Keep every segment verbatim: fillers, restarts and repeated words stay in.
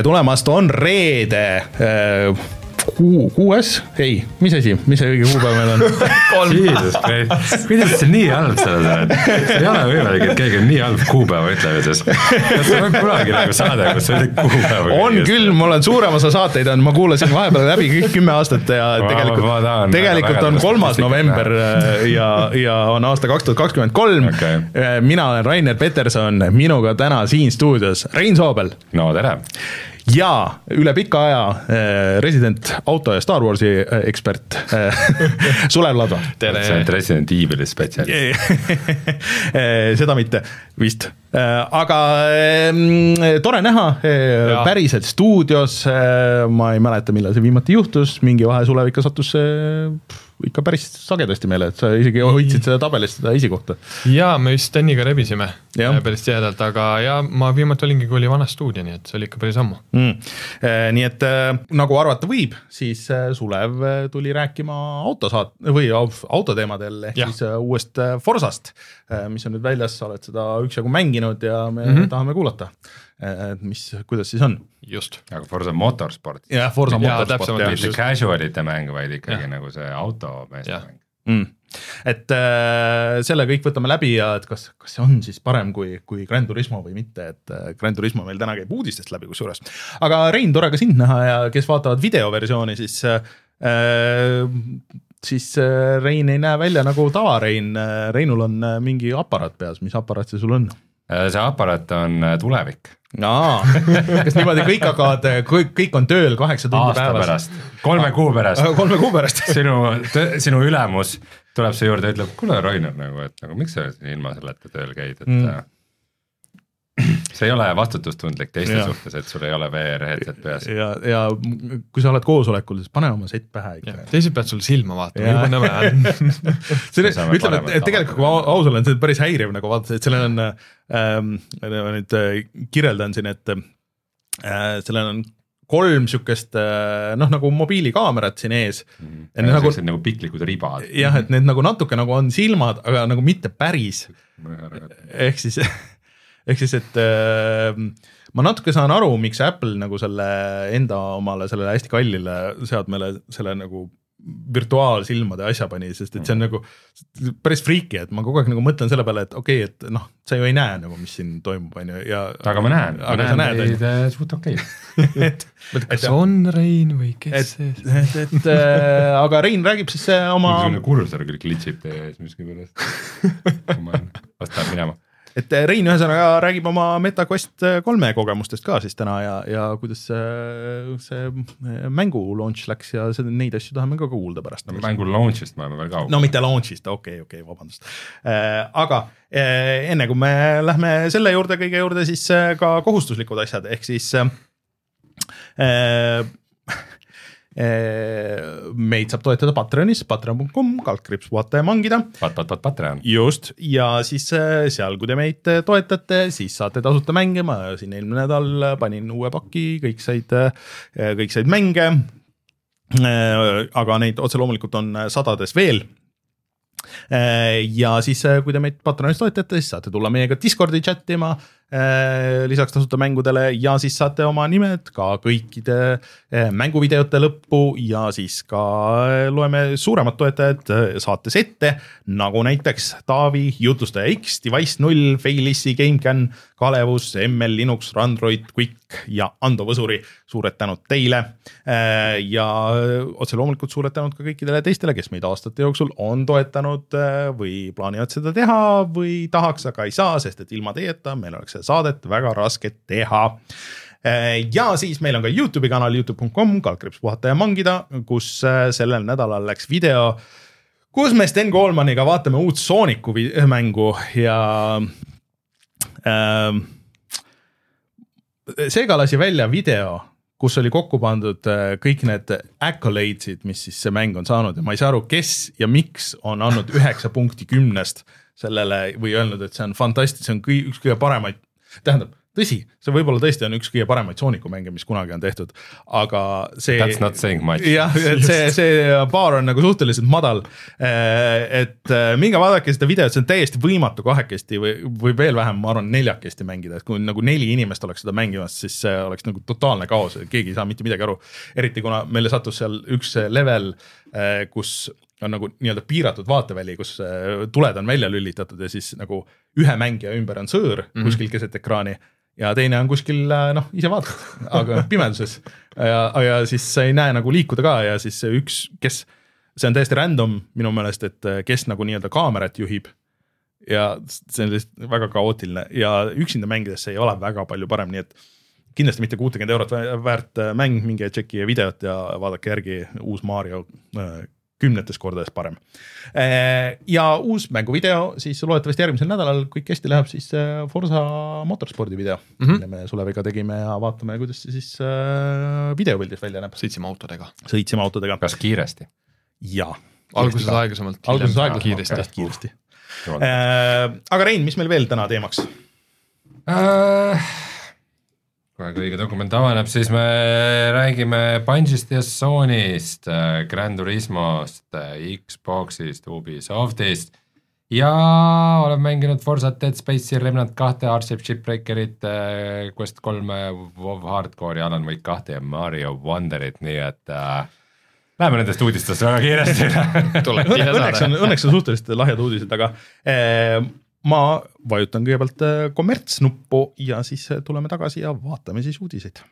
tere tulemast, on reede äh, Ku, kuues? Ei, mis asi? Mis see õige kuupäev meil on? Jesus Christ. Kuidas see nii halb selle oled? See ei ole võimalik, et keegi on nii halb kuupäeva ütlemises. Kas see on kunagi nagu saade, kus see oli kuupäeva? On küll, mul on suurem osa saateid on, ma kuulasin vahepeal läbi kõik kümme aastat ja tegelikult, ma, ma tegelikult on kolmas november ja, ja on aasta kaks tuhat kakskümmend kolm. Okay. Mina olen Rainer Peterson, minuga täna siin stuudios Rein Soobel. No tere. Ja üle pika aja Resident Auto ja Star Warsi ekspert Sulev Ladva. Tere. See on Resident Evil'i spetsialist. Seda mitte vist. Aga tore näha ja. Päriselt stuudios. Ma ei mäleta, millal see viimati juhtus. Mingi vahe Sulev ikka sattus ikka päris sagedasti meile, et sa isegi hoidsid seda tabelist seda esikohta. Jaa, me vist Tänniga rebisime ja. Päris tihedalt, aga ja ma viimati olingi, kui oli vana stuudio, nii et see oli ikka päris ammu. Mm. Nii et nagu arvata võib, siis Sulev tuli rääkima autosaat- või autoteemadel ehk ja. Siis uuest Forsast, mis on nüüd väljas, sa oled seda üksjagu mänginud ja me mm-hmm. tahame kuulata. Mis, kuidas siis on? Just. Aga Forza Motorsport. Ja, Forza ja, Motorsport. Ja mitte casualite mäng, vaid ikkagi ja. Nagu see automeeste mäng. Mm. Et äh, selle kõik võtame läbi ja et kas, kas see on siis parem kui, kui Gran Turismo või mitte, et äh, Gran Turismo meil täna käib uudistest läbi kusjuures. Aga Rein, tore ka sind näha ja kes vaatavad videoversiooni, siis, äh, siis äh, Rein ei näe välja nagu tava Rein. Reinul on mingi aparaat peas, mis aparaat see sul on? See aparaat on tulevik. Aa, kas niimoodi kõik hakkavad, kõik on tööl kaheksa tundi aasta päevas? Pärast, kolme kuu pärast. Kolme kuu pärast. Sinu, sinu ülemus tuleb see juurde ja ütleb, kuule Rainer, nagu, et nagu, miks sa ilma selleta tööl käid, et mm. see ei ole vastutustundlik teiste ja. Suhtes, et sul ei ole V R-headset peas. Ja, ja kui sa oled koosolekul, siis pane oma sett pähe ikka. Teised pead sul silma vaatama, juba nõme on. Ütleme, et tegelikult kui aus olen, see on päris häiriv, nagu vaatad, et sellel on, ähm, nüüd kirjeldan siin, et äh, sellel on kolm sükest, noh, nagu mobiilikaamerat siin ees. Mm. Ja ja nagu, nagu piklikud ribad. Jah, et need nagu natuke nagu on silmad, aga nagu mitte päris. Ehk siis... Ehk siis, et äh, ma natuke saan aru, miks Apple nagu selle enda omale, sellele hästi kallile seadmele selle nagu virtuaalsilmade asja pani, sest et see on nagu päris freaky, et ma kogu aeg nagu mõtlen selle peale, et okei, okay, et noh, sa ju ei näe nagu, mis siin toimub. Ja, aga ma näen, aga ma näen teid suht okei. et, kas on Rein või kes see? Et, et, et, äh, aga Rein räägib siis oma... Mingi kursor küll klitsib teie ees miski pärast, kui ma vastan minema. Et Rein ühesõnaga räägib oma MetaQuest kolme kogemustest ka siis täna ja, ja kuidas see, see mängu launch läks ja seda, neid asju tahame ka kuulda pärast. No, mängu launchist ma olen veel kaugel. No mitte launchist, okei, okay, okei, okay, vabandust. Äh, aga äh, enne kui me lähme selle juurde kõige juurde, siis äh, ka kohustuslikud asjad, ehk siis äh, meid saab toetada Patreonis, patreon punkt com, kaldkriips puhata ja mangida. Pat, pat, pat, Patreon. Just, ja siis seal, kui te meid toetate, siis saate tasuta mänge, ma siin eelmine nädal panin uue paki, kõik said, kõik said mänge, aga neid otse loomulikult on sadades veel. Ja siis, kui te meid Patreonis toetate, siis saate tulla meiega Discordi chatima, lisaks tasuta mängudele ja siis saate oma nimed ka kõikide mänguvideote lõppu ja siis ka loeme suuremad toetajad saates ette, nagu näiteks Taavi, Jutustaja X, Device null, Failissi, GameCAN, Kalevus, M L, Linux, Randroid, Quick ja Ando Võsuri. Suured tänud teile ja otse loomulikult suured tänud ka kõikidele teistele, kes meid aastate jooksul on toetanud või plaanivad seda teha või tahaks, aga ei saa, sest et ilma teieta meil oleks saadet väga raske teha. Ja siis meil on ka YouTube'i kanal youtube punkt com, kaldkriips puhata ja mangida, kus sellel nädalal läks video, kus me Sten Koolmaniga vaatame uut Sooniku mängu ja äh, seega lasi välja video, kus oli kokku pandud kõik need accolades'id, mis siis see mäng on saanud ja ma ei saa aru, kes ja miks on andnud üheksa punkti kümnest sellele või öelnud, et see on fantastiline, see on kõi, üks kõige paremaid. Tähendab, tõsi, see võib-olla tõesti on üks kõige paremaid Sooniku mänge, mis kunagi on tehtud, aga see That's not saying much. jah, et see, see baar on nagu suhteliselt madal, et minge vaadake seda videot, see on täiesti võimatu kahekesti või, või veel vähem, ma arvan, neljakesti mängida, et kui nagu neli inimest oleks seda mängimas, siis see oleks nagu totaalne kaos, keegi ei saa mitte midagi aru, eriti kuna meile sattus seal üks level, kus on nagu nii-öelda piiratud vaateväli, kus tuled on välja lülitatud ja siis nagu ühe mängija ümber on sõõr mm-hmm. kuskil keset ekraani ja teine on kuskil, noh, ise vaatad, aga pimeduses ja, ja siis sa ei näe nagu liikuda ka ja siis üks, kes, see on täiesti random minu meelest, et kes nagu nii-öelda kaamerat juhib ja see on lihtsalt väga kaootiline ja üksinda mängides see ei ole väga palju parem, nii et kindlasti mitte kuuskümmend eurot väärt mäng, minge tšeki videot ja vaadake järgi uus Mario kümnetes kordades parem. Ja uus mänguvideo, siis loodetavasti järgmisel nädalal, kui hästi läheb, siis Forza Motorspordi video, mm-hmm. mille me Suleviga tegime ja vaatame, kuidas see siis videopildis välja näeb. Sõitsime autodega. Sõitsime autodega. Kas kiiresti? Jaa. Alguses aeglasemalt. Alguses aeglasemalt, kiiresti. Aga Rein, mis meil veel täna teemaks? Äh... kui õige dokument avaneb, siis me räägime Bungist ja Sonyst, Gran Turismost, Xboxist, Ubisoftist ja olen mänginud Forza Dead Space'i, Remnant kahte, Arship Shipbreakerit, Quest kolme, WoW Hardcore'i, Alan Wake kahte ja Mario Wonderit, nii et äh, läheme nendest uudistest väga kiiresti. õnneks, on, õnneks on suhteliselt lahjad uudised, aga äh, ma vajutan kõigepealt kommertsnuppu ja siis tuleme tagasi ja vaatame siis uudiseid.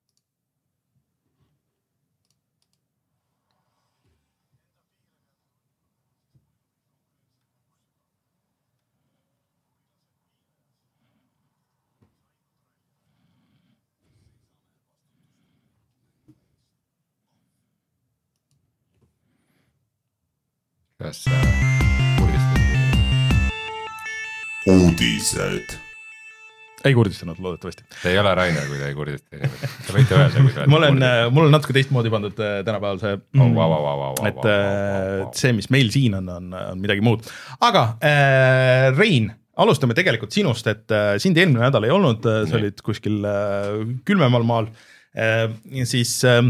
Kas uudised? Uudised. Ei kurdistanud loodetavasti. Te ei ole Rainer, kui te ei kurdista. Te võite öelda, kui te mul on, mul on natuke teistmoodi pandud tänapäeval see, oh, wow, wow, wow, wow, et wow, wow, wow. see, mis meil siin on, on, on midagi muud. Aga äh, Rein, alustame tegelikult sinust, et äh, sind eelmine nädal ei olnud, sa olid kuskil äh, külmemal maal äh, ja siis äh,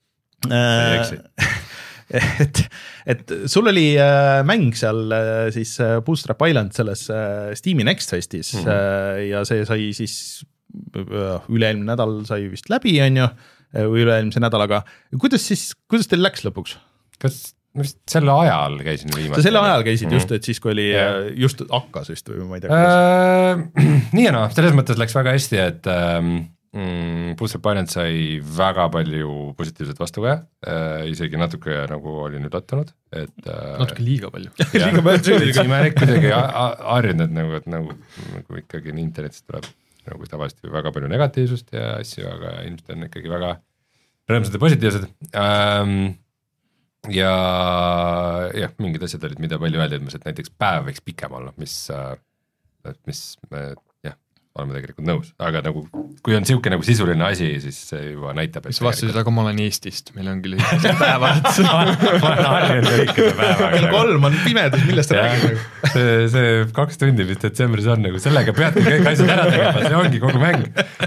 et, et sul oli äh, mäng seal äh, siis äh, Bootstrap Island selles äh, Steam'i Next Festis mm-hmm. äh, ja see sai siis äh, üle-eelmine nädal sai vist läbi, on ju, või üle-eelmise nädalaga. Kuidas siis, kuidas teil läks lõpuks? Kas vist selle ajal käisin viimati? Sa selle ajal käisid mm-hmm. just, et siis kui oli yeah. just hakkas vist või ma ei tea. Äh, nii ja noh, selles mõttes läks väga hästi, et ähm, Mm, Bootstrap Island sai väga palju positiivset vastukaja, äh, isegi natuke nagu oli nüüd attunud, et äh, natuke liiga palju. liiga palju, ma olen kuidagi harjunud nagu, et nagu, nagu ikkagi nii internetist tuleb nagu tavaliselt väga palju negatiivsust ja asju, aga ilmselt on ikkagi väga rõõmsad ja positiivsed ähm, ja jah, mingid asjad olid, mida palju öeldi, et näiteks päev võiks pikem olla, mis, mis jah, oleme tegelikult nõus, aga nagu kui on siuke nagu sisuline asi, siis see juba näitab. Mis vastasid, aga ma olen Eestist, meil on küll Eestist päevad. ma olen harjunud kõikide päevaga. Kell kolm on pimedus, millest ta räägib? See, see kaks tundi, mis detsembris on, nagu sellega peadki kõik asjad ära tegema, see ongi kogu mäng.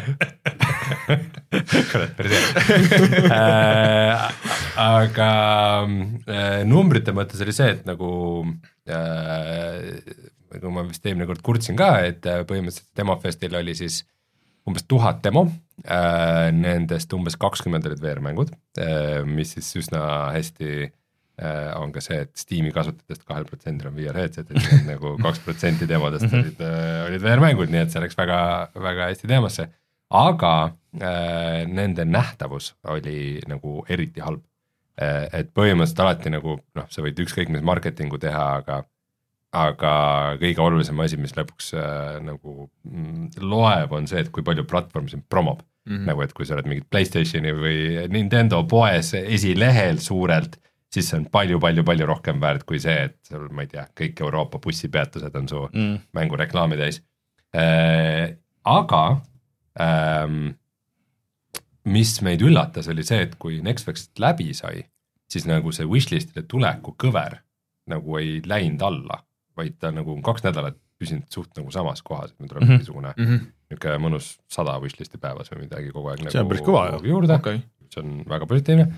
Kurat, päris hea. Äh, aga äh, numbrite mõttes oli see, et nagu äh, kui ma vist eelmine kord kurtsin ka, et põhimõtteliselt Demofestil oli siis umbes tuhat demo, äh, nendest umbes kakskümmend olid V R-mängud, äh, mis siis üsna hästi äh, on ka see, et Steam'i kasutajatest kahel protsendil on V R-headset, et nagu kaks protsenti demodest olid, äh, olid V R-mängud, nii et see läks väga, väga hästi teemasse, aga äh, nende nähtavus oli nagu eriti halb. Äh, et põhimõtteliselt alati nagu, noh, sa võid ükskõik mis marketingu teha, aga aga kõige olulisem asi, mis lõpuks äh, nagu mm, loeb, on see, et kui palju platvorm sind promob. Mm-hmm. Nagu, et kui sa oled mingid PlayStationi või Nintendo poes esilehel suurelt, siis see on palju, palju, palju rohkem väärt kui see, et sul, ma ei tea, kõik Euroopa bussipeatused on su mm. mängureklaami täis. Äh, aga ähm, mis meid üllatas, oli see, et kui Nextfest läbi sai, siis nagu see wishlistile tuleku kõver nagu ei läinud alla, vaid ta nagu kaks nädalat püsinud suht nagu samas kohas, et meil tuleb mm -hmm. mingisugune mm -hmm. niisugune mõnus sada wishlisti päevas või midagi kogu aeg see nagu kõva, juurde okay., see on väga positiivne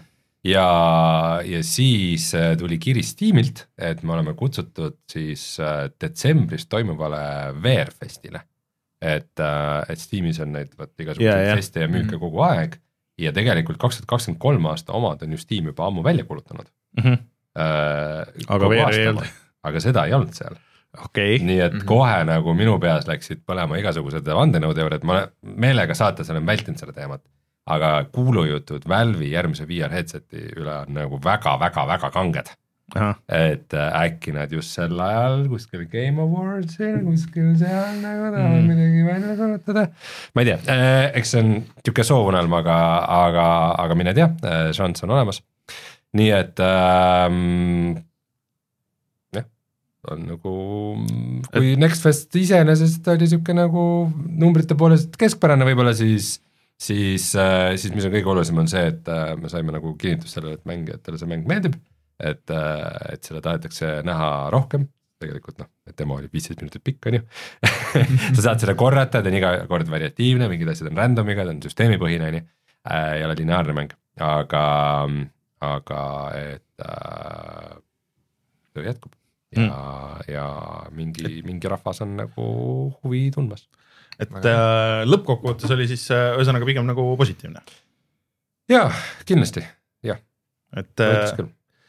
ja, ja siis tuli kiri Steamilt, et me oleme kutsutud siis detsembris toimuvale V R-festile, et, et Steamis on neid võt igasuguseid yeah, feste yeah. ja müüke mm -hmm. kogu aeg ja tegelikult kaks tuhat kakskümmend kolm aasta omad on ju Steam juba ammu välja kuulutanud mm. -hmm. Äh, aga V R ei olnud. Aga seda ei olnud seal. Okay. Nii et mm -hmm. kohe nagu minu peas läksid põlema igasugused vandenõuteooriad, ma meelega saates olen vältinud selle teemat, aga kuulujutud Valve'i järgmise V R headseti üle on nagu väga-väga-väga kanged. Aha. Et äkki nad just sel ajal kuskil Game Awardsil, kuskil seal nagu tahavad mm. midagi välja kuulutada. Ma ei tea, eks see on tüke soovunelm, aga, aga, aga mine tea, šans on olemas. Nii et ähm, jah, on nagu, kui et... Nextfest iseenesest oli siuke nagu numbrite poolest keskpärane võib-olla, siis, siis, siis mis on kõige olulisem on see, et me saime nagu kinnitust sellele, et mängijatele see mäng meeldib, et, et selle tahetakse näha rohkem, tegelikult noh, et demo oli viisteist minutit pikk, on ju sa saad seda korrata, ta on iga kord variatiivne, mingid asjad on randomiga, ta on süsteemipõhine, on ju, ei ole lineaarne mäng, aga aga et äh, töö jätkub ja mm., ja mingi, mingi rahvas on nagu huvi tundmas. Et äh, lõppkokkuvõttes oli siis ühesõnaga pigem nagu positiivne? Jaa, kindlasti, jah. Et äh,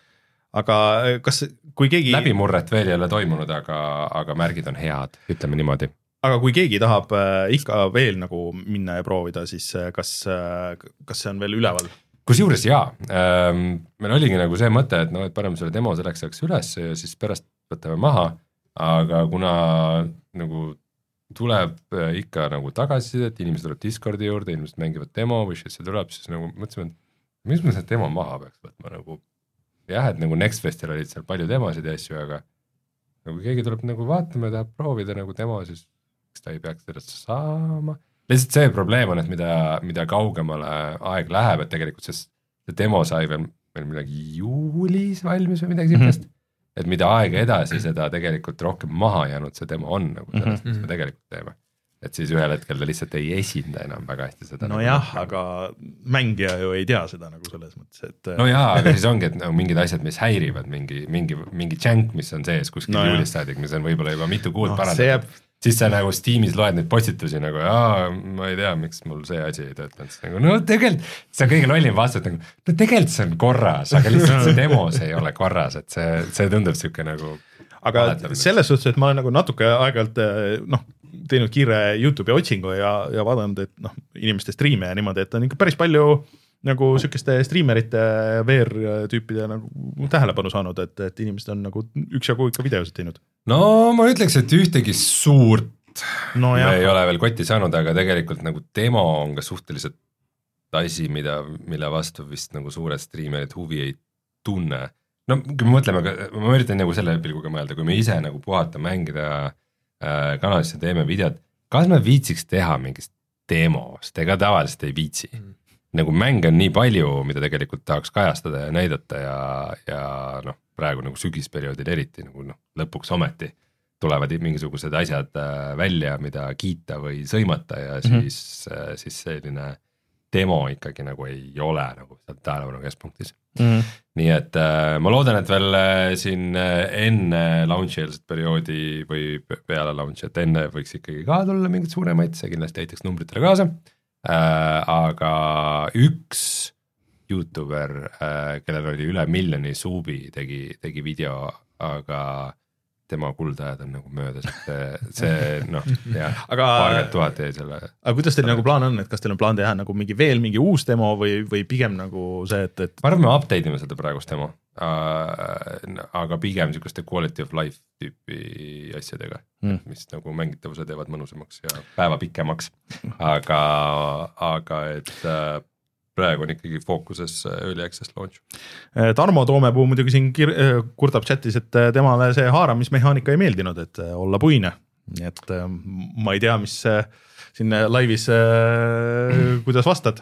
aga kas, kui keegi läbimurret veel ei ole toimunud, aga, aga märgid on head, ütleme niimoodi. Aga kui keegi tahab äh, ikka veel nagu minna ja proovida, siis kas, äh, kas see on veel üleval? Kusjuures jaa, ähm, meil oligi nagu see mõte, et no, et parem selle demo selleks ajaks üles ja siis pärast võtame maha, aga kuna nagu tuleb ikka nagu tagasiside, et inimesed tuleb Discordi juurde, inimesed mängivad demo või see tuleb, siis nagu mõtlesime, et mis me selle demo maha peaks võtma nagu jah, et nagu Nextfestil olid seal palju demosid ja asju, aga nagu keegi tuleb nagu vaatama ja tahab proovida nagu demo, siis kas ta ei peaks sellest saama. Lihtsalt see probleem on, et mida, mida kaugemale aeg läheb, et tegelikult see, see demo sai veel, veel midagi juulis valmis või midagi siukest, mm -hmm. et mida aega edasi, seda tegelikult rohkem maha jäänud see demo on nagu sellest, mis me tegelikult teeme. Et siis ühel hetkel ta lihtsalt ei esinda enam väga hästi seda. No nagu jah, aga mängija ju ei tea seda nagu selles mõttes, et no jaa, aga siis ongi, et nagu mingid asjad, mis häirivad, mingi, mingi, mingi jänk, mis on sees kuskil no juulist saadik, mis on võib-olla juba mitu kuud no, parandatud. Siis sa nagu Steamis loed neid postitusi nagu, jaa, ma ei tea, miks mul see asi ei töötanud. Nagu, no tegelikult, see on kõige lollim vastus, nagu, no tegelikult see on korras, aga lihtsalt see demos ei ole korras, et see, see tundub siuke nagu aga selles suhtes, et ma olen nagu natuke aeg-ajalt noh, teinud kiire YouTube'i otsingu ja, ja vaadanud, et noh, inimeste striime ja niimoodi, et on ikka päris palju nagu sükeste striimerite V R-tüüpide nagu tähelepanu saanud, et, et inimesed on nagu üksjagu ikka videosid teinud. No ma ütleks, et ühtegi suurt no, me ei ole veel kotti saanud, aga tegelikult nagu demo on ka suhteliselt asi, mida, mille vastu vist nagu suured striimerid huvi ei tunne. No kui me mõtleme, ma üritan nagu selle pilguga mõelda, kui me ise nagu puhata mängida äh, kanalisse teeme videot, kas me viitsiks teha mingist demost, ega tavaliselt ei viitsi. Mm. Nagu mänge on nii palju, mida tegelikult tahaks kajastada ja näidata ja, ja noh, praegu nagu sügisperioodil eriti nagu noh, lõpuks ometi tulevad mingisugused asjad välja, mida kiita või sõimata ja mm-hmm. siis, siis selline demo ikkagi nagu ei ole nagu sealt tähelepanu keskpunktis. Mm-hmm. Nii et äh, ma loodan, et veel äh, siin äh, enne launch-eelset perioodi või peale launch, et enne võiks ikkagi ka tulla mingid suuremaid, see kindlasti aitaks numbritele kaasa. Äh, aga üks YouTuber, äh, kellel oli üle miljoni suubi, tegi, tegi video, aga tema kuldajad on nagu möödas, et see, see noh, jah, paarkümmend tuhat jäi selle. Aga kuidas teil nagu plaan on, et kas teil on plaan teha nagu mingi veel mingi uus demo või, või pigem nagu see, et, et ma arvan, me update ime seda praegust demo, äh, aga pigem niisuguste quality of life tüüpi asjadega, mm. mis nagu mängitavuse teevad mõnusamaks ja päeva pikemaks, aga, aga et äh, praegu on ikkagi fookuses early access launch. Tarmo Toomepuu muidugi siin kir- kurdab chatis, et temale see haaramismehaanika ei meeldinud, et olla puine. Nii et ma ei tea, mis siin laivis, kuidas vastad?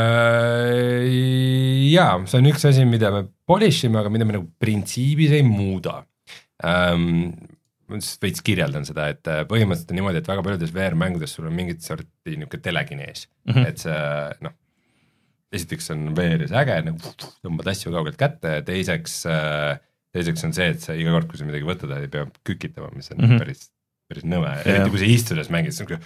Jaa, see on üks asi, mida me polishime, aga mida me nagu printsiibis ei muuda. ma veits kirjeldan seda, et põhimõtteliselt on niimoodi, et väga paljudes V R-mängudes sul on mingit sorti niisugune telekinees mm, -hmm. et see noh, esiteks on V R-is äge, nagu tõmbad asju kaugelt kätte ja teiseks, teiseks on see, et sa iga kord, kui sa midagi võtad, ei pea kükitama, mis on mm -hmm. päris, päris nõme, eriti kui sa istudes mängid, see,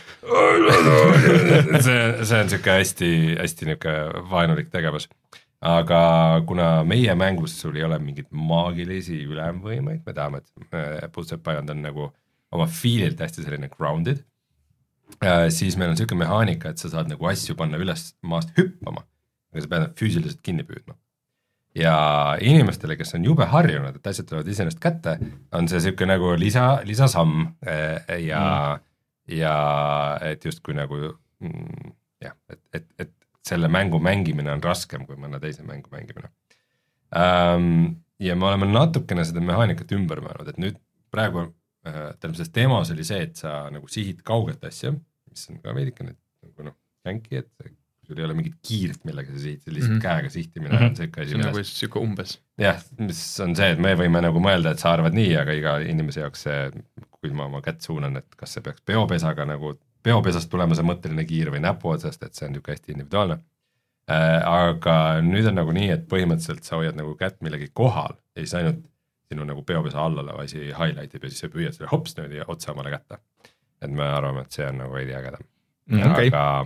see on niisugune hästi, hästi niisugune vaenulik tegevus. Aga kuna meie mängus sul ei ole mingit maagilisi ülemvõimeid, me tahame, et Puzzle Beyond on nagu oma feelilt hästi selline grounded, siis meil on niisugune mehaanika, et sa saad nagu asju panna üles maast hüppama, aga sa pead füüsiliselt kinni püüdma. Ja inimestele, kes on jube harjunud, et asjad tulevad isenest kätte, on see niisugune nagu lisa, lisasamm ja, mm. ja et justkui nagu jah, et, et, et selle mängu mängimine on raskem kui mõne teise mängu mängimine. Ähm, ja me oleme natukene seda mehaanikat ümber mõelnud, et nüüd praegu äh, tähendab selles demos oli see, et sa nagu sihid kauget asja, mis on ka veidikene nagu noh, jänki, et sul ei ole mingit kiiret, millega sa sihid, lihtsalt mm -hmm. käega sihtimine mm -hmm. on see ikka asi. See on nagu siuke umbes. Jah, mis on see, et me võime nagu mõelda, et sa arvad nii, aga iga inimese jaoks see, kui ma oma kätt suunan, et kas see peaks peopesaga nagu peopesast tulema see mõtteline kiir või näpu otsast, et see on niisugune hästi individuaalne. Äh, aga nüüd on nagu nii, et põhimõtteliselt sa hoiad nagu kätt millegi kohal ja siis ainult sinu nagu peopesa all oleva asi highlight ib ja siis sa püüad selle hops nüüd otsa omale kätte. Et me arvame, et see on nagu veidi ägedam. Mm, okay. Aga,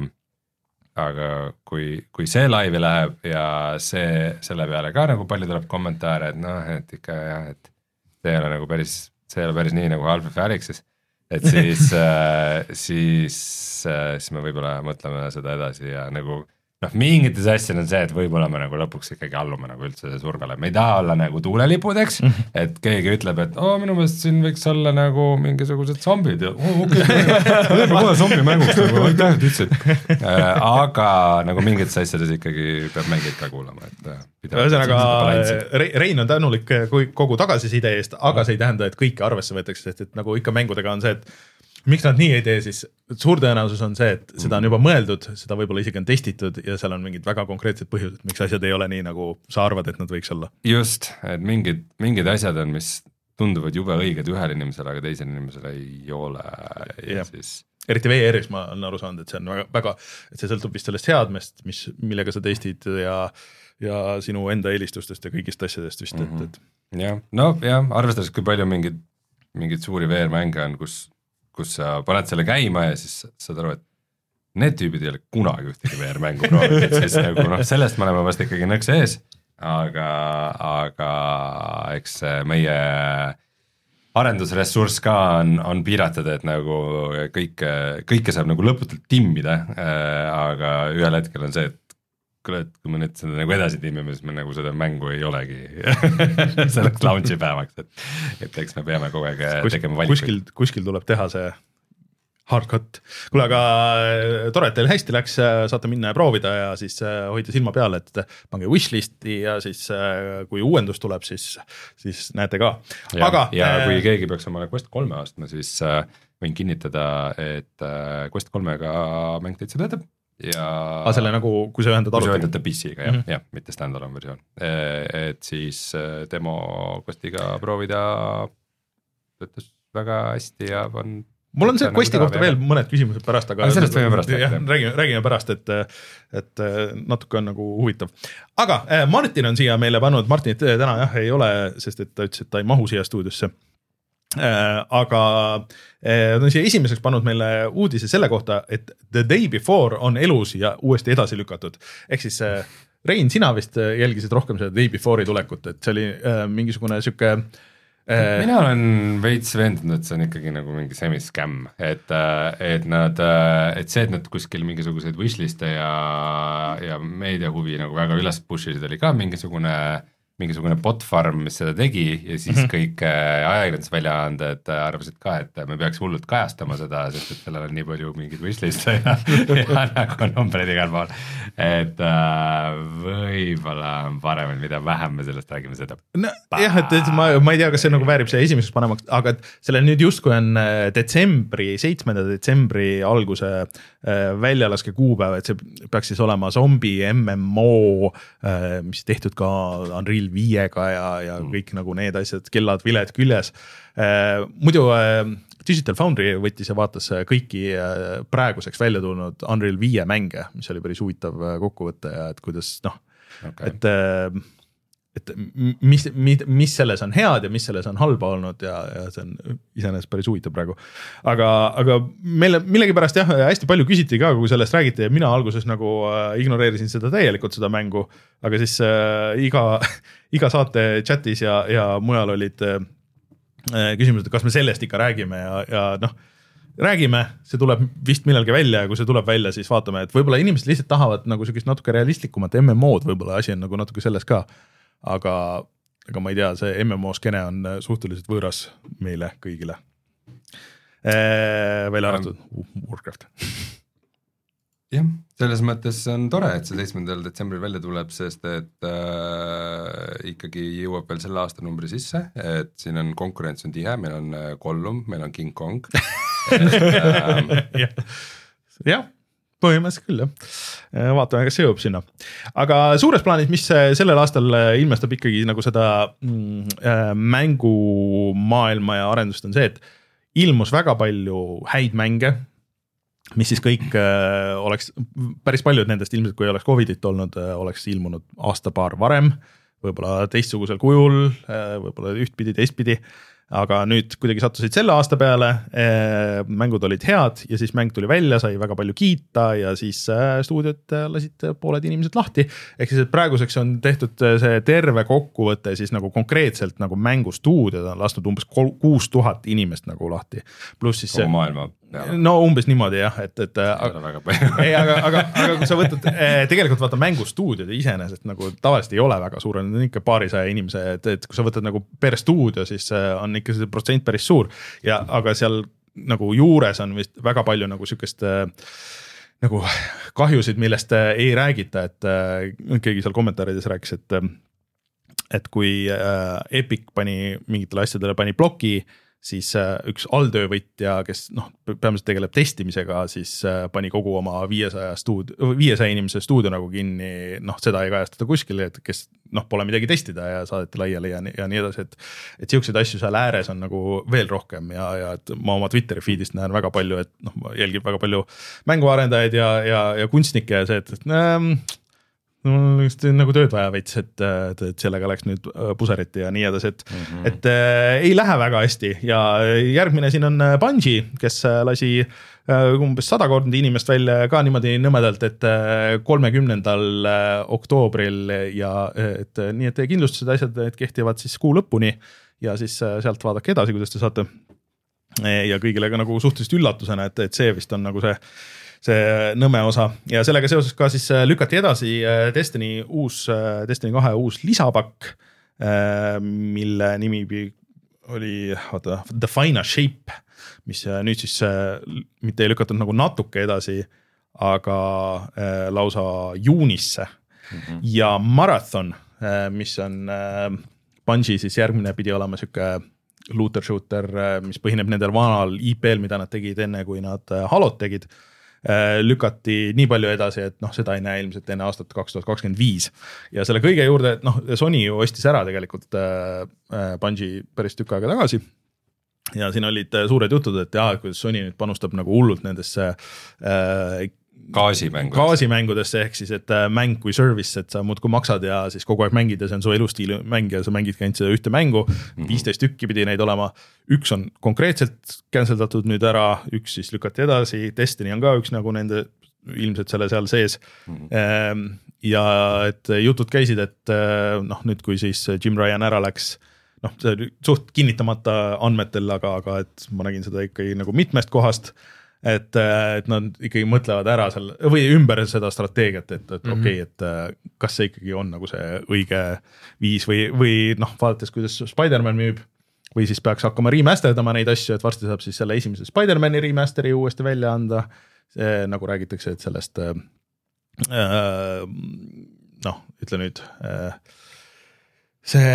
aga kui, kui see laivi läheb ja see selle peale ka nagu palju tuleb kommentaare, et noh, et ikka jah, et see ei ole nagu päris, see ei ole päris nii nagu Half-Life Alyxis. Et siis, äh, siis, äh, siis me võib-olla mõtleme seda edasi ja nagu noh, mingites asjad on see, et võib-olla me nagu lõpuks ikkagi allume nagu üldse survele. Me ei taha olla nagu tuulelipudeks, et keegi ütleb, et oo, minu meelest siin võiks olla nagu mingisugused zombid ja oo, okei, teeme kohe zombi mänguks nagu, aitäh, et ütlesid. Aga nagu mingites asjades ikkagi peab mängid ka kuulama. Ühesõnaga, Rein on tänulik kogu tagasiside eest, aga see ei tähenda, et kõike arvesse võetakse, sest et nagu ikka mängudega on see, et miks nad nii ei tee, siis suur tõenäosus on see, et seda on juba mõeldud, seda võib-olla isegi on testitud ja seal on mingid väga konkreetsed põhjused, miks asjad ei ole nii, nagu sa arvad, et nad võiks olla. Just, et mingid, mingid asjad on, mis tunduvad jube õiged ühele inimesele, aga teisele inimesele ei ole. Ja siis... Eriti V R-is ma olen aru saanud, et see on väga, väga, et see sõltub vist sellest seadmest, mis, millega sa testid ja, ja sinu enda eelistustest ja kõigist asjadest vist. Mm -hmm. et, et... Ja, no jah, arvestades, kui palju mingid, mingid suuri V R-mänge on, kus kus sa paned selle käima ja siis saad aru, et need tüübid ei ole kunagi ühtegi V R-mängu proovinud, et siis nagu noh, sellest me oleme vast ikkagi nõks ees, aga, aga eks meie arendusressurss ka on, on piiratud, et nagu kõike, kõike saab nagu lõputult timmida, aga ühel hetkel on see, et kuule, et kui me nüüd seda nagu edasi timmime, siis me nagu seda mängu ei olegi selleks launchi päevaks, et, et eks me peame kogu aeg Kus, tegema valikuid. Kuskil, kuskil tuleb teha see hard cut. Kuule, aga tore, et teil hästi läks, saate minna ja proovida ja siis hoida silma peale, et pange wishlisti ja siis kui uuendus tuleb, siis, siis näete ka. Ja, aga, ja äh, kui keegi peaks omale Quest kolme aastma, siis võin kinnitada, et Quest kolmega mäng täitsa töötab. Ja ah, selle nagu, kui sa ühendad kui sa ühendad P C-ga, jah, mm -hmm. jah, mitte stand-alone versioon. Et siis demo Questiga proovida töötas väga hästi ja on mul on see Questi kohta veel mõned küsimused pärast, aga, aga sellest võime pärast jah, räägime, räägime pärast, et, et natuke on nagu huvitav. Aga Martin on siia meile pannud, Martinit täna jah ei ole, sest et ta ütles, et ta ei mahu siia stuudiosse. Äh, aga äh, on siia esimeseks pannud meile uudise selle kohta, et The Day Before on elus ja uuesti edasi lükatud. Ehk siis äh, Rein, sina vist jälgisid rohkem seda Day Before'i tulekut, et see oli äh, mingisugune süke äh, mina olen veits veendunud, et see on ikkagi nagu mingi semi-scam, et, et nad, et see, et nad kuskil mingisuguseid wishliste ja, ja meediahuvi nagu väga üles pushisid, oli ka mingisugune mingisugune bot-farm, mis seda tegi ja siis mm -hmm. kõik ajakirjandusväljaanded arvasid ka, et me peaks hullult kajastama seda, sest et sellel on nii palju mingeid wishliste ja, ja nagu numbreid igal pool. Et äh, võib-olla on parem, et mida vähem me sellest räägime, seda no, jah, et, et ma, ma ei tea, kas see nagu väärib see esimeseks panemaks, aga et selle nüüd justkui on detsembri, seitsmenda detsembri alguse väljalaske kuupäev, et see peaks siis olema zombi M M O, mis tehtud ka Unreal viiega ja, ja kõik nagu need asjad, kellad, viled küljes. Muidu Digital Foundry võttis ja vaatas kõiki praeguseks välja tulnud Unreal viie mänge, mis oli päris huvitav kokkuvõte ja et kuidas noh, okay. et, et mis, mis selles on head ja mis selles on halba olnud ja, ja see on iseenesest päris huvitav praegu. Aga, aga meile millegipärast jah, hästi palju küsiti ka, kui sellest räägiti ja mina alguses nagu ignoreerisin seda täielikult seda mängu, aga siis äh, iga, iga saate chatis ja, ja mujal olid äh, küsimused, kas me sellest ikka räägime ja, ja noh, räägime, see tuleb vist millalgi välja ja kui see tuleb välja, siis vaatame, et võib-olla inimesed lihtsalt tahavad nagu sellist natuke realistlikumat M M O-d, võib-olla asi on nagu natuke selles ka, aga, aga ma ei tea, see M M O-skene on suhteliselt võõras meile kõigile. Välja arvatud Warcraft. Jah, selles mõttes on tore, et see seitsmendal detsembril välja tuleb, sest et äh, ikkagi jõuab veel selle aasta numbri sisse, et siin on konkurents on tihe, meil on Gollum, meil on King Kong. Jah, ja, põhimõtteliselt küll jah. Vaatame, kas see jõuab sinna. Aga suures plaanis, mis sellel aastal ilmestab ikkagi nagu seda mm, mängumaailma ja arendust on see, et ilmus väga palju häid mänge, mis siis kõik äh, oleks, päris paljud nendest ilmselt, kui oleks Covidit olnud, äh, oleks ilmunud aasta paar varem, võib-olla teistsugusel kujul, äh, võib-olla ühtpidi, teistpidi, aga nüüd kuidagi sattusid selle aasta peale, mängud olid head ja siis mäng tuli välja, sai väga palju kiita ja siis stuudiot lasid pooled inimesed lahti. Ehk siis, et praeguseks on tehtud see terve kokkuvõte siis nagu konkreetselt nagu mängustuudiod on lastud umbes kuus tuhat inimest nagu lahti. Plus siis kogu maailma peale. No umbes niimoodi jah, et, et aga, ei, aga, aga, aga kui sa võtad, tegelikult vaata mängustuudiod iseenesest nagu tavaliselt ei ole väga suur, on ikka paarisaja inimese, et, et kui sa võtad nagu per stuudio, siis on ikka see protsent päris suur ja aga seal nagu juures on vist väga palju nagu sükest nagu kahjusid, millest ei räägita, et keegi seal kommentaarides rääkis, et et kui Epic pani mingitele asjadele pani bloki, siis üks alltöövõtja, kes noh, peamiselt tegeleb testimisega, siis pani kogu oma viiesaja, stuudio, viiesaja inimese stuudio nagu kinni, noh, seda ei kajastada kuskil, et kes noh, pole midagi testida ja saadeti laiali ja, ja nii edasi, et et siukseid asju seal ääres on nagu veel rohkem ja, ja et ma oma Twitteri feedist näen väga palju, et noh, jälgib väga palju mänguarendajaid ja, ja, ja kunstnikke ja see, et, et ähm, no just nagu tööd vaja veits, et, et, et sellega läks nüüd puseriti ja nii edasi, et, mm-hmm. et äh, ei lähe väga hästi ja järgmine siin on Bungie, kes lasi äh, umbes sada korda inimest välja ka niimoodi nõmedalt, et kolmekümnendal oktoobril ja et nii, et kindlustused asjad et kehtivad siis kuu lõpuni ja siis sealt vaadake edasi, kuidas te saate ja kõigile ka nagu suhteliselt üllatusena, et, et see vist on nagu see see nõme osa ja sellega seoses ka siis lükati edasi Destiny uus, Destiny kahe uus lisapakk, mille nimi oli vaata, The Final Shape, mis nüüd siis mitte ei lükatud nagu natuke edasi, aga lausa juunisse mm-hmm. ja Marathon, mis on Bungie siis järgmine pidi olema siuke looter shooter, mis põhineb nendel vanal I P-l, mida nad tegid enne, kui nad Halot tegid, lükati nii palju edasi, et noh, seda ei näe ilmselt enne aastat kaks tuhat kakskümmend viis ja selle kõige juurde, et noh, Sony ju ostis ära tegelikult äh, Bungie päris tükk aega tagasi ja siin olid suured jutud, et jah, kuidas Sony nüüd panustab nagu hullult nendesse äh, gaasimängudesse. gaasimängudesse ehk siis, et mäng kui service, et sa muudkui maksad ja siis kogu aeg mängid ja see on su elustiili mäng ja sa mängid käinud seda ühte mängu, viisteist tükki pidi neid olema, üks on konkreetselt canceldatud nüüd ära, üks siis lükati edasi, Destiny on ka üks nagu nende ilmselt selle seal sees mm-hmm. ja et jutud käisid, et noh, nüüd kui siis Jim Ryan ära läks, noh, see oli suht kinnitamata andmetel, aga, aga et ma nägin seda ikkagi nagu mitmest kohast, et, et nad ikkagi mõtlevad ära seal või ümber seda strateegiat, et, et mm-hmm. okei, okay, et kas see ikkagi on nagu see õige viis või, või noh, vaadates, kuidas Spider-Man müüb või siis peaks hakkama remasterdama neid asju, et varsti saab siis selle esimese Spider-Mani remasteri uuesti välja anda, see, nagu räägitakse, et sellest äh, noh, ütle nüüd, see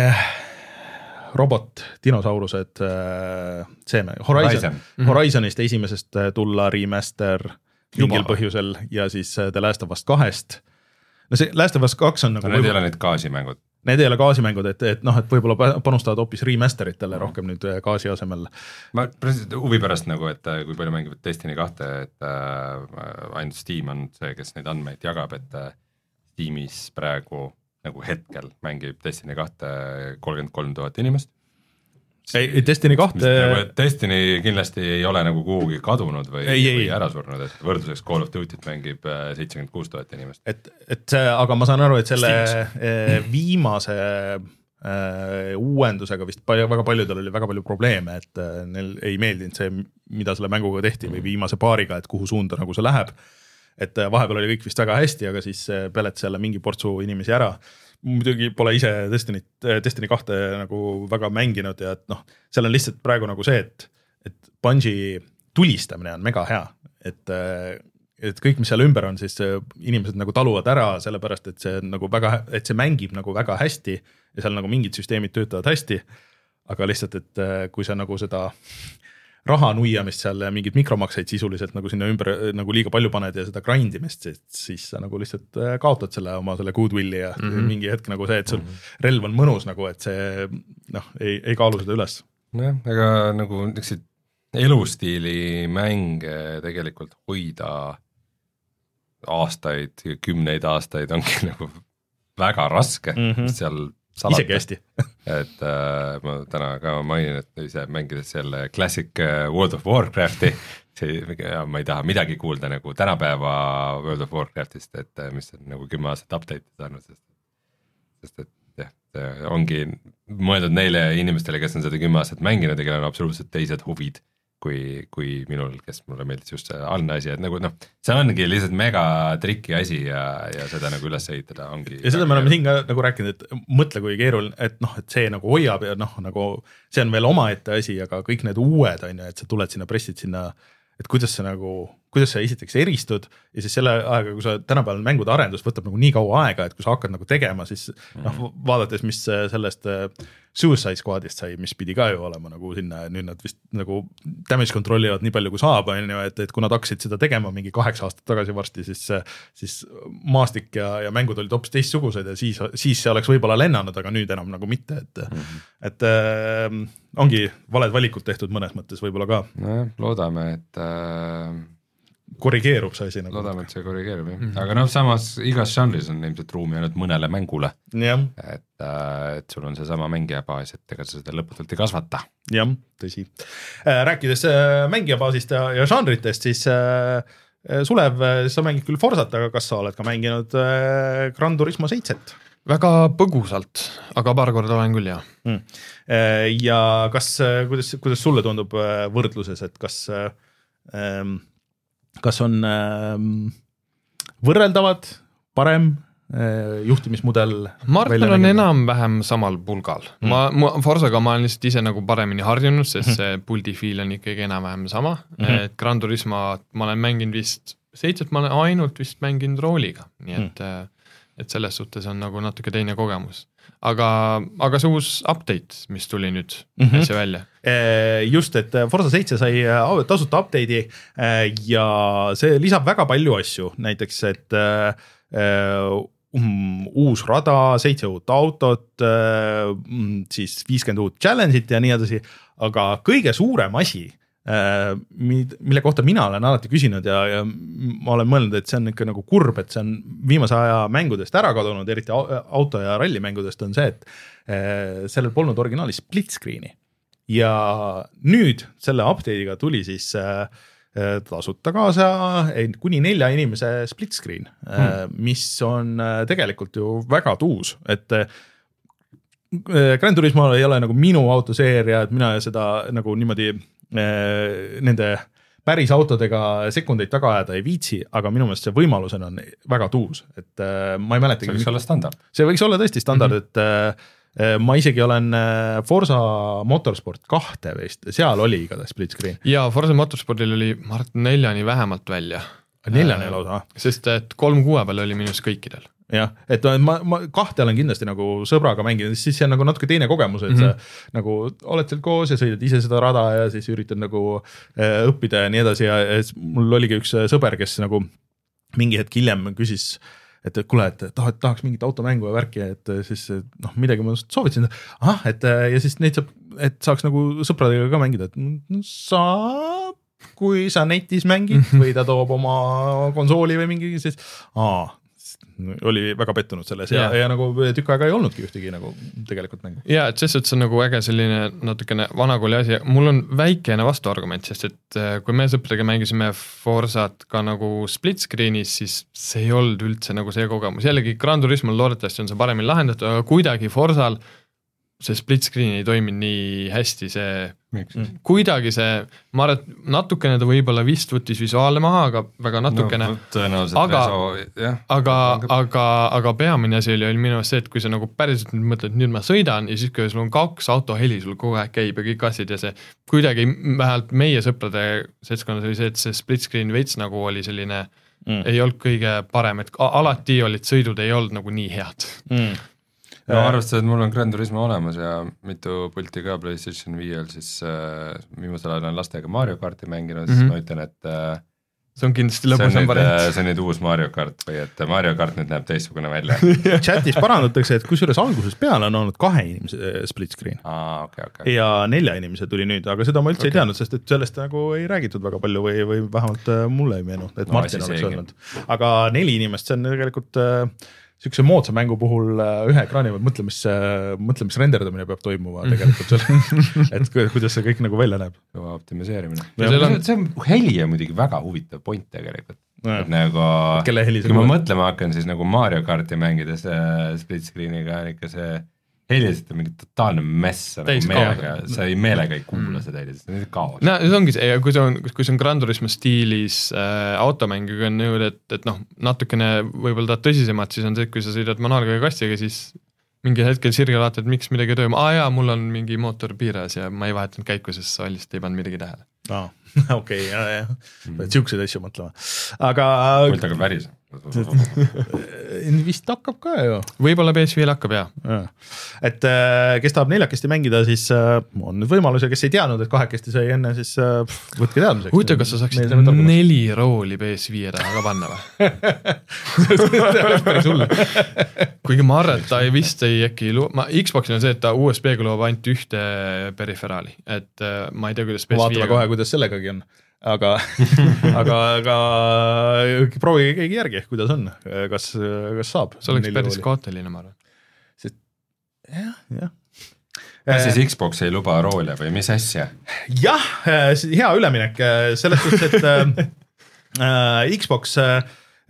robot, dinosaurused, see Horizon, Horizon. Horizonist esimesest tulla remaster mingil põhjusel ja siis The Last of Us kahest. No see Last of Us kaks on nagu... No need ei ole need gaasimängud. Need ei ole gaasimängud, et, et noh, et võib-olla panustavad hoopis remasteritele mm. rohkem nüüd gaasi asemel. Ma president huvi pärast nagu, et kui palju mängivad Destiny kahte, et äh, ainult Steam on see, kes neid andmeid jagab, et äh, Steamis praegu nagu hetkel mängib Destiny kahte kolmkümmend kolm tuhat inimest. Ei, Destiny kahte... Nagu, Destiny kindlasti ei ole nagu kuhugi kadunud või, ei, või ei. Ära surnud, et võrdluseks Call of Duty't mängib seitsekümmend kuus tuhat inimest. Et, et see, aga ma saan aru, et selle Steams. viimase äh, uuendusega vist palju, väga paljudel oli väga palju probleeme, et äh, neil ei meeldinud see, mida selle mänguga tehti või viimase paariga, et kuhu suunda nagu see läheb. Et äh, vahepeal oli kõik vist väga hästi, aga siis äh, pelet selle mingi portsu inimesi ära. Muidugi pole ise Destiny, Destiny kahte nagu väga mänginud ja et noh, seal on lihtsalt praegu nagu see, et, et Bungie tulistamine on mega hea, et, et kõik, mis seal ümber on, siis inimesed nagu taluvad ära, sellepärast, et see, nagu väga, et see mängib nagu väga hästi ja seal nagu mingid süsteemid töötavad hästi, aga lihtsalt, et kui sa nagu seda raha nuiamist seal ja mingid mikromakseid sisuliselt nagu sinna ümber nagu liiga palju paned ja seda grindimist, siis sa nagu lihtsalt kaotad selle oma selle goodwilli ja mm -hmm. mingi hetk nagu see, et sul relv on mõnus nagu, et see noh, ei, ei kaalu seda üles. Nojah, aga nagu niisugused elustiili mänge tegelikult hoida aastaid, kümneid aastaid ongi nagu väga raske, mm -hmm. seal salata. Isegi hästi. et äh, ma täna ka mainin, et ise mängides selle Classic World of Warcrafti, see, ma ei taha midagi kuulda nagu tänapäeva World of Warcraftist, et mis on nagu kümme aastat update saanud, sest, sest et jah, see ongi mõeldud neile inimestele, kes on seda kümme aastat mänginud ja kellel on absoluutselt teised huvid kui, kui minul, kes mulle meeldis just see algne asi, et nagu noh, see ongi lihtsalt mega triki asi ja, ja seda nagu üles ehitada ongi. Ja seda me oleme siin ka nagu rääkinud, et mõtle kui keeruline, et noh, et see nagu hoiab ja noh, nagu see on veel omaette asi, aga kõik need uued on ju, et sa tuled sinna, pressid sinna, et kuidas sa nagu, kuidas sa esiteks eristud ja siis selle aega, kui sa tänapäeval mängude arendus võtab nagu nii kaua aega, et kui sa hakkad nagu tegema, siis mm-hmm. noh, vaadates, mis sellest Suicide Squadist sai, mis pidi ka ju olema nagu sinna, nüüd nad vist nagu damage controllivad nii palju kui saab, et, et kui nad hakkasid seda tegema mingi kaheksa aastat tagasi varsti, siis, siis maastik ja, ja mängud olid hoopis teistsugused ja siis, siis see oleks võib-olla lennanud, aga nüüd enam nagu mitte, et, mm-hmm. et äh, ongi valed valikud tehtud mõnes mõttes võib-olla ka. No, loodame, et äh... korrigeerub see asi nagu. Loodame, et see korrigeerub, jah. Mm -hmm. Aga noh, samas igas žanris on ilmselt ruumi ainult mõnele mängule. Et, et sul on see sama mängijabaas, et ega sa seda lõputult ei kasvata. Jah, tõsi. Rääkides mängijabaasist ja, ja žanritest, siis Sulev, sa mängid küll Forzat, aga kas sa oled ka mänginud Gran Turismo seitset? Väga põgusalt, aga paar korda olen küll, jah. Mm. Ja kas, kuidas, kuidas sulle tundub võrdluses, et kas ähm, kas on äh, võrreldavad, parem äh, juhtimismudel? Ma arvan, on enam-vähem samal pulgal. Mm. Ma, ma Forzaga ma olen lihtsalt ise nagu paremini harjunud, sest see puldifiil on ikkagi enam-vähem sama. Mm-hmm. Et Gran Turismo ma olen mänginud vist, seitset ma olen ainult vist mänginud rooliga, nii et, mm. et selles suhtes on nagu natuke teine kogemus. Aga, aga see uus update, mis tuli nüüd mm-hmm. äsja välja. Just, et Forza seitse sai tasuta update'i ja see lisab väga palju asju, näiteks, et um, uus rada, seitse uut autot, siis viiskümmend uut challenge'it ja nii edasi, aga kõige suurem asi, mille kohta mina olen alati küsinud ja, ja ma olen mõelnud, et see on ikka nagu kurb, et see on viimase aja mängudest ära kadunud, eriti auto- ja rallimängudest on see, et sellel polnud originaali split screen'i ja nüüd selle update'iga tuli siis tasuta kaasa kuni nelja inimese split screen, hmm. mis on tegelikult ju väga tuus, et Gran Turismo ei ole nagu minu autoseeria, et mina seda nagu niimoodi nende päris autodega sekundeid taga ajada ei viitsi, aga minu meelest see võimalusena on väga tuus, et ma ei mäleta. See võiks olla standard. See võiks olla tõesti standard, mm-hmm. et ma isegi olen Forza Motorsport kahte vist, seal oli igatahes split screen. Ja Forza Motorsportil oli, ma arvan, neljani vähemalt välja. Neljani lausa? Sest et kolm kuue peal oli minus kõikidel. jah, et ma, ma kahte olen kindlasti nagu sõbraga mänginud, siis see on nagu natuke teine kogemus, et mm-hmm. sa nagu oled seal koos ja sõidad ise seda rada ja siis üritad nagu äh, õppida ja nii edasi ja, ja mul oligi üks sõber, kes nagu mingi hetk hiljem küsis, et kuule, et tahad, tahaks mingit automängu ja värki, et siis noh, midagi ma soovitasin, ahah, et ja siis neid saab, et saaks nagu sõpradega ka mängida, et saab, kui sa netis mängid või ta toob oma konsooli või mingi, siis aa, oli väga pettunud selles ja, ja, ja nagu tükk aega ei olnudki ühtegi nagu tegelikult mängu. Ja, et sest, et see on nagu äge selline natukene vanakooli asi, mul on väikene vastuargument, sest et kui me sõpradega mängisime Forzat ka nagu split screen'is, siis see ei olnud üldse nagu see kogemus. Jällegi Gran Turismo loodetavasti on see paremini lahendatud, aga kuidagi Forzal see split screen ei toiminud nii hästi, see mm. kuidagi see, ma arvan, et natukene ta võib-olla vist võttis visuaale maha, aga väga natukene no,, aga, aga, aga, aga peamine asi oli, oli minu see, et kui sa nagu päriselt mõtled, nüüd ma sõidan ja siis kui sul on kaks autoheli, sul kogu aeg käib ja kõik asjad ja see kuidagi vähemalt meie sõprade seltskonnas oli see, et see split screen veits nagu oli selline mm. ei olnud kõige parem, et alati olid sõidud ei olnud nagu nii head mm. No arvestades, et mul on Gran Turismo olemas ja mitu pulti ka PlayStation viiel, siis äh, viimasel ajal on lastega Mario Karti mänginud, mm-hmm. siis ma ütlen, et äh, see on kindlasti lõbusam variant. See on nüüd uus Mario Kart või et Mario Kart nüüd näeb teistsugune välja. Chatis parandatakse, et kusjuures alguses peale on olnud kahe inimese split screen ah, okay, okay. ja nelja inimese tuli nüüd, aga seda ma üldse okay. ei teadnud, sest et sellest nagu ei räägitud väga palju või, või vähemalt mulle ei meenu, et no, Martin oleks öelnud. Aga neli inimest, see on tegelikult niisuguse moodsa mängu puhul ühe ekraani peal mõtle, mis, mõtle, mis renderdamine peab toimuma tegelikult seal, et kuidas see kõik nagu välja näeb. Optimiseerimine. On... see on heli ja muidugi väga huvitav point tegelikult. No, et nagu, kui ma mõtlema hakkan, siis nagu Mario Karti mängides split screen'iga on ikka see heliselt on mingi totaalne mess, nagu meelega, sa ei meelega ei kuula mm. seda heliselt, see on kaos. No see ongi see, kui see on, kui see on Gran Turismo stiilis äh, automängiga on nõud, et, et noh, natukene võib-olla tahad tõsisemad, siis on see, et kui sa sõidad manuaalga kastiga, siis mingi hetkel sirge vaatad, miks midagi ei toimu, aa jaa, mul on mingi mootor piiras ja ma ei vahetanud käiku, sest sa lihtsalt ei pannud midagi tähele. Aa, okei, okay, jah, jah, pead siukseid asju mõtlema. Aga... Võlt hakkab värisema. Vist hakkab ka ju. Võib-olla P S viis hakkab, jah. Ja. Et kes tahab neljakesti mängida, siis on nüüd võimalus ja kes ei teadnud, et kahekesti sai enne, siis pff, võtke teadmiseks. Huvitav, kas sa saaksid neli rooli P S viis taha ka panna või? Kuigi ma arvan, et ta ei vist ei äkki lu-, ma Xboxil on see, et ta U S B-ga loob ainult ühte periferaali, et ma ei tea, kuidas P S viis vaatame kohe, kuidas sellegagi on. Aga, aga, aga proovige keegi järgi, kuidas on, kas, kas saab. See oleks päris kaoteline, ma arvan. Sest, jah, jah. Kas siis Xbox ei luba roole või mis asja? Jah, hea üleminek, selles suhtes, et äh, Xbox äh,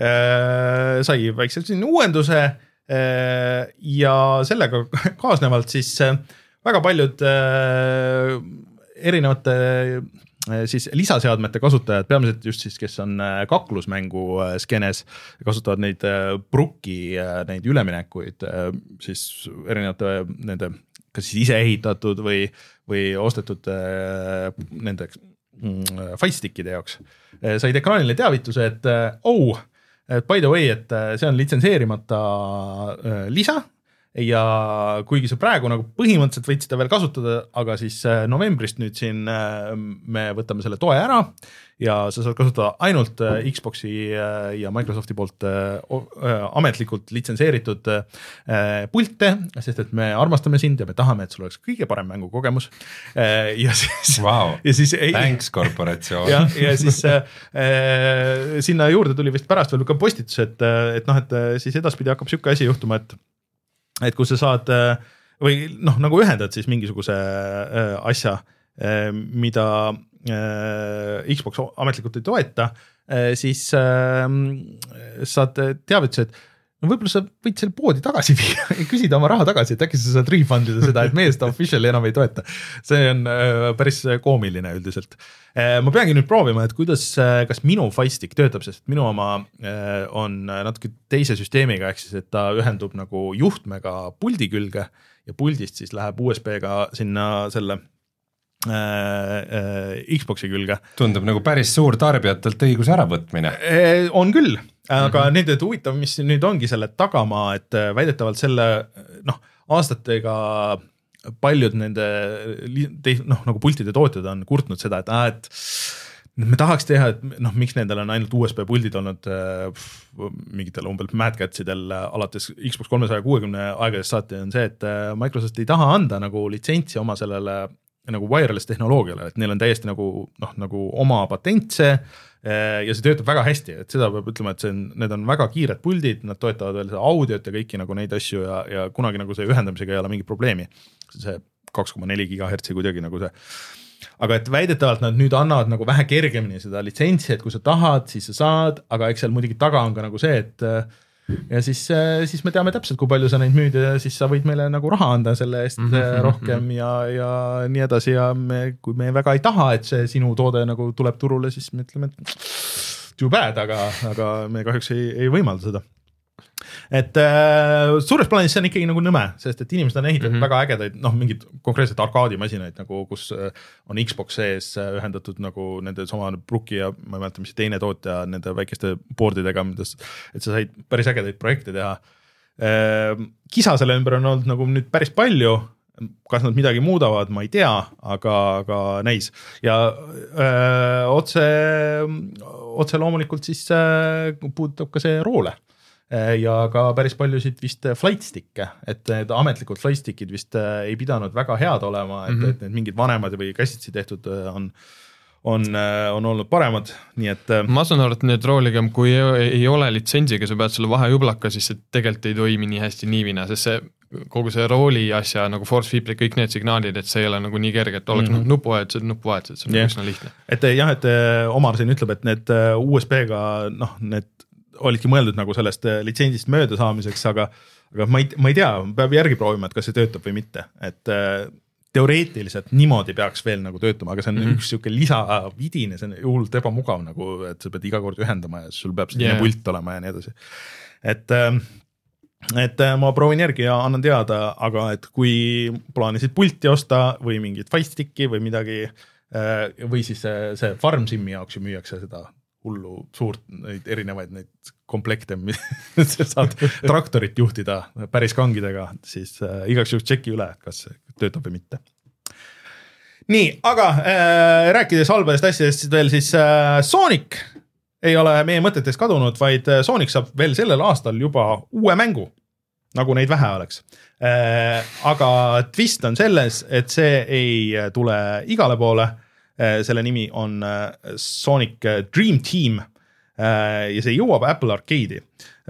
sai väikselt siin uuenduse äh, ja sellega kaasnevalt siis äh, väga paljud äh, erinevate siis lisaseadmete kasutajad, peamiselt just siis, kes on kaklusmängu skenes, kasutavad neid Brooki, neid üleminekuid siis erinevate nende, kas siis ise ehitatud või, või ostetud nende Firestickide jaoks. Said ekraanile teavituse, et oh, by the way, et see on litsenseerimata lisa, ja kuigi see praegu nagu põhimõtteliselt võid seda veel kasutada, aga siis novembrist nüüd siin me võtame selle toe ära ja sa saad kasutada ainult Xboxi ja Microsofti poolt ametlikult litsenseeritud pulte, sest et me armastame sind ja me tahame, et sul oleks kõige parem mängukogemus. Ja siis, wow. ja siis thanks korporatsioon. Ja, ja siis äh, sinna juurde tuli vist pärast veel ka postitus, et, et, noh, et siis edaspidi hakkab siuke asi juhtuma, et et kui sa saad või noh, nagu ühendad siis mingisuguse asja, mida Xbox ametlikult ei toeta, siis saad teavituse, et no võib-olla sa võid selle poodi tagasi viia ja küsida oma raha tagasi, et äkki sa saad refundida seda, et meie seda officially enam ei toeta. See on päris koomiline üldiselt. Ma peangi nüüd proovima, et kuidas, kas minu Firestick töötab, sest minu oma on natuke teise süsteemiga, ehk siis, et ta ühendub nagu juhtmega puldi külge ja puldist siis läheb U S B-ga sinna selle Xboxi külge. Tundub nagu päris suur tarbijatelt õiguse äravõtmine. On küll, aga mm-hmm. nüüd, et huvitav, mis nüüd ongi selle tagamaa, et väidetavalt selle noh, aastatega paljud nende noh, nagu pultide tootjad on kurtnud seda, et, ah, et me tahaks teha, et noh, miks nendel on ainult U S B puldid olnud pff, mingitel umbel Mad Catsidel alates Xbox kolmesaja kuuekümne aegadest saati on see, et Microsoft ei taha anda nagu litsentsi oma sellele nagu wireless tehnoloogiale, et neil on täiesti nagu, noh, nagu oma patentse ja see töötab väga hästi, et seda peab ütlema, et see on, need on väga kiired puldid, nad toetavad veel audiot ja kõiki nagu neid asju ja, ja kunagi nagu see ühendamisega ei ole mingit probleemi. See kaks koma neli gigahertsi kuidagi nagu see. Aga et väidetavalt nad nüüd annavad nagu vähe kergemini seda litsentsi, et kui sa tahad, siis sa saad, aga eks seal muidugi taga on ka nagu see, et ja siis, siis me teame täpselt, kui palju sa neid müüd ja siis sa võid meile nagu raha anda selle eest mm-hmm. rohkem ja, ja nii edasi ja me, kui me väga ei taha, et see sinu toode nagu tuleb turule, siis me ütleme, et too bad, aga, aga me kahjuks ei, ei võimalda seda. Et äh, suures plaanis see on ikkagi nagu nõme, sest et inimesed on ehitatud mm-hmm. väga ägedaid, noh, mingid konkreetselt arkaadimasinaid, nagu, kus on Xbox sees ühendatud nagu nende sama Brooki ja ma ei mäleta, mis teine tootja nende väikeste boardidega, et sa said päris ägedaid projekte teha. Kisa selle ümber on olnud nagu nüüd päris palju, kas nad midagi muudavad, ma ei tea, aga, aga näis. Ja öö, otse, otse loomulikult siis öö, puudutab ka see roole. Ja ka päris paljusid vist flightstikke, et need ametlikud flightstickid vist ei pidanud väga head olema, et, mm-hmm. et need mingid vanemad või käsitsi tehtud on, on, on olnud paremad, nii et ma saan aru, et need rooligem, kui ei ole litsentsiga, sa pead selle vahejublaka, siis see tegelikult ei toimi nii hästi niivina, sest see kogu see rooli asja nagu force feedback, kõik need signaalid, et see ei ole nagu nii kerge, et oleks mm-hmm. nupuvahetused, nupuvahetused, see on yeah. üsna lihtne. Et jah, et Omar siin ütleb, et need U S B-ga, noh, need olidki mõeldud nagu sellest litsentsist mööda saamiseks, aga, aga ma, ei, ma ei tea, peab järgi proovima, et kas see töötab või mitte, et äh, teoreetiliselt niimoodi peaks veel nagu töötama, aga see on mm. üks siuke lisavidine, see on juhult ebamugav nagu, et sa pead iga kord ühendama ja sul peab selline yeah. pult olema ja nii edasi. Et, äh, et ma proovin järgi ja annan teada, aga et kui plaanisid pulti osta või mingit Firesticki või midagi äh, või siis see, see Farm Simi jaoks ju müüakse seda hullu suurt neid erinevaid neid komplekte, sa saad traktorit juhtida päris kangidega, siis äh, igaks juhul tšeki üle, kas töötab või mitte. Nii, aga äh, rääkides halbadest asjadest veel, siis äh, Sonic ei ole meie mõtetes kadunud, vaid Sonic saab veel sellel aastal juba uue mängu, nagu neid vähe oleks. Äh, aga twist on selles, et see ei tule igale poole. Selle nimi on Sonic Dream Team ja see jõuab Apple Arcade'i.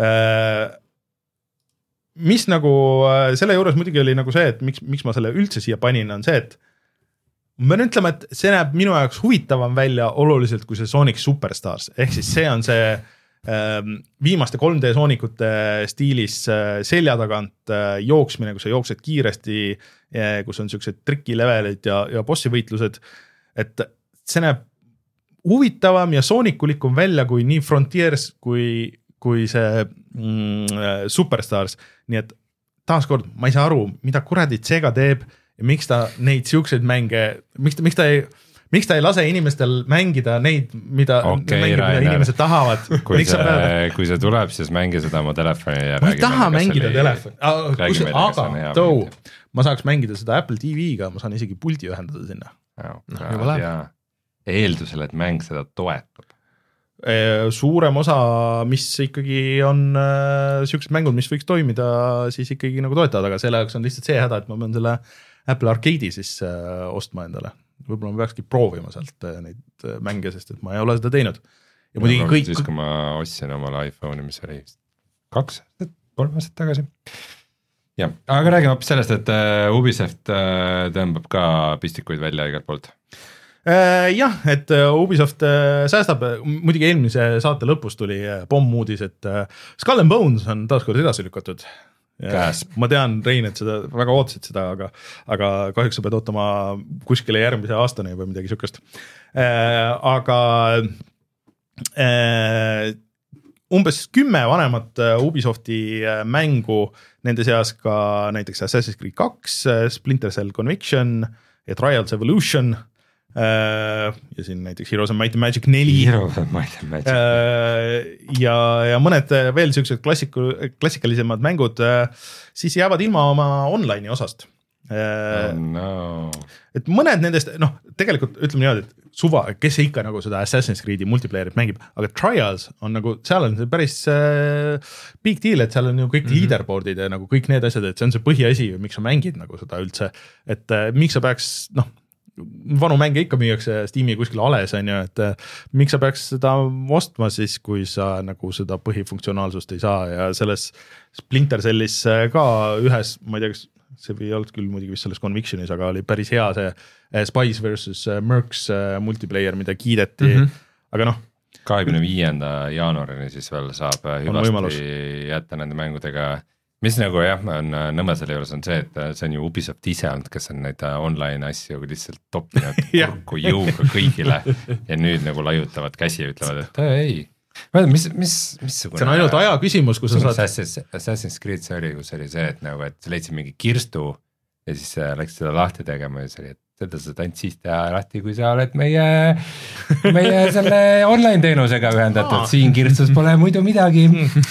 Mis nagu selle juures muidugi oli nagu see, et miks, miks ma selle üldse siia panin, on see, et ma pean ütlema, et see näeb minu jaoks huvitavam välja oluliselt kui see Sonic Superstars. Ehk siis see on see viimaste kolm D Sonicute stiilis selja tagant jooksmine, kus sa jooksed kiiresti, kus on sellised trikilevelid ja, ja bossi võitlused. Et see näeb huvitavam ja soonikulikum välja kui nii Frontiers kui, kui see mm, Superstars. Nii et taaskord, ma ei saa aru, mida kuradit Sega teeb ja miks ta neid siukseid mänge, miks ta, miks ta ei, miks ta ei lase inimestel mängida neid, mida, okay, mänge, mida inimesed tahavad. Kui see, pead... kui see tuleb, siis mängi seda oma telefoni ja ma ei taha mängida telefoni, aga too, ma saaks mängida seda Apple T V-ga, ma saan isegi puldi ühendada sinna. No, ja eeldusel, et mäng seda toetab. Suurem osa, mis ikkagi on äh, siuksed mängud, mis võiks toimida, siis ikkagi nagu toetavad, aga selle jaoks on lihtsalt see häda, et ma pean selle Apple Arcade'i siis äh, ostma endale. Võib-olla ma peakski proovima sealt äh, neid mänge, sest et ma ei ole seda teinud. Ja ma kõik... siis, kui ma ostsin omale iPhone'i, mis oli kaks, kolm aastat tagasi. Ja, aga räägime hoopis sellest, et uh, Ubisoft uh, tõmbab ka pistikuid välja igalt poolt. Uh, jah, et uh, Ubisoft uh, säästab, muidugi eelmise saate lõpus tuli uh, pomm uudis, et uh, Skull and Bones on taaskord edasi lükatud. Ma tean, Rein, et seda väga ootasid seda, aga, aga kahjuks sa pead ootama kuskile järgmise aastani või midagi sükast. Uh, aga uh, umbes kümme vanemat Ubisofti mängu, nende seas ka näiteks Assassin's Creed kaks, Splinter Cell Conviction ja Trials Evolution äh, ja siin näiteks Heroes of Might and Magic neli Heroes of Might and Magic äh, ja, ja mõned veel sellised klassiku, klassikalisemad mängud äh, siis jäävad ilma oma online'i osast. Oh, no. Et mõned nendest, noh, tegelikult ütleme niimoodi, et suva, kes ikka nagu seda Assassin's Creed'i multiplayerit mängib, aga Trials on nagu, seal on see päris äh, big deal, et seal on ju kõik mm -hmm. leaderboardid ja nagu kõik need asjad, et see on see põhiasi, miks sa mängid nagu seda üldse, et äh, miks sa peaks, noh, vanu mänge ikka müüakse Steam'i kuskil ales, on ju, et äh, miks sa peaks seda ostma siis, kui sa nagu seda põhifunktsionaalsust ei saa ja selles Splinter Cellis ka ühes, ma ei tea, kas see ei olnud küll muidugi vist selles Convictionis, aga oli päris hea see Spice versus Mercs multiplayer, mida kiideti, mm -hmm. aga noh. kahekümne viienda jaanuarini siis veel saab hüvasti jätta nende mängudega, mis nagu jah, on nõme selle juures on see, et see on ju Ubisoft ise olnud, kes on neid online asju lihtsalt toppinud kurku jõuga kõigile ja nüüd nagu laiutavad käsi ja ütlevad, et ei. mis, mis, missugune... see on ainult aja küsimus, kus sa saad... Assassin's, Assassin's Creed see oli, kus oli see, et nagu, et sa leidsid mingi kirstu ja siis läks seda lahti tegema ja see oli, et seda sa tand siis teha lahti, kui sa oled meie, meie selle online teenusega ühendatud, siin kirstus pole muidu midagi.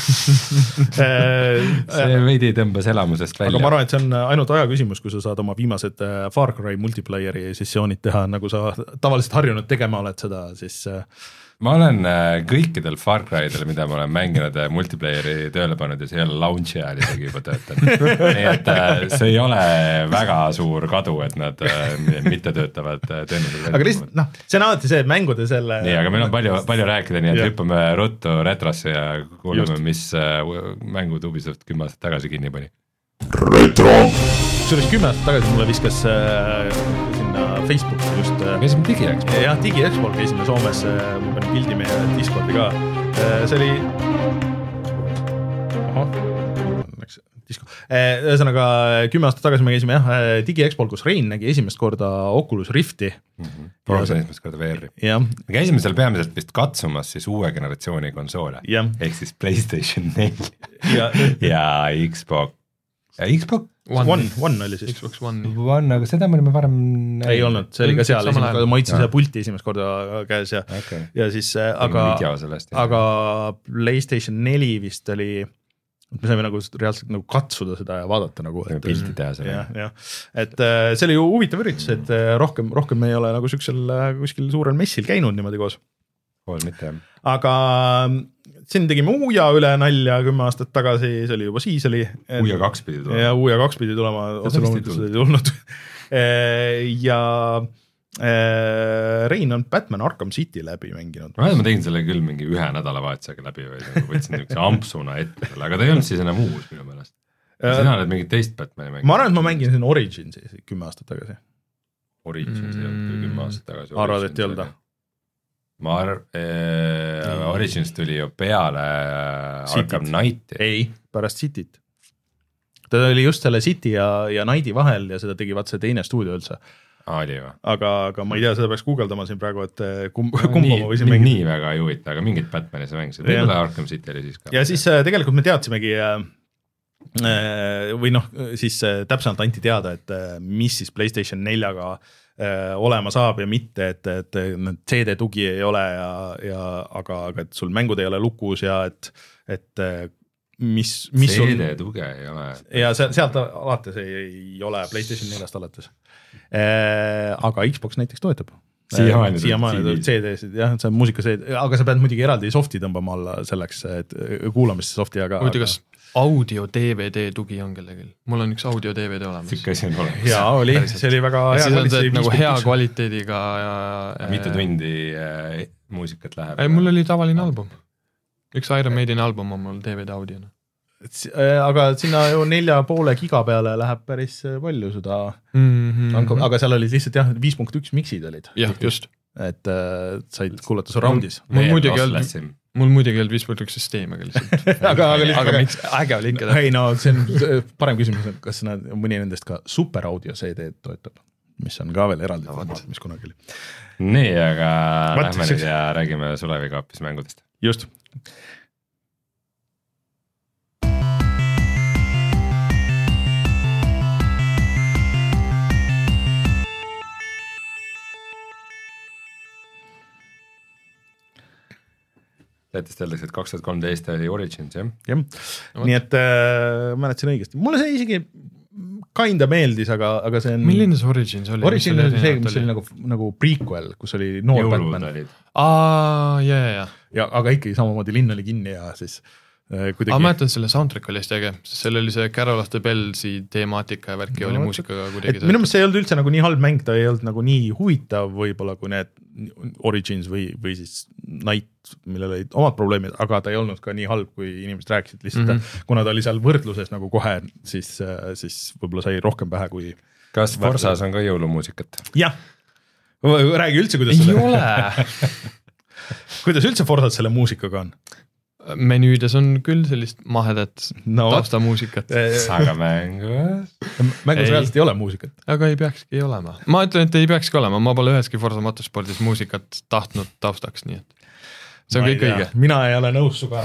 see veidi tõmbas elamusest välja. Aga ma arvan, et see on ainult aja küsimus, kui sa saad oma viimased Far Cry multiplayeri sessioonid teha, nagu sa tavaliselt harjunud tegema oled seda, siis... ma olen kõikidel Far Cry'del, mida ma olen mänginud multiplayeri tööle pannud ja see ei ole launch'i ajal isegi juba töötanud. Nii et see ei ole väga suur kadu, et nad mitte töötavad teenused. Aga lihtsalt, noh, see on alati see, et mängude selle... Nii, aga meil on palju, palju rääkida, nii et ja. hüppame ruttu retrosse ja kuuleme, mis mängud Ubisoft kümme aastat tagasi kinni pani. Retro! Sellest kümme aastat tagasi mulle viskas sinna Facebooki just... Käisime DigiExpo. Jah, DigiExpo käisime Soomes, ma panin pildi meie Discordi ka. See oli... Oho, läks Discord. Ühesõnaga, kümme aastat tagasi me käisime jah, DigiExpo, kus Rein nägi esimest korda Oculus Rifti. Mm-hmm. Proovisin esimest korda V R-i. Ja. Me käisime seal peamiselt vist katsumas siis uue generatsiooni konsoole. Ja. Ehk siis PlayStation neli ja, ja Xbox. Ja Xbox One, one, one oli siis. Xbox One. One, aga seda me olime varem... Ei olnud, see oli ka seal, esimest, ma hoidsin seda pulti esimest korda käes ja, okay. ja siis, aga, sellest, aga PlayStation neli vist oli, me saime nagu reaalselt nagu katsuda seda ja vaadata nagu. Et, pilti teha selle. Ja, ja. Et see oli ju huvitav üritus, et rohkem, rohkem me ei ole nagu süksel kuskil suurel messil käinud niimoodi koos. Pool mitte. Aga siin tegime Uja üle nalja kümme aastat tagasi, see oli juba siis oli. Uja kaks pidi tulema. Ja Uja kaks pidi tulema, otse loomulikult ei tulnud. ja Rein on Batman Arkham City läbi mänginud. Ma tegin selle küll mingi ühe nädalavahetusega läbi või võtsin üks ampsuna ette selle, aga ta ei olnud siis enam uus minu meelest. Sina oled mingit teist Batmani mänginud. Ma arvan, et ma mängin siin Origins kümme aastat tagasi. Origins ei olnud kümme aastat tagasi. Arvad, et ei olda? Ma arv, eh, Origins tuli ju peale Arkham Knighti. Ei, pärast Cityt. Ta oli just selle City ja, ja Knighti vahel ja seda tegi vaat see teine stuudio üldse. Oli või? Aga, aga ma ei tea, seda peaks guugeldama siin praegu, et kumb, kumba nii, ma võisin mängida. Nii väga ei huvita, aga mingit Batmani sa mängisid. Võib-olla Arkham City oli siis ka. Ja siis tegelikult me teadsimegi või noh, siis täpselt anti teada, et mis siis PlayStation neljaga olema saab ja mitte, et, et C D tugi ei ole ja, ja aga, aga et sul mängud ei ole lukus ja et, et mis, mis C D sul... tuge ei ole. Ja sealt alates ei ole PlayStation neljast alates. Aga Xbox näiteks toetab. Siiamaani tuleb C D-sid, jah, see on muusika C D, aga sa pead muidugi eraldi softi tõmbama alla selleks, et kuulamist softi, aga... Muidu kas audio D V D tugi on kellegil? Mul on üks audio D V D olemas. Sikka asi on olemas. Jaa, oli, see oli väga hea kvaliteedi. Nagu hea kvaliteediga ja... ja mitu tundi äh, muusikat läheb? Ei, mul oli tavaline album. Üks Iron Maiden album on mul D V D audiona. Aga sinna ju nelja poole giga peale läheb päris palju seda, mm-hmm. aga seal olid lihtsalt jah, viis punkt üks miksid olid. Jah, just. Et äh, said kuulata su roundis. Mul muidugi olnud, mul muidugi olnud viis punkt üks süsteem, aga lihtsalt. aga, aga, aga miks äge oli ikka? Ei no, see on parem küsimus, kas nad, mõni nendest ka super audio C D toetab, mis on ka veel eraldi formaat, mis kunagi oli. Nii, aga Vat, lähme nüüd ja räägime Suleviga hoopis mängudest. Just. Lätist öeldakse, et kaks tuhat kolmteist oli Origins, jah? jah, nii et äh, mäletasin õigesti. Mulle see isegi kinda meeldis, aga, aga see on... Milline see Origins oli? Origins oli see, mis oli nagu, nagu prequel, kus oli noor Batman. Aa, jaa, jaa. Ja, aga ikkagi samamoodi linn oli kinni ja siis äh, kuidagi... Aga ma mäletan, selle soundtrack oli hästi äge, sest seal oli see Carol of the Bellsi temaatika ja värki no, oli muusikaga kuidagi... Minu meelest see ei olnud üldse nagu nii halb mäng, ta ei olnud nagu nii huvitav võib-olla kui need Origins või, või siis Night, millel olid omad probleemid, aga ta ei olnud ka nii halb, kui inimesed rääkisid lihtsalt, mm -hmm. kuna ta oli seal võrdluses nagu kohe, siis, siis võib-olla sai rohkem pähe kui... Kas Forsas on ka jõulumuusikat? Jah, räägi üldse, kuidas ei selle... ole kuidas üldse Forsas selle muusikaga on? Menüüdes on küll sellist mahedat no. taustamuusikat. Aga mängus? Mängus reaalselt ei ole muusikat. Aga ei peakski olema. Ma ütlen, et ei peakski olema. Ma pole üheski Forza Motorspordis muusikat tahtnud taustaks, nii et see on kõik õige. Mina ei ole nõus suga.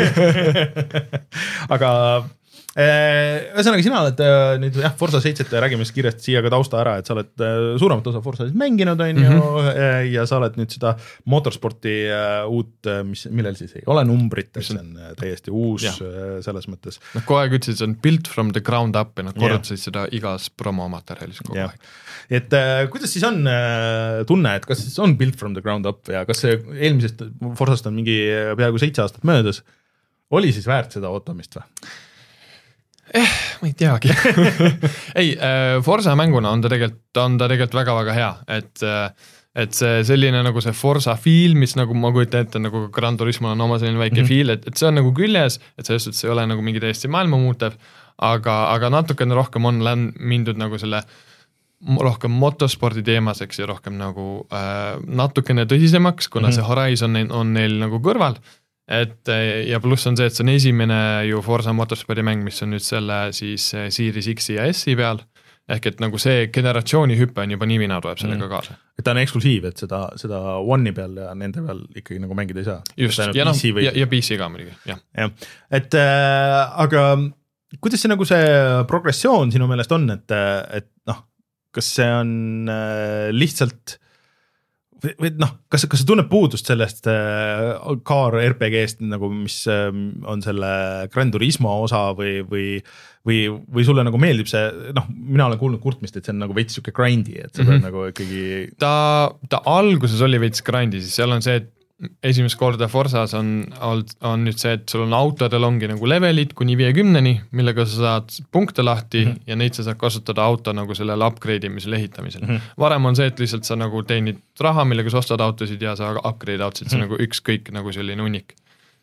Aga ühesõnaga, sina oled nüüd jah, Forza seitset räägime kiiresti siia ka tausta ära, et sa oled suuremat osa Forzasid mänginud, on ju, mm-hmm. ja sa oled nüüd seda motorsporti uut, mis, millel siis ei ole numbrit, see on täiesti uus ja. Selles mõttes. Nad kogu aeg ütlesid, see on built from the ground up ja nad korrutasid seda igas promomaterjalis kogu aeg. Et kuidas siis on tunne, et kas siis on built from the ground up ja kas see eelmisest Forzast on mingi peaaegu seitse aastat möödas, oli siis väärt seda ootamist või? Eh, ma ei teagi. ei, Forza mänguna on ta tegelikult, on ta tegelikult väga-väga hea, et, et see selline nagu see Forza feel, mis nagu ma kujutan ette, nagu Gran Turismo on oma selline väike mm -hmm. feel, et, et see on nagu küljes, et sellest, et see ei ole nagu mingi täiesti maailma muutev, aga, aga natukene rohkem on län, mindud nagu selle rohkem motospordi teemaseks ja rohkem nagu äh, natukene tõsisemaks, kuna mm -hmm. see Horizon on, on neil nagu kõrval. Et, ja pluss on see, et see on esimene ju Forza Motorspordi mäng, mis on nüüd selle siis Series X ja S-i peal, ehk et nagu see generatsiooni hüppe on juba nii mina tuleb sellega mm. kaasa. Et ta on eksklusiiv, et seda, seda One'i peal ja nende peal ikkagi nagu mängida ei saa. Just, ja, no, või... ja, ja P C ka muidugi, jah. jah, et äh, aga kuidas see nagu see progressioon sinu meelest on, et, et noh, kas see on äh, lihtsalt või, või noh, kas, kas sa tunned puudust sellest äh, kaar R P G-st nagu, mis äh, on selle Gran Turismo osa või, või, või, või sulle nagu meeldib see, noh, mina olen kuulnud kurtmist, et see on nagu veits siuke grindi, et see mm -hmm. on nagu ikkagi ta, ta alguses oli veits grindi, siis seal on see, et esimest korda Forzas on, on nüüd see, et sul on autodel ongi nagu levelid kuni viiekümneni, millega sa saad punkte lahti mm -hmm. ja neid sa saad kasutada auto nagu sellele upgrade imisele ehitamisel. Mm -hmm. Varem on see, et lihtsalt sa nagu teenid raha, millega sa ostad autosid ja sa upgrade autosid, see mm -hmm. nagu ükskõik nagu selline unik.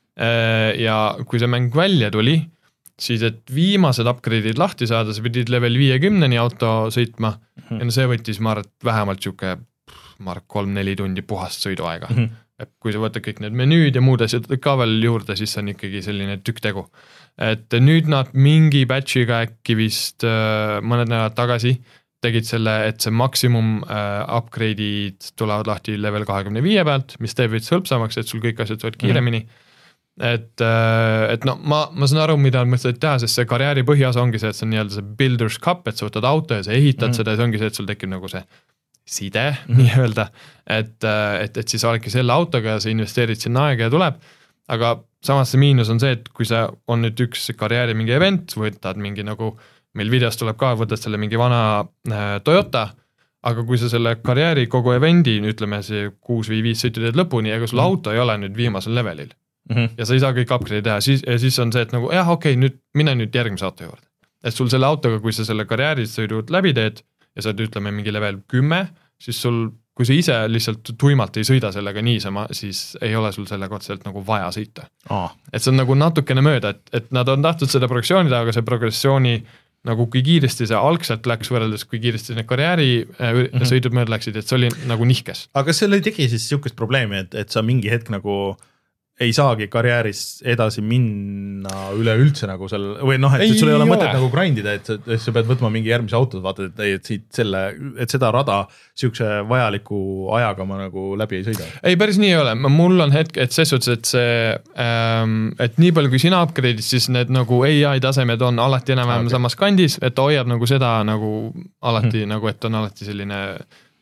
Ja kui see mäng välja tuli, siis et viimased upgrade'id lahti saada, sa pidid level viiekümneni auto sõitma mm -hmm. ja no see võttis, ma arvan, vähemalt siuke, ma arvan, kolm-neli tundi puhast sõiduaega. Mm -hmm. Et kui sa võtad kõik need menüüd ja muud asjad ka veel juurde, siis see on ikkagi selline tükk tegu. Et nüüd nad mingi batchiga äkki vist äh, mõned nädalad tagasi tegid selle, et see maksimum äh, upgrade'id tulevad lahti level kahekümne viie pealt, mis teeb veits hõlpsamaks, et sul kõik asjad tulevad kiiremini. Mm. Et, äh, et no ma, ma saan aru, mida on mõtlesid teha, sest see karjääri põhjas ongi see, et see on nii-öelda see builder's cup, et sa võtad auto ja sa ehitad mm. seda ja see ongi see, et sul tekib nagu see side mm-hmm. nii-öelda, et, et, et siis oledki selle autoga ja sa investeerid sinna aega ja tuleb, aga samas see miinus on see, et kui see on nüüd üks karjääri mingi event, võtad mingi nagu, meil videos tuleb ka, võtad selle mingi vana äh, Toyota, aga kui sa selle karjääri kogu eventi, ütleme see kuus või viis sõitu teed lõpuni, ega sul mm-hmm. auto ei ole nüüd viimasel levelil mm-hmm. ja sa ei saa kõik upgrade teha, siis, ja siis on see, et nagu jah, okei okay,, nüüd mine nüüd järgmise auto juurde. Et sul selle autoga, kui sa selle karjäärisõidud läbi teed, ja sa ütleme mingi level kümme, siis sul, kui sa ise lihtsalt tuimalt ei sõida sellega niisama, siis ei ole sul selle kotselt nagu vaja sõita. Oh. Et see on nagu natukene mööda, et, et nad on tahtnud seda progressiooni teha, aga see progressiooni nagu kui kiiresti see algselt läks võrreldes, kui kiiresti need karjääri äh, mm-hmm. sõidud mööda läksid, et see oli nagu nihkes. Aga kas selle tegi siis siukest probleemi, et, et sa mingi hetk nagu ei saagi karjääris edasi minna üleüldse nagu seal, või noh, et, et sul ei ole mõtet nagu grindida, et, et sa pead võtma mingi järgmise autod, vaatad, et, et siit selle, et seda rada siukse vajaliku ajaga ma nagu läbi ei sõida. Ei, päris nii ei ole, mul on hetk, et ses suhtes, et see, ähm, et nii palju kui sina upgrade'id, siis need nagu A I tasemed on alati enam-vähem okay. samas kandis, et ta hoiab nagu seda nagu alati hmm. nagu, et on alati selline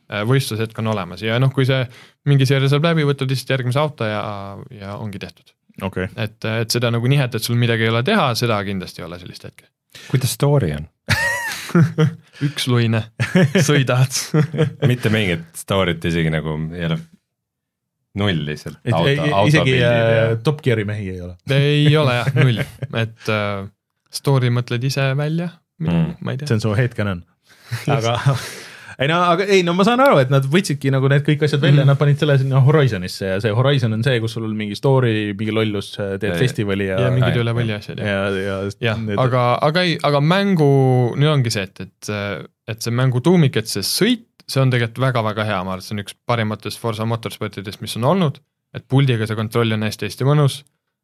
võistlushetk on olemas ja noh, kui see mingi seeria saab läbi, võtad lihtsalt järgmise auto ja, ja ongi tehtud. Okay. Et, et seda nagu nihet, et sul midagi ei ole teha, seda kindlasti ei ole sellist hetke. Kuidas story on? Üksluine, sõidad. Mitte mingit story't isegi nagu ei ole null lihtsalt. Et, auto, auto isegi ja... Top Geari mehi ei ole? Ei ole jah, null. Et uh, story mõtled ise välja, mm. ma ei tea. See on su headcanon. Aga... Ei no, aga ei, no ma saan aru, et nad võtsidki nagu need kõik asjad välja mm. ja nad panid selle sinna Horizonisse ja see Horizon on see, kus sul on mingi story, mingi lollus, teed ja, festivali ja... Ja mingid üle võlli asjad. Ja, ja, ja, need... aga, aga, ei, aga mängu, nüüd ongi see, et, et, et see mängu tuumik, et see sõit, see on tegelikult väga-väga hea, ma arvan, see on üks parimatest Forza Motorsportidest, mis on olnud, et puldiga see kontroll on hästi-hästi mõnus,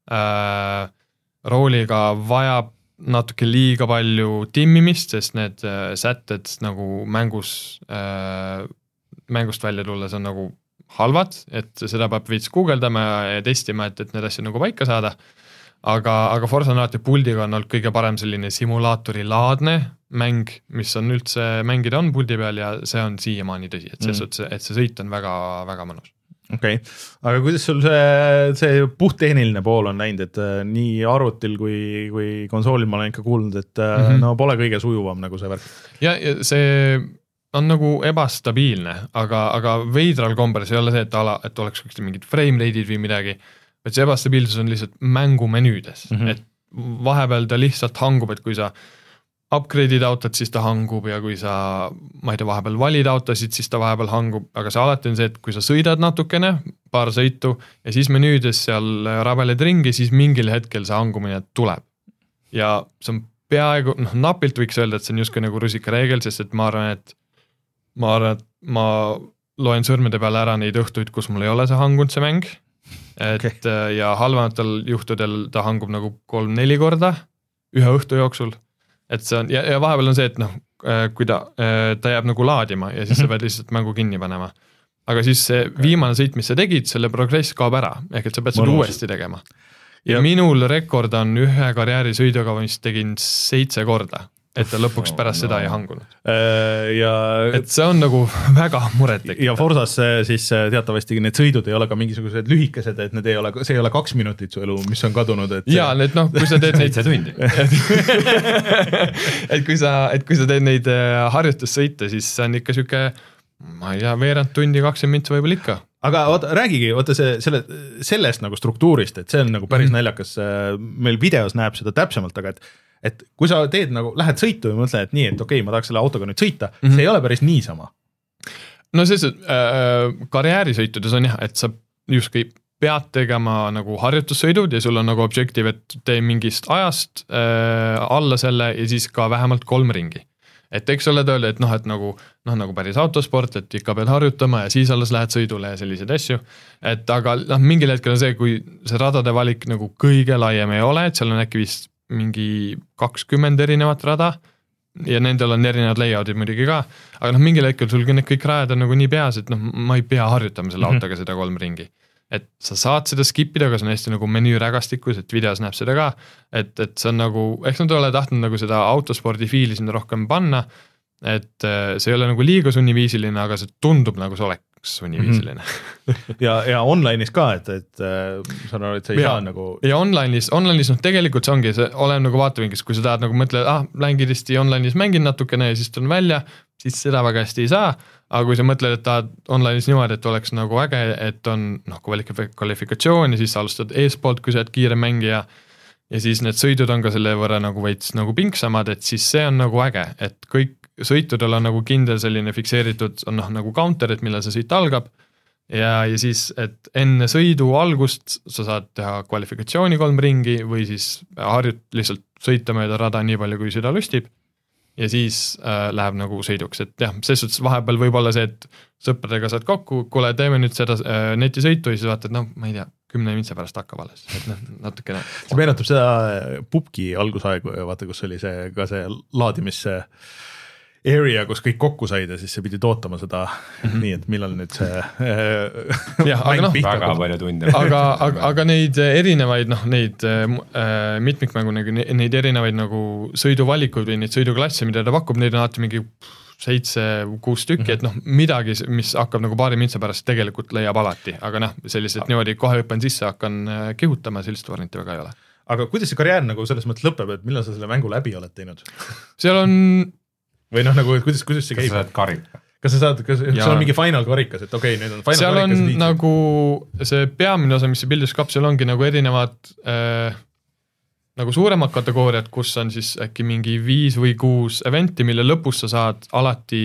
äh, rooliga vajab natuke liiga palju timmimist, sest need äh, sätted nagu mängus äh, mängust välja tulles on nagu halvad, et seda peab veits guugeldama ja testima, et, et need asjad nagu paika saada, aga, aga Forza on alati puldiga on olnud kõige parem selline simulaatori laadne mäng, mis on üldse mängida on puldi peal ja see on siiamaani tõsi, et see, mm. et see sõit on väga, väga mõnus. Okei, okay. Aga kuidas sul see, see puhttehniline pool on näinud, et äh, nii arvutil kui, kui konsoolil ma olen ikka kuulnud, et äh, mm -hmm. no pole kõige sujuvam nagu see värk? Ja, ja see on nagu ebastabiilne, aga, aga veidral kombel see ei ole see, et, ala, et oleks mingid frame rate'id või midagi, et see ebastabiilsus on lihtsalt mängumenüüdes, mm -hmm. et vahepeal ta lihtsalt hangub, et kui sa upgrade'id autot, siis ta hangub ja kui sa, ma ei tea, vahepeal valid autosid, siis ta vahepeal hangub, aga see alati on see, et kui sa sõidad natukene, paar sõitu ja siis menüüdes seal rabeled ringi, siis mingil hetkel see hangumine tuleb. Ja see on peaaegu, noh, napilt võiks öelda, et see on justkui nagu rusikareegel, sest et ma arvan, et ma arvan, et ma loen sõrmede peale ära neid õhtuid, kus mul ei ole see hangunud see mäng, et okay. Ja halvematel juhtudel ta hangub nagu kolm-neli korda ühe õhtu jooksul. Et see on, ja, ja vahepeal on see, et noh, kui ta, ta jääb nagu laadima ja siis sa pead lihtsalt mängu kinni panema. Aga siis see viimane sõit, mis sa tegid, selle progress kaob ära, ehk et sa pead seda uuesti tegema. Ja, ja minul rekord on ühe karjääri sõiduga, mis tegin seitse korda, et ta lõpuks pärast no, seda no. ei hangunud. Ja, et see on nagu väga muretlik. Ja Forzas siis teatavasti need sõidud ei ole ka mingisugused lühikesed, et need ei ole, see ei ole kaks minutit su elu, mis on kadunud. Et ja, et noh, kui sa teed neid tundi. et, kui sa, et kui sa teed neid harjutussõite, siis see on ikka siuke, ma ei tea, veerand tundi, kakskümmend minti võib-olla ikka. Aga oota, räägigi, oota see, selle, sellest nagu struktuurist, et see on nagu päris mm. naljakas, meil videos näeb seda täpsemalt, aga et et kui sa teed nagu, lähed sõitu ja mõtled, et nii, et okei, okay, ma tahaks selle autoga nüüd sõita, mm -hmm. see ei ole päris niisama. No see, see äh, karjäärisõitudes on jah, et sa justkui pead tegema nagu harjutussõidud ja sul on nagu objektiiv, et tee mingist ajast äh, alla selle ja siis ka vähemalt kolm ringi. Et eks ole ta öelda, et noh, et nagu, noh, nagu päris autosport, et ikka pead harjutama ja siis alles lähed sõidule ja selliseid asju. Et aga noh, mingil hetkel on see, kui see radade valik nagu kõige laiem ei ole, et seal on äkki vist mingi kakskümmend erinevat rada ja nendel on erinevad layoutid muidugi ka, aga noh, mingil hetkel sul need kõik rajad on nagu nii peas, et noh, ma ei pea harjutama selle mm -hmm. autoga seda kolm ringi. Et sa saad seda skipida, aga see on hästi nagu menüü rägastikus, et videos näeb seda ka, et, et see on nagu, eks nad ole tahtnud nagu seda autospordi fiili sinna rohkem panna, et see ei ole nagu liiga sunniviisiline, aga see tundub nagu see oleks sunniviisiline mm. -hmm. ja, ja online'is ka, et, et saan aru, et see ei ja, saa nagu ja online'is, online'is noh, tegelikult see ongi, see olen nagu vaatavingis, kui sa tahad nagu mõtled, ah, lähen kiiresti online'is mängin natukene ja siis tulen välja, siis seda väga hästi ei saa, aga kui sa mõtled, et tahad online'is niimoodi, et oleks nagu äge, et on noh, kvalifikatsioon ja siis sa alustad eespoolt, kui sa oled kiire mängija ja siis need sõidud on ka selle võrra nagu veits nagu pingsamad, et siis see on nagu äge, et kõik sõitudel on nagu kindel selline fikseeritud, on noh nagu counter, et millal see sõit algab ja, ja siis, et enne sõidu algust sa saad teha kvalifikatsiooni kolm ringi või siis harjut lihtsalt sõita mööda rada nii palju, kui seda lustib ja siis äh, läheb nagu sõiduks, et jah, selles suhtes vahepeal võib olla see, et sõpradega saad kokku, kuule, teeme nüüd seda äh, netisõitu ja siis vaatad, noh, ma ei tea, kümne mintse pärast hakkab alles, et noh, natukene. See meenutab seda pubki algusaegu, vaata, kus oli see ka see laadimis area, kus kõik kokku said ja siis see pidi tootama seda mm -hmm. nii, et millal nüüd see jah, aga noh, väga palju tunde. aga, aga, aga neid erinevaid, noh, neid äh, mitmikmängu, neid erinevaid nagu sõiduvalikuid või neid sõiduklasse, mida ta pakub, neid on alati mingi seitse, kuus tükki, et noh, midagi, mis hakkab nagu paari mintsa pärast tegelikult leiab alati, aga noh, sellised niimoodi kohe hüppan sisse, hakkan kihutama, sellist varianti väga ei ole. Aga kuidas see karjäär nagu selles mõttes lõpeb, et millal sa selle mängu läbi oled teinud? Seal on... Või noh, nagu, kuidas, kuidas see käib? Kas sa saad karika? Kas sa saad, kas ja... on mingi final karikas, et okei, okay, nüüd on final seal karikas? Seal on liitud. nagu see peamine osa, mis see Builders Cup, seal ongi nagu erinevad äh, nagu suuremad kategooriad, kus on siis äkki mingi viis või kuus eventi, mille lõpus sa saad alati,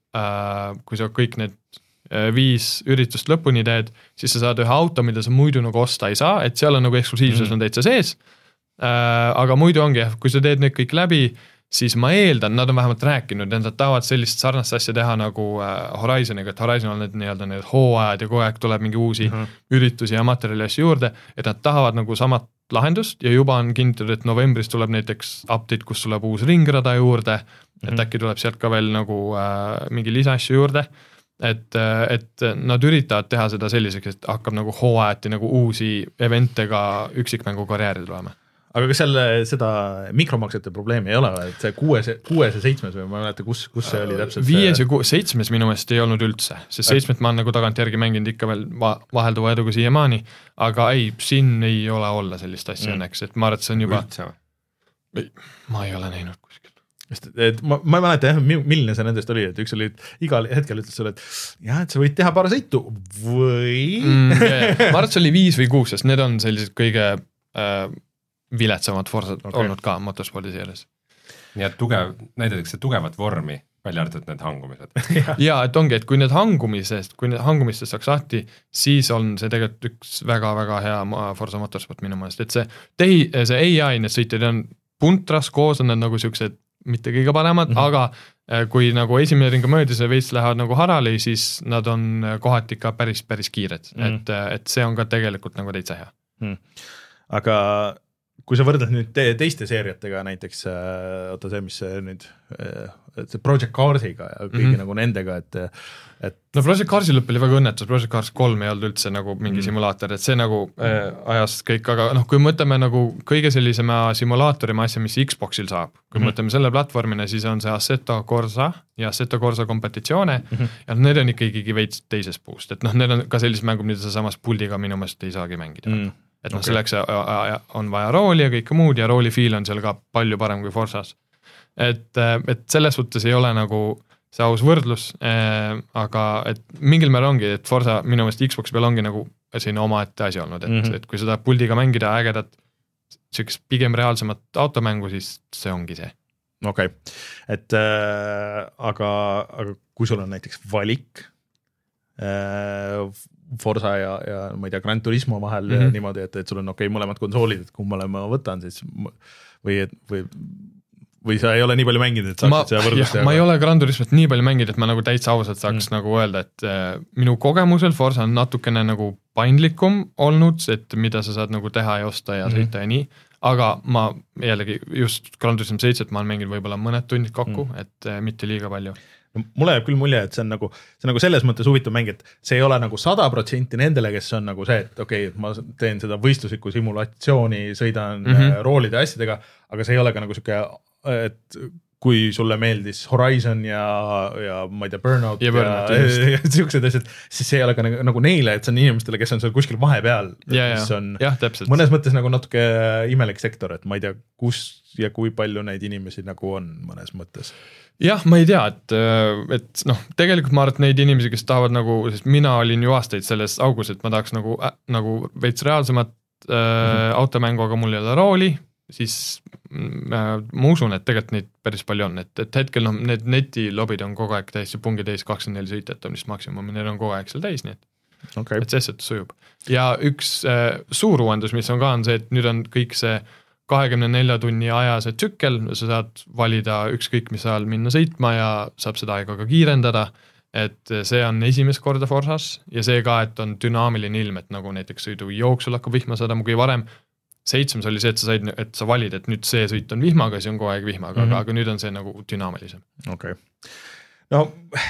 äh, kui sa kõik need äh, viis üritust lõpuni teed, siis sa saad ühe auto, mida sa muidu nagu osta ei saa, et seal on nagu eksklusiivsus mm. on täitsa sees, äh, aga muidu ongi, kui sa teed need kõik läbi, siis ma eeldan, nad on vähemalt rääkinud, et nad tahavad sellist sarnast asja teha nagu Horizoniga, et Horizon on need nii-öelda need hooajad ja kogu aeg tuleb mingi uusi uh-huh. üritusi ja materjali asju juurde, et nad tahavad nagu samat lahendust ja juba on kinnitatud, et novembris tuleb näiteks update, kus tuleb uus ringrada juurde, et uh-huh. äkki tuleb sealt ka veel nagu äh, mingi lisaasju juurde, et, et nad üritavad teha seda selliseks, et hakkab nagu hooajati nagu uusi eventega üksikmängu karjääri tulema. Aga kas selle, seda mikromaksete probleemi ei ole, et see kuues, kuues ja seitsmes või ma ei mäleta, kus, kus see oli täpselt? Viies ja kuues, seitsmes minu meelest ei olnud üldse, sest seitsmet ma olen nagu tagant järgi mänginud ikka veel vahelduva eduga siiamaani, aga ei, siin ei ole olla sellist asja mm. õnneks, et ma arvan, et see on juba... Ei, ma ei ole näinud kuskil. Et, et ma, ma ei mäleta jah, milline see nendest oli, et üks oli igal hetkel ütles sulle, et jah, et sa võid teha paar sõitu või... Mm, yeah. Ma arvan, et see oli viis või kuus, sest need on sellised kõige... Äh, viletsamad Forsad okay. olnud ka motorspordi seeres. Nii et tugev, näidatakse tugevat vormi, välja arvatud need hangumised. ja, et ongi, et kui need hangumisest, kui need hangumistest saaks lahti, siis on see tegelikult üks väga-väga hea Forza motorsport minu mõelest, et see, tehi, see A I, need sõitjad on puntras koos, on need nagu siuksed mitte kõige paremad, mm-hmm. aga kui nagu esimene ringa möödus ja veits lähevad nagu harali, siis nad on kohati ka päris, päris kiired, mm-hmm. et, et see on ka tegelikult nagu täitsa hea. Mm. Aga kui sa võrdled nüüd te, teiste seeriatega näiteks, oota see, mis see nüüd, see Project Carsiga ja kõigi mm-hmm. nagu nendega, et, et no Project Carsi lõpp oli väga õnnetus, Project Cars kolm ei olnud üldse nagu mingi mm. simulaator, et see nagu äh, ajas kõik, aga noh, kui mõtleme nagu kõige sellisema simulaatorima asja, mis Xboxil saab, kui mm. mõtleme selle platvormina, siis on see Assetto Corsa ja Assetto Corsa kompetitsioone mm-hmm. ja need on ikkagi veits teises puust, et noh, need on ka sellised mängud, mida sa samas puldiga minu meelest ei saagi mängida mm. et noh okay., selleks on vaja rooli ja kõike muud ja rooli feel on seal ka palju parem kui Forsas. Et, et selles suhtes ei ole nagu see aus võrdlus, aga et mingil määral ongi, et Forsa minu meelest Xbox peal ongi nagu selline oma ette asi olnud, et, mm-hmm. et kui seda puldiga mängida ägedat selliseks pigem reaalsemat automängu, siis see ongi see. Okei, okay. et äh, aga, aga kui sul on näiteks valik äh, Forsa ja, ja ma ei tea, Gran Turismo vahel mm-hmm. niimoodi, et, et sul on okei okay, mõlemad konsoolid, et kummale ma võtan siis või, või, või sa ei ole nii palju mänginud, et saaksid ma, seda võrdlust teha? Ma ei ole Gran Turismot nii palju mänginud, et ma nagu täitsa ausalt saaks mm. nagu öelda, et äh, minu kogemusel Forsa on natukene nagu paindlikum olnud, et mida sa saad nagu teha ja osta ja sõita mm. ja nii, aga ma jällegi just Gran Turismo seitse, et ma olen mänginud võib-olla mõned tunnid kokku mm., et äh, mitte liiga palju. No, mulle jääb küll mulje, et see on nagu, see on nagu selles mõttes huvitav mäng, et see ei ole nagu sada protsenti nendele, kes on nagu see, et okei, okay, ma teen seda võistluslikku simulatsiooni, sõidan mm-hmm. roolide asjadega, aga see ei ole ka nagu siuke, et kui sulle meeldis Horizon ja, ja ma ei tea, Burnout ja, Burnout, ja, ja siuksed asjad, siis see ei ole ka nagu, nagu neile, et see on inimestele, kes on seal kuskil vahepeal, ja, mis on ja, mõnes mõttes nagu natuke imelik sektor, et ma ei tea, kus ja kui palju neid inimesi nagu on mõnes mõttes. Jah, ma ei tea, et, et noh, tegelikult ma arvan, et neid inimesi, kes tahavad nagu, sest mina olin ju aastaid selles augus, et ma tahaks nagu, äh, nagu veits reaalsemat äh, mm-hmm. automängu, aga mul ei ole rooli, siis äh, ma usun, et tegelikult neid päris palju on, et, et hetkel noh, need netilobid on kogu aeg täiesti pungi täis kakskümmend neli sõitet on vist maksimum, need on kogu aeg seal täis, nii et, okay. et see sõitus sujub. Ja üks äh, suur uuendus, mis on ka, on see, et nüüd on kõik see kahekümne nelja tunni aja see tsükkel, sa saad valida ükskõik mis ajal minna sõitma ja saab seda aega ka kiirendada, et see on esimest korda Forsas ja see ka, et on dünaamiline ilm, et nagu näiteks sõidu jooksul hakkab vihma sadama, kui varem seitsmes oli see, et sa said, et sa valid, et nüüd see sõit on vihmaga, see on kogu aeg vihmaga, mm-hmm. aga, aga nüüd on see nagu dünaamilisem. Okei. Okay. No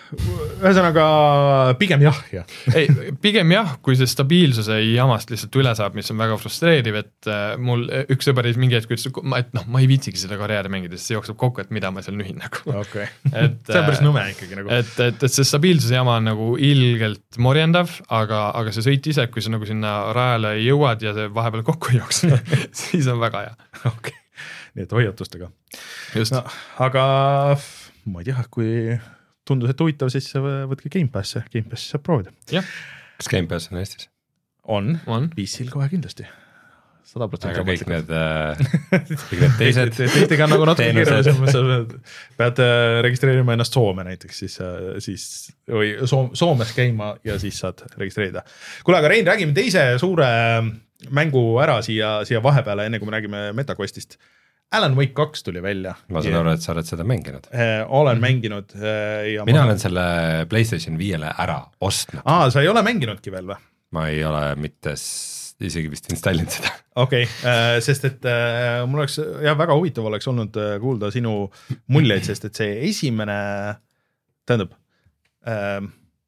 ühesõnaga pigem jah, jah. ei, pigem jah, kui see stabiilsuse jamast lihtsalt üle saab, mis on väga frustreeriv, et äh, mul üks sõber mingi hetk ütles, et noh, ma ei viitsigi seda karjääri mängida, sest see jookseb kokku, et mida ma seal nühin nagu. Okay. Et, see on päris nõme ikkagi nagu. Et, et, et see stabiilsuse jama on nagu ilgelt morjendav, aga, aga see sõit ise, kui sa nagu sinna rajale jõuad ja see vahepeal kokku ei jookse, siis on väga hea. Okay. Nii et hoiatustega. Just. No, aga ma ei tea, kui tundus, et huvitav, siis võtke Game Passi, Game Passi saab proovida. Jah. Kas Game Pass on Eestis? On, on. P C-l kohe kindlasti. sada protsenti aga kõik need, kõik need teised teistega on nagu natuke keerulisem, pead registreerima ennast Soome näiteks, siis, siis või Soom, Soomes käima ja siis saad registreerida. Kuule, aga Rein, räägime teise suure mängu ära siia, siia vahepeale, enne kui me räägime MetaQuestist. Alan Wake kaks tuli välja. Ma saan aru, et sa oled seda mänginud. Olen mm-hmm. mänginud. Ja Mina ma... olen selle PlayStation viiele ära ostnud. Aa, sa ei ole mänginudki veel või? Ma ei ole mitte isegi vist installinud seda. Okei, okay, sest et äh, mul oleks jah, väga huvitav oleks olnud kuulda sinu muljeid, sest et see esimene, tähendab, äh,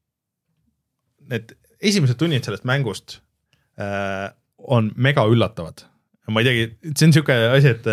need esimesed tunnid sellest mängust äh, on mega üllatavad. Ma ei teagi, see on niisugune asi, et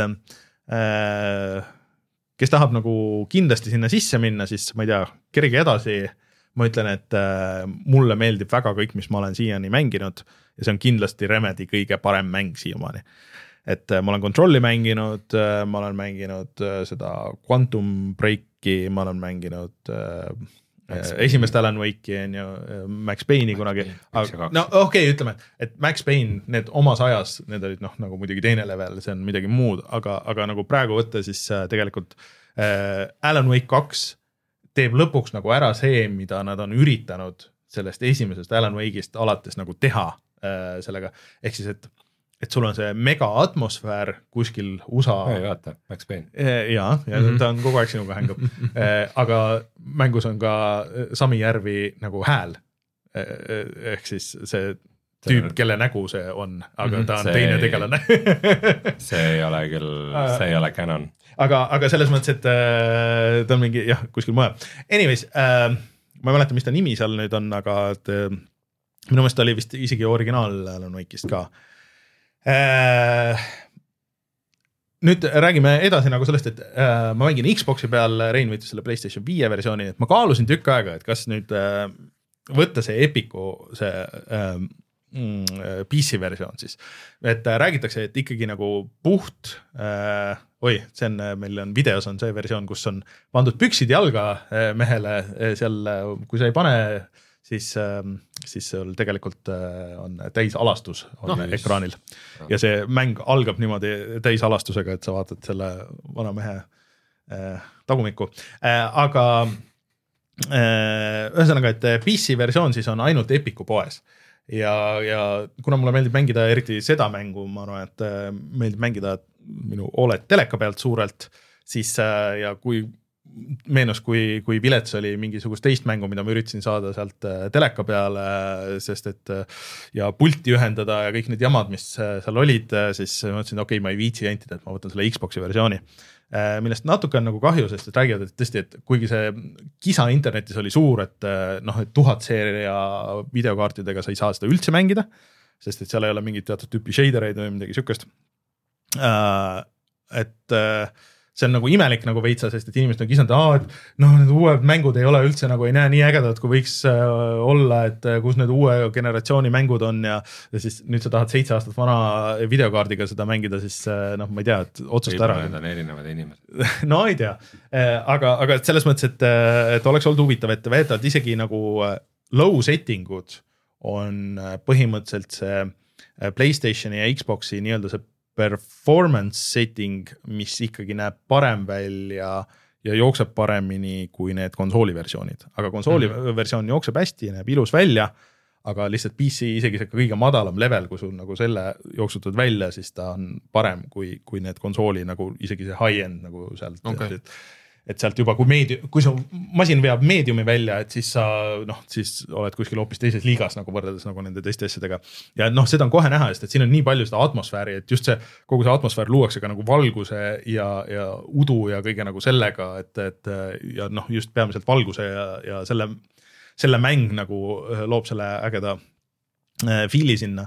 äh, kes tahab nagu kindlasti sinna sisse minna, siis ma ei tea, kerige edasi, ma ütlen, et äh, mulle meeldib väga kõik, mis ma olen siiani mänginud ja see on kindlasti Remedy kõige parem mäng siiamaani. Et äh, ma olen Controlli mänginud, äh, ma olen mänginud äh, seda Quantum Breaki, ma olen mänginud äh, Max esimest Alan Wake'i on ju, Max Payne'i kunagi, aga no okei okay,, ütleme, et Max Payne, need omas ajas, need olid noh, nagu muidugi teine level, see on midagi muud, aga, aga nagu praegu võtta, siis tegelikult äh, Alan Wake kaks teeb lõpuks nagu ära see, mida nad on üritanud sellest esimesest Alan Wake'ist alates nagu teha äh, sellega, ehk siis, et et sul on see mega atmosfäär kuskil U S A. Ei vaata, Max Payne. Ja, ja mm-hmm. ta on kogu aeg sinuga hängab. Aga mängus on ka Sami Järvi nagu hääl. Ehk siis see tüüp, kelle nägu see on, aga ta on see teine tegelane. see ei ole küll, see ei ole canon. Aga, aga selles mõttes, et ta on mingi, jah, kuskil mujal. Anyways, äh, ma ei mäleta, mis ta nimi seal nüüd on, aga et, minu meelest oli vist isegi originaal Alan Wake'ist ka. Äh, nüüd räägime edasi nagu sellest, et äh, ma mängin Xboxi peal, Rein võttis selle PlayStation viie versiooni, et ma kaalusin tükk aega, et kas nüüd äh, võtta see Epiku see äh, mm, P C versioon siis, et äh, räägitakse, et ikkagi nagu puht äh, oi, see on, meil on videos on see versioon, kus on pandud püksid jalga äh, mehele äh, seal, kui sa ei pane siis, siis seal tegelikult on täisalastus on no, ekraanil no. Ja see mäng algab niimoodi täisalastusega, et sa vaatad selle vana mehe äh, tagumikku äh,, aga äh, ühesõnaga, et P C versioon siis on ainult Epiku poes ja, ja kuna mulle meeldib mängida eriti seda mängu, ma arvan, et äh, meeldib mängida minu O L E D teleka pealt suurelt, siis äh, ja kui meenus, kui, kui vilets oli mingisugust teist mängu, mida ma üritasin saada sealt teleka peale, sest et ja pulti ühendada ja kõik need jamad, mis seal olid, siis ma mõtlesin, okei, okay, ma ei viitsi jantida, et ma võtan selle Xboxi versiooni, millest natuke on nagu kahju, sest et räägivad, et tõesti, et kuigi see kisa internetis oli suur, et noh, et tuhat seeria videokaartidega sa ei saa seda üldse mängida, sest et seal ei ole mingit teatud tüüpi shadereid või midagi sükest, et see on nagu imelik nagu veitsa, sest et inimesed on kisanud, et noh, need uued mängud ei ole üldse nagu ei näe nii ägedad, kui võiks olla, et kus need uue generatsiooni mängud on ja, ja siis nüüd sa tahad seitse aastat vana videokaardiga seda mängida, siis noh, ma ei tea, et otsusta ära. Need on erinevad inimesed. No ei tea, aga, aga selles mõttes, et, et oleks olnud huvitav, et veetavad isegi nagu low settingud on põhimõtteliselt see PlayStationi ja Xboxi nii-öelda see performance setting, mis ikkagi näeb parem välja ja jookseb paremini kui need konsooli versioonid. Aga konsooli mm-hmm. versioon jookseb hästi ja näeb ilus välja, aga lihtsalt P C isegi see kõige madalam level, kui sul nagu selle jooksutad välja, siis ta on parem kui, kui need konsooli nagu isegi see high-end nagu sealt. Okay. et sealt juba, kui meedium, kui su masin veab meediumi välja, et siis sa noh, siis oled kuskil hoopis teises liigas nagu võrreldes nagu nende teiste asjadega. Ja noh, seda on kohe näha, sest et siin on nii palju seda atmosfääri, et just see, kogu see atmosfäär luuakse ka nagu valguse ja, ja udu ja kõige nagu sellega, et, et ja noh, just peamiselt valguse ja, ja selle, selle mäng nagu loob selle ägeda fiili sinna.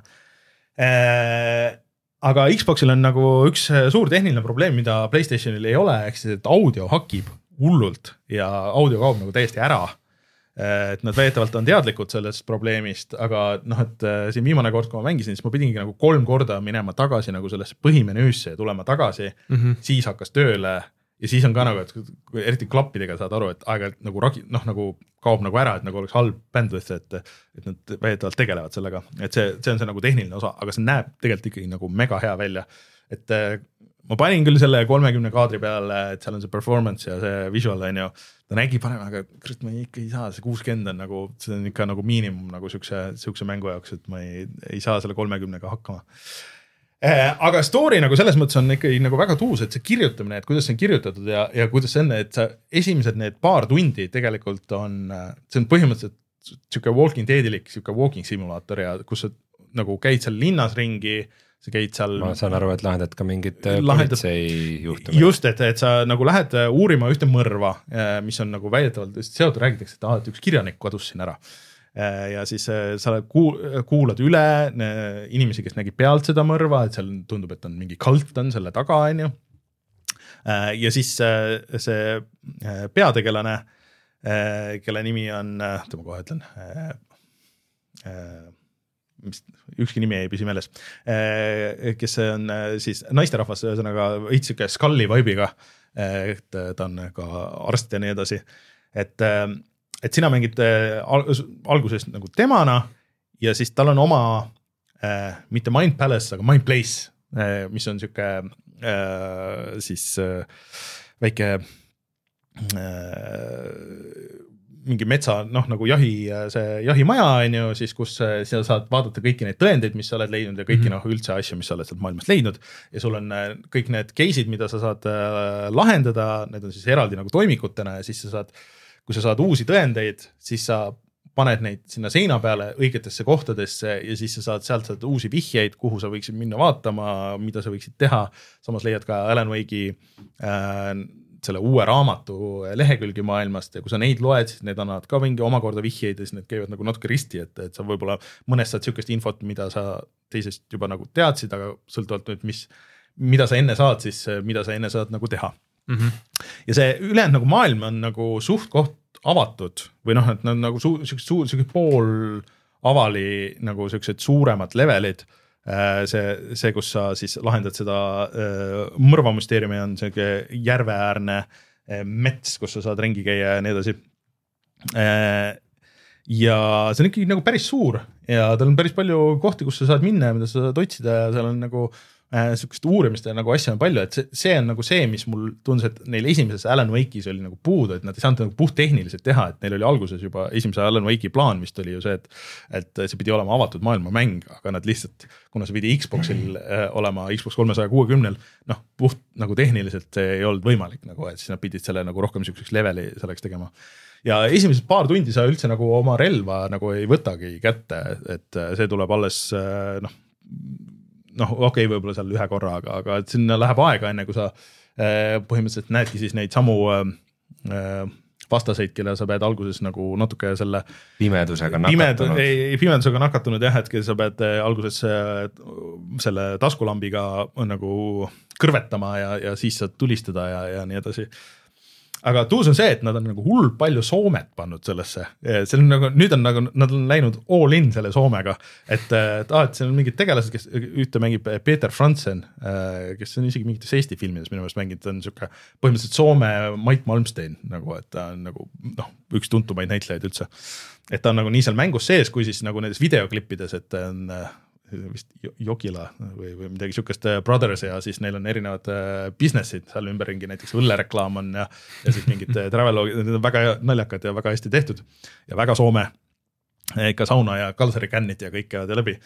Aga Xboxil on nagu üks suur tehniline probleem, mida PlayStationil ei ole, ehk siis, et audio hakib hullult ja audio kaob nagu täiesti ära. Et nad veetavalt on teadlikud sellest probleemist, aga noh, et siin viimane kord, kui ma mängisin, siis ma pidingi nagu kolm korda minema tagasi nagu sellesse põhimenüüsse ja tulema tagasi, mm-hmm. siis hakkas tööle ja siis on ka nagu, et eriti klappidega saad aru, et aeg-ajalt nagu ragi, noh, nagu kaob nagu ära, et nagu oleks halb bandwidth, et, et nad veetavalt tegelevad sellega, et see, see on see nagu tehniline osa, aga see näeb tegelikult ikkagi nagu mega hea välja, et ma panin küll selle kolmekümne kaadri peale, et seal on see performance ja see visual on ju, ta nägi parem, aga krist, ma ikka ei saa, see kuuskümmend on nagu, see on ikka nagu miinimum nagu sükse, sükse mängu jaoks, et ma ei, ei saa selle kolmekümnega hakkama. Aga story nagu selles mõttes on ikkagi nagu väga tuus, et see kirjutamine, et kuidas see on kirjutatud ja, ja kuidas see on, et sa esimesed need paar tundi tegelikult on, see on põhimõtteliselt siuke walking deadilik, siuke walking simulaator ja kus sa nagu käid seal linnas ringi, sa käid seal. Ma saan aru, et lahendad ka mingid politsei juhtumid. Just, et, et sa nagu lähed uurima ühte mõrva, mis on nagu väidetavalt seotud, räägitakse, et, ah, et üks kirjanik kadus siin ära. Ja siis sa kuulad üle inimesi, kes nägi pealt seda mõrva, et seal tundub, et on mingi kalt on selle taga, on ju. Ja siis see peategelane, kelle nimi on, tõma kohe ütlen, mis, ükski nimi ei püsi meeles, kes on siis naisterahvas, ühesõnaga veits siuke skalli vibe'iga, et ta on ka arst ja nii edasi, et et sina mängid alguses nagu temana ja siis tal on oma äh, mitte Mind Palace, aga Mind Place, äh, mis on siuke äh, siis äh, väike äh, mingi metsa, noh nagu jahi, see jahimaja on ju, siis kus sa saad vaadata kõiki neid tõendeid, mis sa oled leidnud ja kõiki mm-hmm. noh üldse asju, mis sa oled sealt maailmast leidnud ja sul on kõik need case'id, mida sa saad äh, lahendada, need on siis eraldi nagu toimikutena ja siis sa saad kui sa saad uusi tõendeid, siis sa paned neid sinna seina peale õigetesse kohtadesse ja siis sa saad sealt saad uusi vihjeid, kuhu sa võiksid minna vaatama, mida sa võiksid teha. Samas leiad ka Alan Wake'i äh, selle uue raamatu lehekülgi maailmast ja kui sa neid loed, siis need annavad ka mingi omakorda vihjeid ja siis need käivad nagu natuke risti, et, et sa võib-olla mõnest saad siukest infot, mida sa teisest juba nagu teadsid, aga sõltuvalt nüüd, mis, mida sa enne saad, siis mida sa enne saad nagu teha. Mm-hmm. Ja see ülejäänud nagu maailm on nagu suht koht avatud või noh, et nad nagu su, siuksed suur, siuksed pool avali nagu siuksed suuremad levelid. See, see, kus sa siis lahendad seda mõrvamusteeriumi on see järveäärne mets, kus sa saad ringi käia ja nii edasi. Ja see on ikkagi nagu päris suur ja tal on päris palju kohti, kus sa saad minna ja mida sa saad otsida ja seal on nagu siukest uurimist ja nagu asja on palju, et see, see on nagu see, mis mul tundus, et neil esimeses Alan Wake'is oli nagu puudu, et nad ei saanud nagu puht tehniliselt teha, et neil oli alguses juba esimese Alan Wake'i plaan, mis oli ju see, et, et see pidi olema avatud maailma mäng, aga nad lihtsalt, kuna see pidi Xboxil äh, olema Xbox kolmesaja kuuekümnel, noh, puht nagu tehniliselt see ei olnud võimalik, nagu, et siis nad pidid selle nagu rohkem siukseks leveli selleks tegema. Ja esimesed paar tundi sa üldse nagu oma relva nagu ei võtagi kätte, et see tuleb alles, noh, noh, okei, okay, võib-olla seal ühe korra, aga, aga sinna läheb aega enne, kui sa eh, põhimõtteliselt näedki siis neid samu eh, vastaseid, kelle sa pead alguses nagu natuke selle pimedusega nakatunud. Pimed, ei, pimedusega nakatunud jah, et sa pead alguses selle taskulambiga nagu kõrvetama ja, ja siis saad tulistada ja, ja nii edasi. Aga tuus on see, et nad on nagu hull palju Soomet pannud sellesse. See on nagu, nüüd on nagu, nad on läinud all in selle Soomega, et, et, ah, et see on mingid tegelased, kes ühte mängib Peter Frantzen, kes on isegi mingites Eesti filmides minu meelest mänginud, on siuke põhimõtteliselt Soome Mait Malmsteen, nagu, et ta on nagu, noh, üks tuntumaid näitlejaid üldse. Et ta on nagu nii seal mängus sees, kui siis nagu nendes videoklippides, et on vist Jokila või, või midagi siukest Brothers ja siis neil on erinevad businessid seal ümberringi, näiteks õllereklaam on ja, ja siis mingid travelogid, need on väga naljakad ja väga hästi tehtud ja väga Soome, ikka sauna ja kalsarikännid ja kõik käivad ja läbi.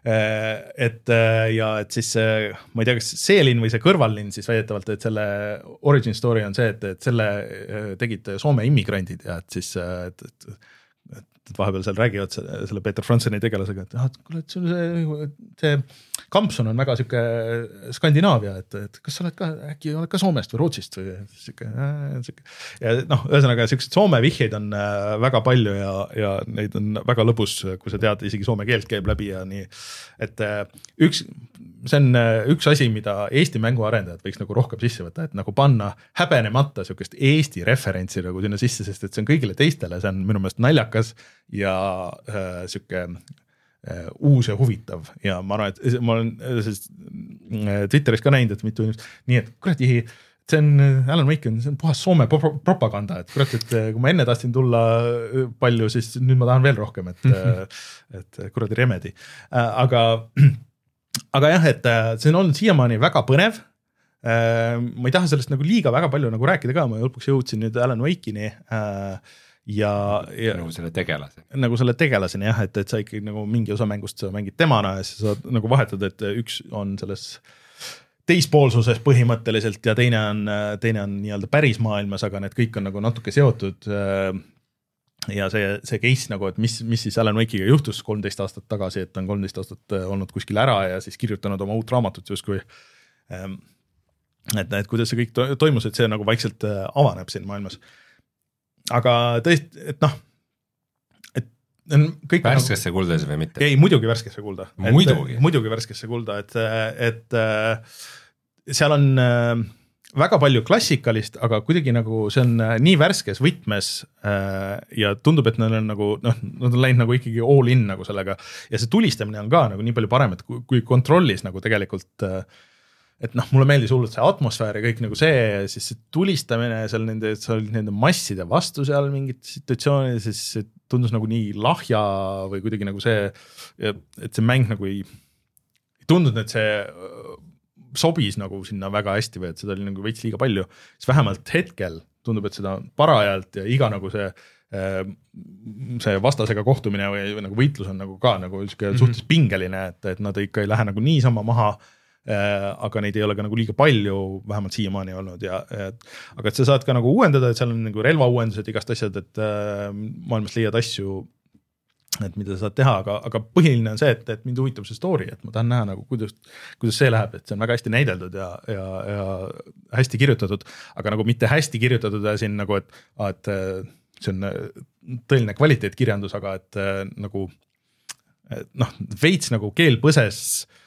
et ja et siis ma ei tea, kas see linn või see kõrvallinn siis väidetavalt, et selle origin story on see, et, et selle tegid Soome immigrandid ja et siis et, et, et vahepeal seal räägivad selle Peter Fransoni tegelasega, et ah, kuule, et sul see, see Kampsun on väga siuke Skandinaavia, et, et kas sa oled ka, äkki oled ka Soomest või Rootsist või siuke, siuke. Ja noh, ühesõnaga siuksed Soome vihjeid on väga palju ja, ja neid on väga lõbus, kui sa tead, isegi soome keelt käib läbi ja nii, et üks, see on üks asi, mida Eesti mänguarendajad võiks nagu rohkem sisse võtta, et nagu panna häbenemata siukest Eesti referentsi nagu sinna sisse, sest et see on kõigile teistele, see on minu meelest naljakas ja äh, siuke äh, uus ja huvitav ja ma arvan, et ma olen äh, Twitteris ka näinud, et mitu inimest, nii et kuradi, see on Alan Wake, see on puhas Soome pro propaganda, et kurat, et kui ma enne tahtsin tulla palju, siis nüüd ma tahan veel rohkem, et, et kuradi Remedy, aga aga jah, et see on olnud siiamaani väga põnev, ma ei taha sellest nagu liiga väga palju nagu rääkida ka, ma lõpuks jõudsin nüüd Alan Wake'ini ja, ja nagu selle tegelase. Nagu selle tegelaseni jah, et, et sa ikkagi nagu mingi osa mängust sa mängid temana ja siis saad nagu vahetada, et üks on selles teispoolsuses põhimõtteliselt ja teine on, teine on nii-öelda päris maailmas, aga need kõik on nagu natuke seotud ja see, see case nagu, et mis, mis siis Alan Wake'iga juhtus kolmteist aastat tagasi, et on kolmteist aastat olnud kuskil ära ja siis kirjutanud oma uut raamatut justkui, et, et kuidas see kõik toimus, et see nagu vaikselt avaneb siin maailmas. Aga tõesti, et noh, et kõik värskesse nagu, kulda või mitte? Ei, muidugi värskesse kulda. Muidugi? Muidugi värskesse kulda, et, et seal on väga palju klassikalist, aga kuidagi nagu see on nii värskes võtmes ja tundub, et nad on nagu, noh, nad on läinud nagu ikkagi all in nagu sellega ja see tulistamine on ka nagu nii palju parem, et kui kontrollis nagu tegelikult et noh, mulle meeldis hullult see atmosfäär ja kõik nagu see, siis see tulistamine seal nende, seal nende masside vastu seal mingid situatsioonid, siis see tundus nagu nii lahja või kuidagi nagu see, et see mäng nagu ei, ei tundnud, et see sobis nagu sinna väga hästi või et seda oli nagu veits liiga palju, siis vähemalt hetkel tundub, et seda parajalt ja iga nagu see see vastasega kohtumine või, või nagu võitlus on nagu ka nagu mm-hmm. suhtes pingeline, et, et nad ikka ei lähe nagu niisama maha, aga neid ei ole ka nagu liiga palju, vähemalt siiamaani olnud ja et, aga et sa saad ka nagu uuendada, et seal on nagu relva uuendused igast asjad, et äh, maailmas leiad asju, et mida sa saad teha, aga, aga põhiline on see, et, et mind huvitab see story, et ma tahan näha nagu kuidas, kuidas see läheb, et see on väga hästi näideldud ja, ja, ja hästi kirjutatud, aga nagu mitte hästi kirjutatud ja siin nagu, et, et see on tõeline kvaliteetkirjandus, aga et nagu et noh, veits nagu keel põses,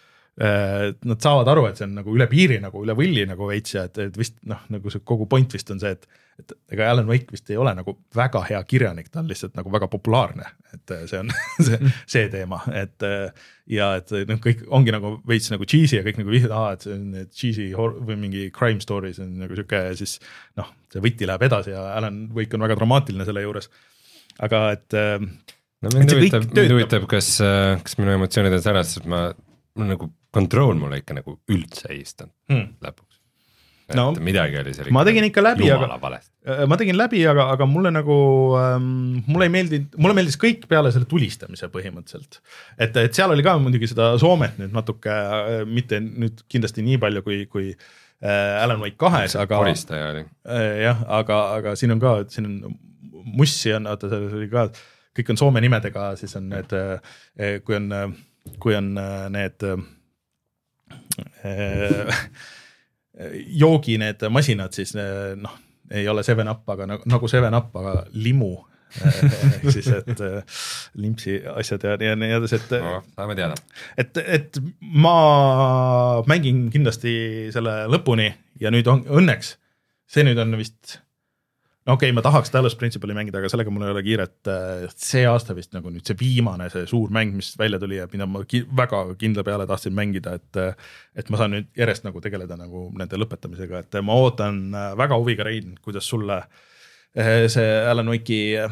nad saavad aru, et see on nagu üle piiri, nagu üle võlli nagu veits ja et, et vist noh, nagu see kogu point vist on see, et, et ega Alan Wake vist ei ole nagu väga hea kirjanik, ta on lihtsalt nagu väga populaarne, et see on see, see teema, et ja et noh, kõik ongi nagu veits nagu cheesy ja kõik nagu vihjad, aa, et see on cheesy või mingi crime story, see on nagu siuke ja siis noh, see võti läheb edasi ja Alan Wake on väga dramaatiline selle juures, aga et no mind huvitab, mind huvitab, kas, kas minu emotsioonid on särast, sest ma nagu control mulle ikka nagu üldse ei istanud hmm. lõpuks. Et no, midagi oli seal ma tegin ikka läbi, aga, ma tegin läbi, aga, aga mulle nagu, ähm, mulle ei meeldi, mulle meeldis kõik peale selle tulistamise põhimõtteliselt. Et, et seal oli ka muidugi seda Soomet nüüd natuke, mitte nüüd kindlasti nii palju kui, kui äh, Alan Wake kahes, aga, äh, jah, aga, aga siin on ka, siin on mussi on, oota, seal oli ka, kõik on Soome nimedega, siis on need, äh, kui on, kui on äh, need joogi need masinad siis noh, ei ole seven up, aga nagu seven up, aga limu ehk siis, et limpsi asjad ja, ja nii edasi, et no, saame teada. Et, et ma mängin kindlasti selle lõpuni ja nüüd on õnneks, see nüüd on vist no okei okay,, ma tahaks Talos Principali mängida, aga sellega mul ei ole kiiret see aasta vist nagu nüüd see viimane, see suur mäng, mis välja tuli ja mida ma ki väga kindla peale tahtsin mängida, et, et ma saan nüüd järjest nagu tegeleda nagu nende lõpetamisega, et ma ootan väga huviga Rein, kuidas sulle see Alan Wake'i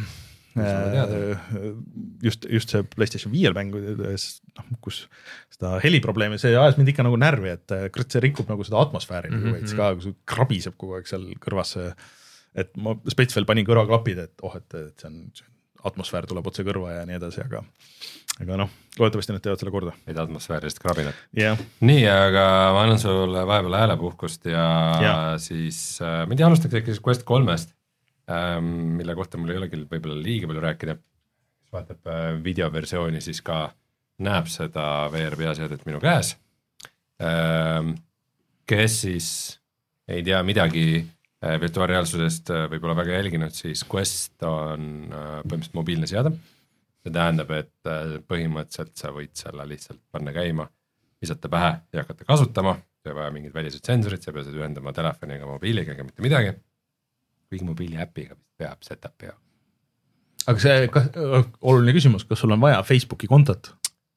just, just see PlayStation viie mängu, noh, kus seda heliprobleemi, see ajas mind ikka nagu närvi, et see rikub nagu seda atmosfääri mm-hmm. nagu veits ka, kus krabiseb kogu aeg seal kõrvas et ma spets veel panin kõrvaklapid, et oh, et, et see on, atmosfäär tuleb otse kõrva ja nii edasi, aga, aga noh, loodetavasti nad teevad selle korda. Meid atmosfäärist krabinat yeah.. nii, aga ma annan sulle vahepeal häälepuhkust ja, ja. siis äh, ma ei tea, alustaks äkki Quest kolmest, ähm, mille kohta mul ei olegi võib-olla liiga palju rääkida. Kes vaatab äh, videoversiooni, siis ka näeb seda V R peaseadet minu käes. Ähm, kes siis ei tea midagi äh, virtuaalreaalsusest äh, võib-olla väga jälginud, siis Quest on äh, põhimõtteliselt mobiilne seade. See tähendab, et põhimõtteliselt sa võid selle lihtsalt panna käima, visata pähe ja hakata kasutama, sa ei vaja mingid välised sensorid, sa pead ühendama telefoniga, mobiiliga ega mitte midagi. Kuigi mobiili äpiga peab setup ja. Aga see kas, oluline küsimus, kas sul on vaja Facebooki kontot?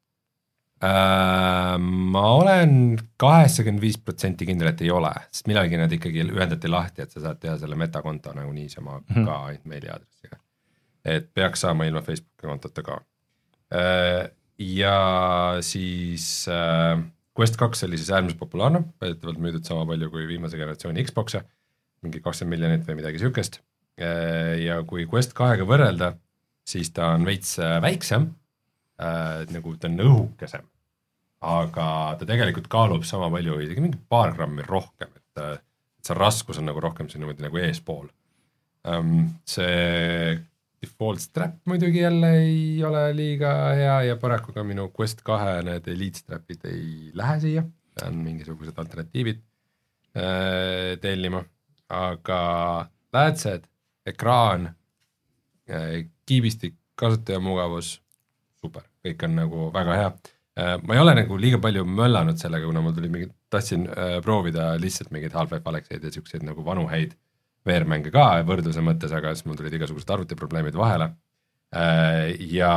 Äh, ma olen kaheksakümmend viis protsenti kindel, et ei ole, sest millalgi nad ikkagi ühendati lahti, et sa saad teha selle metakonto nagu niisama mm-hmm. ka ainult meiliaadressiga. Et peaks saama ilma Facebooki kontota ka. Ja siis Quest kaks oli siis äärmiselt populaarne, väidetavalt müüdud sama palju kui viimase generatsiooni Xbox'e, mingi kakskümmend miljonit või midagi sükest. Ja kui Quest kahega võrrelda, siis ta on veits väiksem, nagu ta on õhukesem, aga ta tegelikult kaalub sama palju, isegi mingi paar grammi rohkem, et see raskus on nagu rohkem see nagu eespool. See default strap muidugi jälle ei ole liiga hea ja paraku ka minu Quest kahe need Elite strapid ei lähe siia, on mingisugused alternatiivid äh, tellima, aga läätsed, ekraan, äh, kiibistik, kasutajamugavus, super, kõik on nagu väga hea. Äh, ma ei ole nagu liiga palju möllanud sellega, kuna mul tuli mingi, tahtsin äh, proovida lihtsalt mingeid Half-Life Alexeid ja siukseid nagu vanu häid V R-mänge ka võrdluse mõttes, aga siis mul tulid igasugused arvutiprobleemid vahele. Ja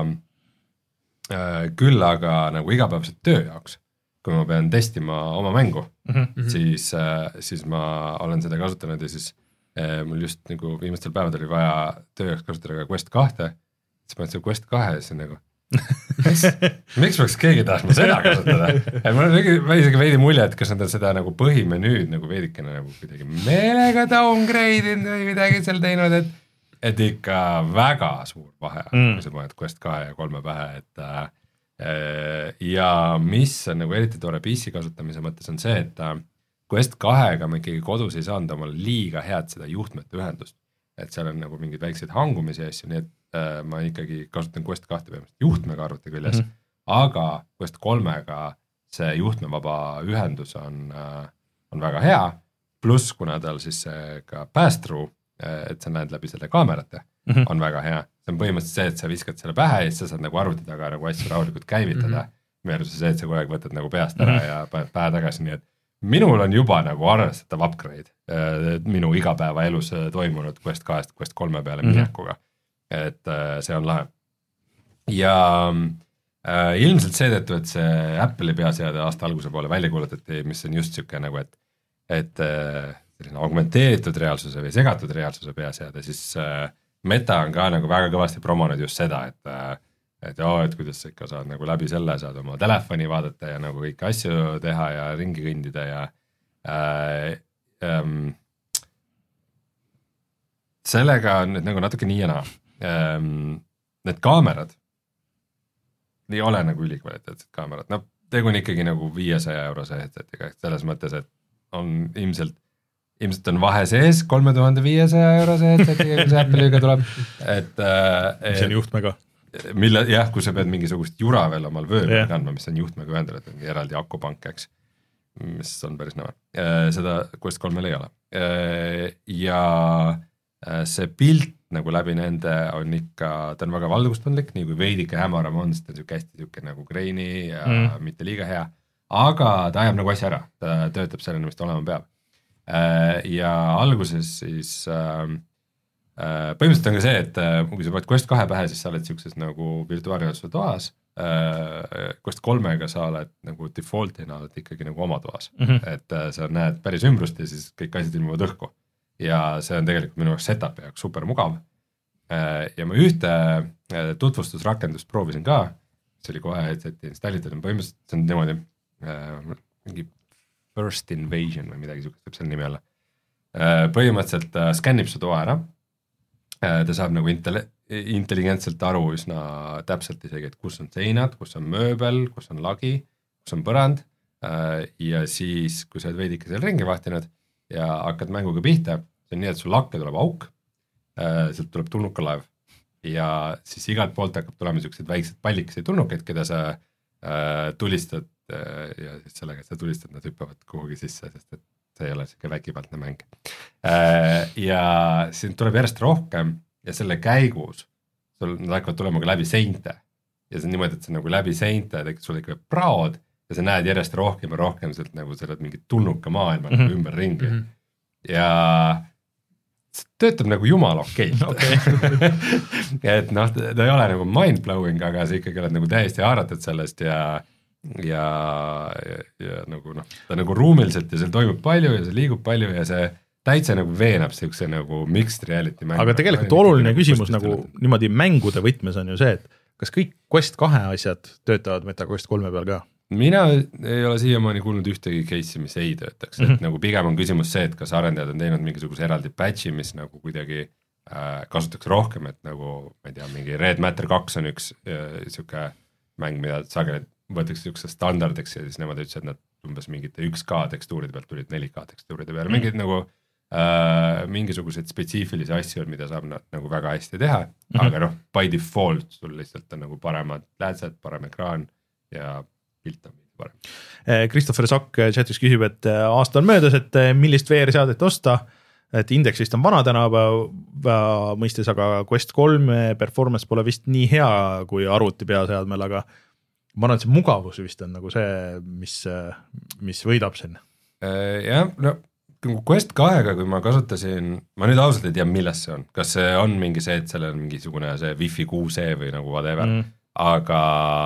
küll aga nagu igapäevaselt töö jaoks, kui ma pean testima oma mängu, mm-hmm. siis, siis ma olen seda kasutanud ja siis mul just nagu viimastel päevadel oli vaja töö jaoks kasutada ka Quest kahte, siis ma ütlesin Quest kahe ja siis nagu miks, miks peaks keegi tahtma seda kasutada? Mul on isegi veidi mulje, et kas nad on seda nagu põhimenüüd nagu veidikene nagu kuidagi meelega downgrade'inud või midagi seal teinud, et, et ikka väga suur vahe, mm. kui sa paned Quest kahe ja kolme pähe, et äh, ja mis on nagu eriti toore P C kasutamise mõttes on see, et äh, Quest kahega ma ikkagi kodus ei saanud omal liiga head seda juhtmete ühendust, et seal on nagu mingid väikseid hangumisi asju, nii et ma ikkagi kasutan Quest kahte põhimõtteliselt juhtmega arvuti küljes, mm-hmm. aga Quest kolmega see juhtmevaba ühendus on, on väga hea, pluss kuna tal siis see ka pass-through, et sa näed läbi selle kaamerate, mm-hmm. on väga hea. See on põhimõtteliselt see, et sa viskad selle pähe ja siis sa saad nagu arvuti taga nagu asju rahulikult käivitada, mm-hmm. versus see, et sa kogu aeg võtad nagu peast ära mm-hmm. ja paned pähe tagasi, nii et minul on juba nagu arvestatav upgrade minu igapäeva elus toimunud Quest kahest Quest kolme peale mm-hmm. minekuga. Et see on lahe. Ja äh, ilmselt seetõttu, et see Apple'i peaseade aasta alguse poole välja kuulutati, mis on just siuke nagu, et, et äh, augmenteeritud reaalsuse või segatud reaalsuse peaseade, siis äh, Meta on ka nagu väga kõvasti promonud just seda, et, äh, et, oh, et kuidas sa ikka saad nagu läbi selle, saad oma telefoni vaadata ja nagu kõiki asju teha ja ringi kõndida ja äh, ähm, sellega on nüüd nagu natuke nii ja naa. Um, need kaamerad ei ole nagu ülikvaliteetsed kaamerad, no tegu on ikkagi nagu viiesaja eurose headsetiga, selles mõttes, et on ilmselt, ilmselt on vahe sees kolme tuhande viiesaja eurose headsetiga, kui see Apple'iga tuleb, et, et see on juhtmega. Mille, jah, kui sa pead mingisugust jura veel omal vööri yeah. kandma, mis on juhtmega ühendatud, mingi eraldi akupank, eks, mis on päris nõme. Seda Quest kolmel ei ole. Ja see pilt nagu läbi nende on ikka, ta on väga valgustundlik, nii kui veidike hämaram on, sest ta on siuke hästi siuke nagu graini ja mm. mitte liiga hea, aga ta ajab nagu asja ära, ta töötab sellena, mis ta olema peab. Ja alguses siis põhimõtteliselt on ka see, et kui sa paned Quest kahe pähe, siis sa oled siukses nagu virtuaalreaalsuse toas, Quest kolmega sa oled nagu defaultina oled ikkagi nagu oma toas, mm-hmm. et sa näed päris ümbrust ja siis kõik asjad ilmuvad õhku. Ja see on tegelikult minu setup jaoks super mugav. Ja ma ühte tutvustusrakendust proovisin ka, see oli kohe headseti installitud, põhimõtteliselt see on niimoodi mingi First Invasion või midagi siukest selle nimi alla. Põhimõtteliselt skännib su toa ära, ta saab nagu intelle- intelligentselt aru üsna täpselt isegi, et kus on seinad, kus on mööbel, kus on lagi, kus on põrand ja siis, kui sa oled veidike seal ringi vahtinud ja hakkad mänguga pihta, see on nii, et sul lakke tuleb auk, sealt tuleb tulnukalaev ja siis igalt poolt hakkab tulema niisugused väiksed pallikesed tulnukeid, keda sa tulistad ja siis sellega, et sa tulistad, nad hüppavad kuhugi sisse, sest et see ei ole siuke vägivaldne mäng. Ja siin tuleb järjest rohkem ja selle käigus sul nad hakkavad tulema ka läbi seinte ja see on niimoodi, et see nagu läbi seinte tekib sul ikka praod ja sa näed järjest rohkem ja rohkem sealt nagu sa oled mingi tulnuka maailma mm -hmm. ümber ringi mm -hmm. ja see töötab nagu jumala okei okay. et noh, ta ei ole nagu mind-blowing, aga sa ikkagi oled nagu täiesti haaratud sellest ja ja, ja, ja nagu noh, ta nagu ruumiliselt ja seal toimub palju ja see liigub palju ja see täitsa nagu veenab siukse nagu mixed reality mängu. Aga tegelikult nagu oluline küsimus nagu niimoodi mängude võtmes on ju see, et kas kõik Quest kahe asjad töötavad MetaQuest kolme peal ka? Mina ei ole siiamaani kuulnud ühtegi case'i, mis ei töötaks, et mm -hmm. nagu pigem on küsimus see, et kas arendajad on teinud mingisuguse eraldi patch'i, mis nagu kuidagi äh, kasutaks rohkem, et nagu, ma ei tea, mingi Red Matter kaks on üks äh, siuke mäng, mida sageli võetakse siukse standardiks ja siis nemad ütlesid, et nad umbes mingite üks K tekstuuride pealt tulid neli K tekstuuride peale, mm -hmm. mingid nagu äh, mingisugused spetsiifilisi asju, mida saab nad nagu väga hästi teha, mm -hmm. aga noh, by default sul lihtsalt on nagu paremad läädsed, parem ekraan ja pilt on parem. Christopher Sakk chatis küsib, et aasta on möödas, et millist V R-seadet osta, et Index vist on vana tänapäeva mõistes, aga Quest kolme performance pole vist nii hea kui arvuti peaseadmel, aga ma arvan, et see mugavus vist on nagu see, mis, mis võidab sinna. Jah, no Quest kahega, kui ma kasutasin, ma nüüd ausalt ei tea, milles see on, kas see on mingi see, et sellel on mingisugune see Wi-Fi kuus E või nagu whatever, mm. aga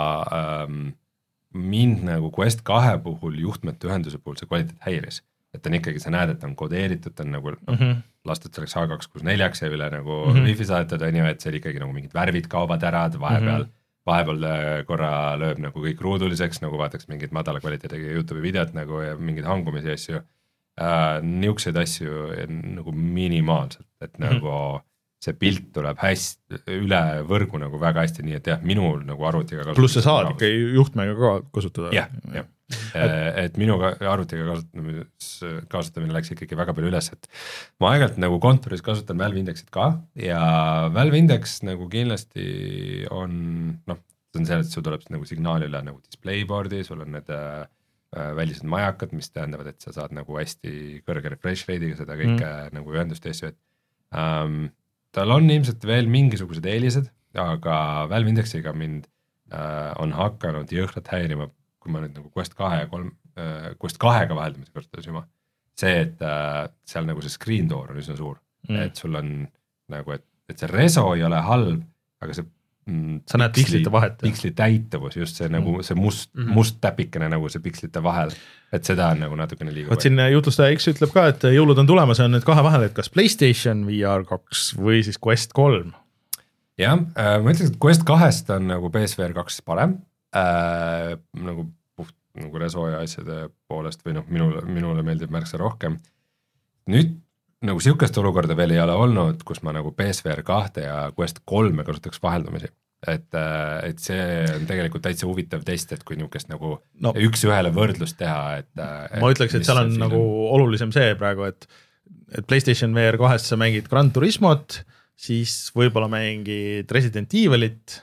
ähm, mind nagu Quest kahe puhul juhtmete ühenduse puhul see kvaliteet häiris, et on ikkagi, sa näed, et on kodeeritud, on nagu mm -hmm. lastud selleks H kaks kuuskümmend neli ja üle nagu mm -hmm. Wi-Fi saadetud on ju, et see oli ikkagi nagu mingid värvid kaovad ära, vahepeal, mm -hmm. vahepeal korra lööb nagu kõik ruuduliseks, nagu vaataks mingid madala kvaliteediga YouTube'i videot nagu ja mingid hangumisi asju, äh, niisuguseid asju nagu minimaalselt, et mm -hmm. nagu see pilt tuleb hästi üle võrgu nagu väga hästi, nii et jah, minul nagu arvutiga kasutada. Pluss sa saad ikka juhtmega ka kasutada. jah, jah. Et minu arvutiga kasutamine, kasutamine läks ikkagi väga palju üles, et ma aeg-ajalt nagu kontoris kasutan Valve Indexit ka ja Valve Index nagu kindlasti on, noh, see on see, et sul tuleb nagu signaal üle nagu displayboard'i, sul on need äh, välised majakad, mis tähendavad, et sa saad nagu hästi kõrge refresh rate'iga seda kõike mm. nagu ühendust ja asju, et um, tal on ilmselt veel mingisugused eelised, aga Valve Indexiga mind äh, on hakanud jõhkralt häirima, kui ma nüüd nagu Quest kahe ja kolm, äh, Quest kahega vaheldamise kasutasime, see, et äh, seal nagu see screen door on üsna suur, mm. et sul on nagu, et, et see reso ei ole halb, aga see mm, sa näed pikslite vahet. Piksli täituvus, just see mm. nagu see must, mm -hmm. must täpikene nagu see pikslite vahel, et seda on nagu natukene liiga. Vot siin jutlustaja X ütleb ka, et jõulud on tulemas ja on nüüd kahe vahel, et kas PlayStation V R kaks või siis Quest kolm? Jah, äh, ma ütleks, et Quest kahest on nagu P S V R kaks parem, äh, nagu puht nagu reso ja asjade poolest või noh, minule, minule meeldib märksa rohkem. Nüüd nagu siukest olukorda veel ei ole olnud, kus ma nagu P S V R kahte ja Quest kolme kasutaks vaheldumisi. Et, et see on tegelikult täitsa huvitav test, et kui niukest nagu no, üks ühele võrdlust teha, et, et ma ütleks, et seal on nagu on olulisem see praegu, et, et PlayStation V R kahest sa mängid Gran Turismot, siis võib-olla mängid Resident Evilit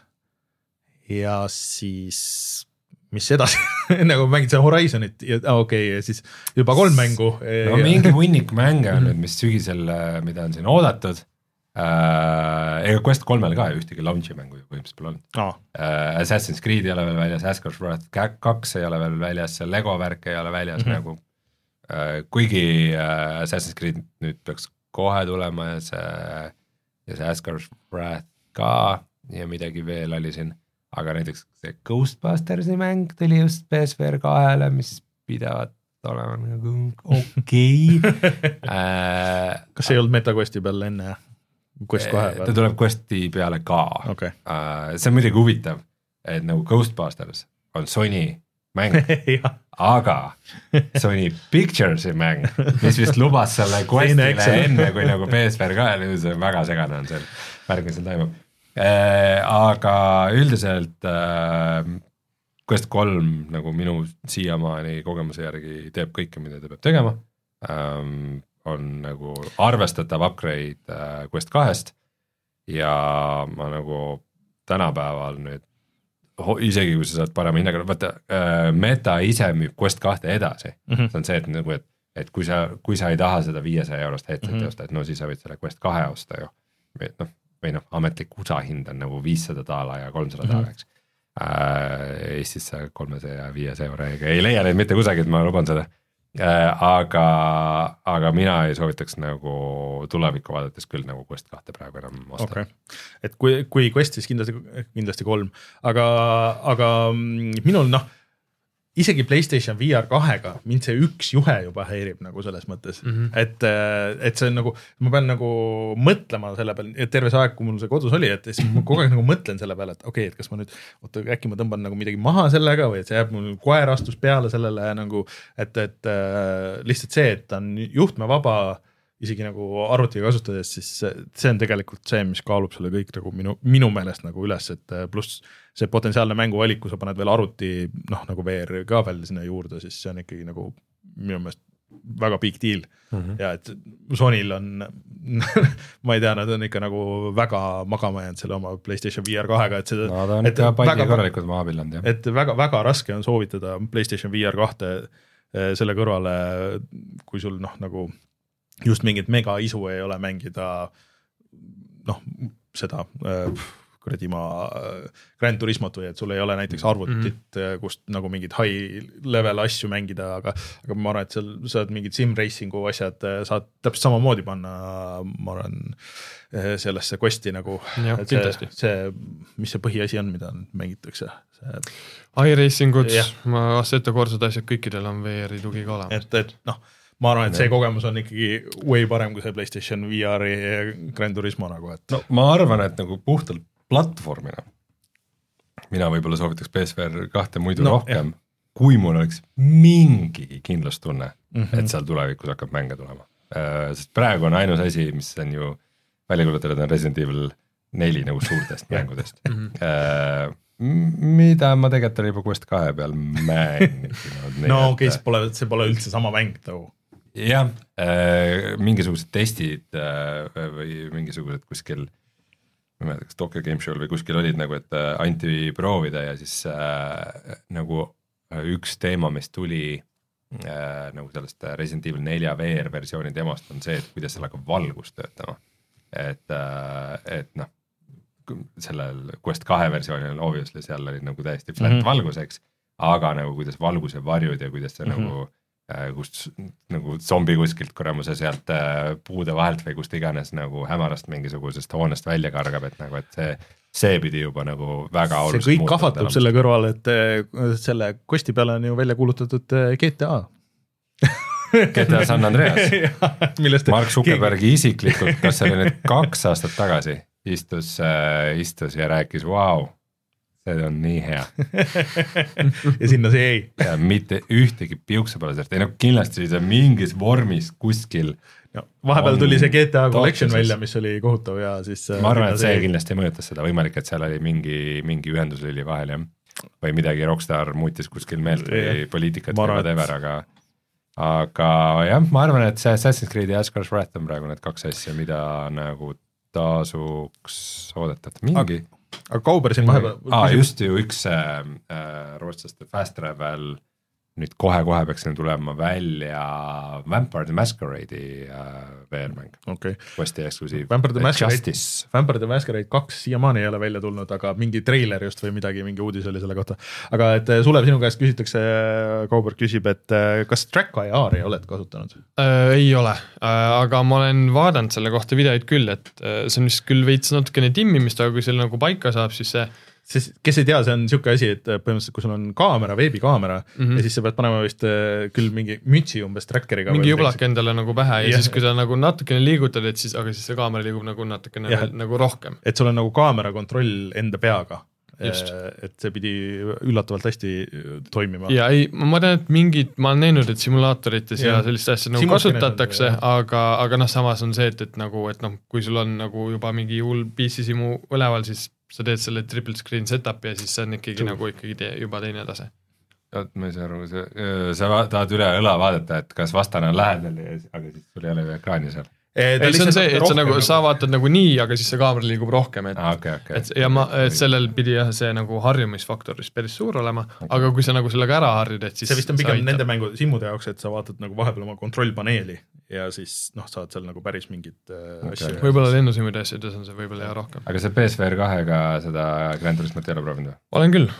ja siis mis edasi nagu mängid seda Horizonit ja okei okay,, siis juba kolm mängu. No mingi hunnik mänge on nüüd, mis sügisel, mida on siin oodatud. Äh, ega Quest kolmele ka ühtegi launchi mängu ju põhimõtteliselt pole olnud. Oh. Äh, Assassin's Creed ei ole veel väljas, Asgard's Wrath kaks ei ole veel väljas, Lego värk ei ole väljas mm -hmm. nagu, äh, kuigi äh, Assassin's Creed nüüd peaks kohe tulema ja see, ja see Asgard's Wrath ka ja midagi veel oli siin, aga näiteks see Ghostbustersi mäng tuli just P S V R kahele, mis pidavat olema nagu okei okay. äh, kas ei olnud MetaQuesti peal enne? Quest kahe peal? Ta tuleb Questi peale ka. Okay. Uh, see on muidugi huvitav, et nagu Ghostbusters on Sony mäng, aga Sony Pictures'i mäng, mis vist lubas selle Questile enne kui nagu P S V R kahele, see on väga segane on seal, märg, mis seal toimub. äh, aga üldiselt äh, Quest kolm nagu minu siiamaani kogemuse järgi teeb kõike, mida ta peab tegema ähm, on nagu arvestatav upgrade äh, Quest kahest ja ma nagu tänapäeval nüüd isegi kui sa saad parema hinnaga, vaata äh, Meta ise müüb Quest kahte edasi mm, -hmm. see on see, et, nagu, et, et kui, sa, kui sa ei taha seda viiesaja eurost headseti mm -hmm. osta, et no siis sa võid selle Quest kahe osta ju, noh, või noh, ametlik U S A hind on nagu viissada daala ja kolmsada mm -hmm. daala, eks äh, Eestis sa kolmesaja viiesaja eurega ei leia neid mitte kusagilt, ma luban seda äh, aga, aga mina ei soovitaks nagu tulevikku vaadates küll nagu Quest kahte praegu enam osta okay. Et kui, kui Quest siis kindlasti, kindlasti kolm, aga, aga minul noh, isegi PlayStation V R kahega mind see üks juhe juba häirib nagu selles mõttes mm, -hmm. et, et see on nagu, ma pean nagu mõtlema selle peale, et terve see aeg, kui mul see kodus oli, et siis ma kogu aeg nagu mõtlen selle peale, et okei okay,, et kas ma nüüd, oota, äkki ma tõmban nagu midagi maha sellega või et see jääb mul koerastus peale sellele nagu, et, et äh, lihtsalt see, et ta on juhtmevaba isegi nagu arvutiga kasutades, siis see on tegelikult see, mis kaalub selle kõik nagu minu, minu meelest nagu üles, et pluss see potentsiaalne mänguvalik, kui sa paned veel arvuti, noh nagu V R ka veel sinna juurde, siis see on ikkagi nagu minu meelest väga big deal mm -hmm. ja et Sonyl on ma ei tea, nad on ikka nagu väga magama jäänud selle oma PlayStation V R kahega, et seda no ta on ikka paigi korralikult maha pillanud, jah. Et väga, väga raske on soovitada PlayStation V R kahte selle kõrvale, kui sul noh nagu just mingit mega isu ei ole mängida noh, seda äh, kuradi ma äh, Gran Turismot või et sul ei ole näiteks arvutit mm, -hmm. kust nagu mingid high level asju mängida, aga, aga ma arvan, et seal saad mingid sim racingu asjad, saad täpselt samamoodi panna, ma arvan, sellesse Questi nagu, ja, et see, see, mis see põhiasi on, mida mängitakse. iRacingud, Assetto Corsad asjad, kõikidel on V R-i tugi ka olemas. Et, et noh, ma arvan, et see kogemus on ikkagi way parem kui see PlayStation V R-i Gran Turismo nagu, et no ma arvan, et nagu puhtalt platvormina mina võib-olla soovitaks P S V R kahte muidu no, rohkem, jah. Kui mul oleks mingi kindlustunne, mm -hmm. et seal tulevikus hakkab mänge tulema. Sest praegu on ainus asi, mis on ju välja kuulutatud, on Resident Evil neli nagu suurtest mängudest mm, -hmm. mida ma tegelikult oli juba Quest kahe peal mänginud. no okei, see pole, see pole üldse sama mäng tõu. jah, mingisugused testid või mingisugused kuskil ma ei mäleta, kas Tokyo Game Show'l või kuskil olid nagu, et äh, anti proovida ja siis äh, nagu üks teema, mis tuli äh, nagu sellest Resident Evil nelja V R versiooni demost on see, et kuidas seal hakkab valgus töötama. Et, äh, et noh, sellel Quest kahe versioonil obviously seal oli nagu täiesti flat mm -hmm. valguseks, aga nagu kuidas valguse varjud ja kuidas see mm -hmm. nagu kust nagu zombi kuskilt kuramuse sealt puude vahelt või kust iganes nagu hämarast mingisugusest hoonest välja kargab, et nagu, et see, see pidi juba nagu väga oluliselt see kõik kahvatub selle kõrval, et selle Questi peale on ju välja kuulutatud G T A G T A San Andreas Mark Zuckerbergi isiklikult, kas see oli nüüd kaks aastat tagasi istus, istus ja rääkis, vau wow, see on nii hea ja sinna see ei ja mitte ühtegi piukse pole sellest, ei no kindlasti see mingis vormis kuskil no, vahepeal tuli see G T A Collection välja, mis oli kohutav ja siis ma arvan, et see, see kindlasti mõjutas seda, võimalik, et seal oli mingi, mingi ühenduslüli vahel ja või midagi Rockstar muutis kuskil meelt või poliitikat või whatever, aga aga jah, ma arvan, et see Assassin's Creed ja Asgard's Wrath on praegu need kaks asja, mida nagu tasuks oodata, mingi aga Kauber siin vahepeal ah, just ju üks äh, rootslaste Fast Travel nüüd kohe-kohe peaks tulema välja Vampire the Masquerade'i äh, V R-mäng okay. Questi eksklusiiv Vampire the Masquerade, Vampire the Masquerade kaks siiamaani ei ole välja tulnud, aga mingi treiler just või midagi, mingi uudis oli selle kohta, aga et Sulev, sinu käest küsitakse, Kauber küsib, et kas Track I R-i oled kasutanud? Äh, ei ole, äh, aga ma olen vaadanud selle kohta videoid küll, et äh, see on vist küll veits natukene timmimist, aga kui selle nagu paika saab, siis see Siis, kes ei tea, see on siuke asi, et põhimõtteliselt kui sul on kaamera, veebikaamera mm -hmm. ja siis sa pead panema vist küll mingi mütsi umbes trackeriga. Mingi jublak endale nagu pähe ja, ja siis kui sa nagu natukene liigutad, et siis, aga siis see kaamera liigub nagu natukene ja, nagu rohkem. Et sul on nagu kaamera kontroll enda peaga et see pidi üllatavalt hästi toimima. ja ei, ma tean, et mingid, ma olen näinud, et simulaatorites ja, ja sellist asja nagu kasutatakse, aga, aga noh, samas on see, et, et nagu, et noh, kui sul on nagu juba mingi hull P C simu üleval, siis sa teed selle triple screen setup ja siis see on ikkagi True. nagu ikkagi te, juba teine tase. Ma ei saa aru, sa, sa tahad üle õla vaadata, et kas vastane on lähedal, aga siis sul ei ole ju ekraani seal. Ei, see on see, et sa, nagu, sa vaatad nagu nii, aga siis see kaamera liigub rohkem, et, ah, okay, okay. et ja ma, et sellel pidi jah, see nagu harjumisfaktoris päris suur olema, okay. aga kui sa nagu sellega ära harjud, et siis see vist on pigem nende mängu simmude jaoks, et sa vaatad nagu vahepeal oma kontrollpaneeli ja siis noh, saad seal nagu päris mingid okay. asju. Võib-olla lennusimude asjades on see võib-olla ja rohkem. Aga see P S V R kahega seda Gran Turismot ei ole proovinud? Olen küll.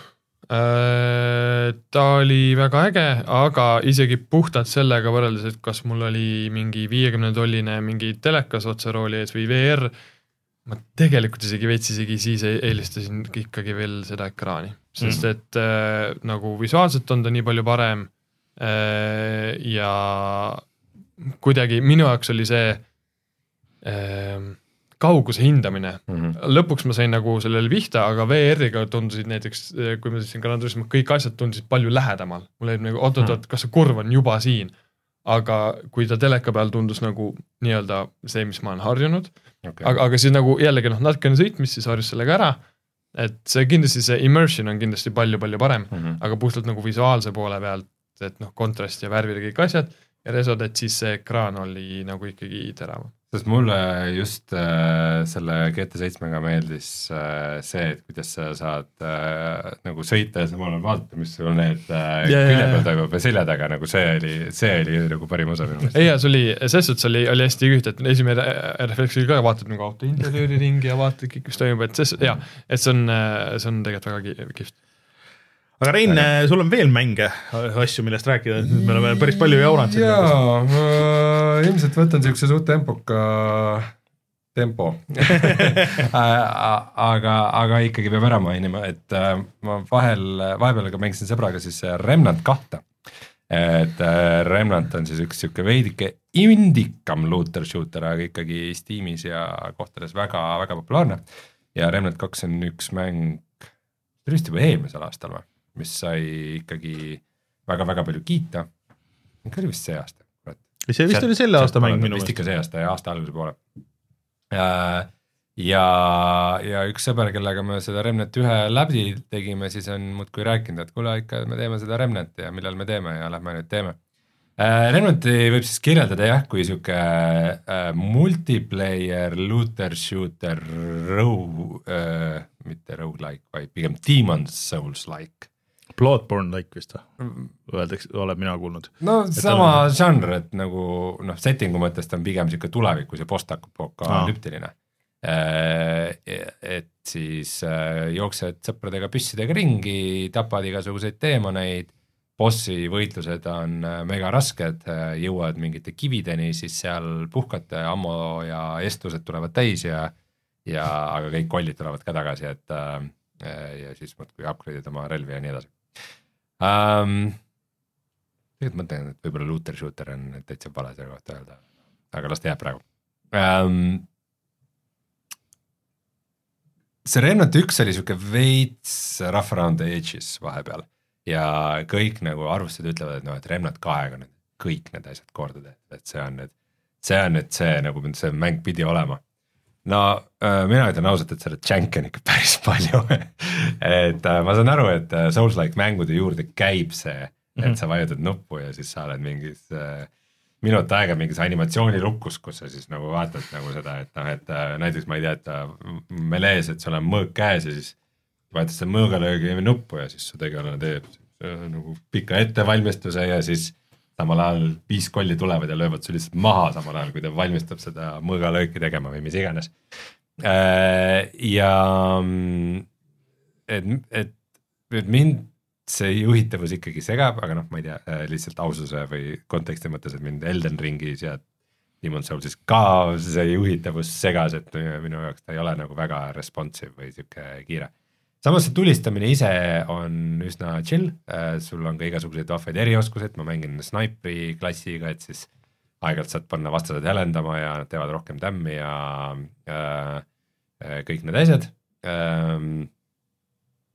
Ta oli väga äge, aga isegi puhtalt sellega võrreldes, et kas mul oli mingi viiekümne tolline mingi telekas otserooli ees või V R, ma tegelikult isegi veits isegi siis eelistasin ikkagi veel seda ekraani, sest et äh, nagu visuaalselt on ta nii palju parem äh, ja kuidagi minu jaoks oli see äh, kauguse hindamine. Mm-hmm. Lõpuks ma sain nagu sellele vihta, aga V R-iga tundusid näiteks, kui ma siin Gran Turismo, kõik asjad tundusid palju lähedamal. Mul oli nagu, oot, oot, oot, kas see kurv on juba siin? Aga kui ta teleka peal tundus nagu nii-öelda see, mis ma olen harjunud, okay. aga, aga siis nagu jällegi noh, natukene sõitmis, siis harjus sellega ära, et see kindlasti see immersion on kindlasti palju-palju parem, mm-hmm. aga puhtalt nagu visuaalse poole pealt, et noh, kontrast ja värvide kõik asjad ja resod, et siis see ekraan oli nagu ikkagi teravam. Sest mulle just äh, selle G T seitsmega meeldis äh, see, et kuidas sa saad äh, nagu sõita ja samal vaadata, mis sul need äh, yeah, külje peal toimub ja selja taga, nagu see oli, see oli nagu parim osa minu meelest. Ei, ja see oli, selles suhtes oli, oli hästi üht, et esimene refleks oli ka, vaatad nagu auto interiööri ringi ja vaatad kõik, mis toimub, et see, ja, et see on, see on tegelikult väga kihvt. Aga Rein, sul on veel mänge asju, millest rääkida, me oleme päris palju jauranud. Jaa, ma ilmselt võtan siukse suht tempoka tempo. aga, aga ikkagi peab ära mainima, et ma vahel, vahepeal ka mängisin sõbraga siis Remnant kahte. Et Remnant on siis üks siuke veidike indikam looter shooter, aga ikkagi Steamis ja kohtades väga, väga populaarne. Ja Remnant kaks on üks mäng, vist juba eelmisel aastal või? Mis sai ikkagi väga-väga palju kiita. Ikka oli vist see aasta. See vist Sealt, oli selle aasta mäng minu vist ikka see aasta ja aasta alguse poole. Ja, ja, ja üks sõber, kellega me seda Remnant ühe läbi tegime, siis on muudkui rääkinud, et kuule ikka me teeme seda Remnant ja millal me teeme ja lähme nüüd teeme. Remnanti võib siis kirjeldada jah, kui siuke äh, multiplayer, looter, shooter, row, äh, mitte roguelike, vaid pigem Demon's Souls-like. Bloodborne-like vist öeldeks, oleb mina kuulnud. No et sama on... žanr, et nagu noh, settingu mõttest on pigem siuke tulevikus ja postapokalüptiline. Et siis jooksed sõpradega püssidega ringi, tapad igasuguseid teemoneid, bossi võitlused on mega rasked, jõuad mingite kivideni, siis seal puhkate, ammo ja estlused tulevad täis ja, ja aga kõik kollid tulevad ka tagasi, et ja siis mõtku upgrade'id oma relvi ja nii edasi. Um, tegelikult mõtlen, et võib-olla looter shooter on täitsa pale selle kohta öelda, aga las ta jääb praegu. Um, see Remnant üks oli siuke veits rough around the edges vahepeal ja kõik nagu arvustused ütlevad, et, no, et Remnant kahega nüüd kõik need asjad korda teed, et see on nüüd see, on nüüd see nagu see mäng pidi olema. No mina ütlen ausalt, et selle džänk on ikka päris palju. et ma saan aru, et Souls-like mängude juurde käib see, et sa vajutad nuppu ja siis sa oled mingis minut aega mingis animatsioonilukus, kus sa siis nagu vaatad nagu seda, et noh, et näiteks ma ei tea, et melees, et sul on mõõk käes ja siis vajutad seda mõõgalöögi nuppu ja siis su tegelane teeb nagu pika ettevalmistuse ja siis samal ajal viis kolli tulevad ja löövad su lihtsalt maha samal ajal, kui ta valmistab seda mõõgalööki tegema või mis iganes. Ja et, et, et mind see juhitavus ikkagi segab, aga noh, ma ei tea, lihtsalt aususe või konteksti mõttes, et mind Elden Ringis ja Demon's Soulsis ka see juhitavus segas, et minu jaoks ta ei ole nagu väga responsive või siuke kiire. Samas see tulistamine ise on üsna chill, sul on ka igasuguseid vahvaid erioskused, ma mängin snipri klassiga, et siis aeg-ajalt saad panna vastased helendama ja nad teevad rohkem tämmi ja äh, kõik need asjad. Ähm,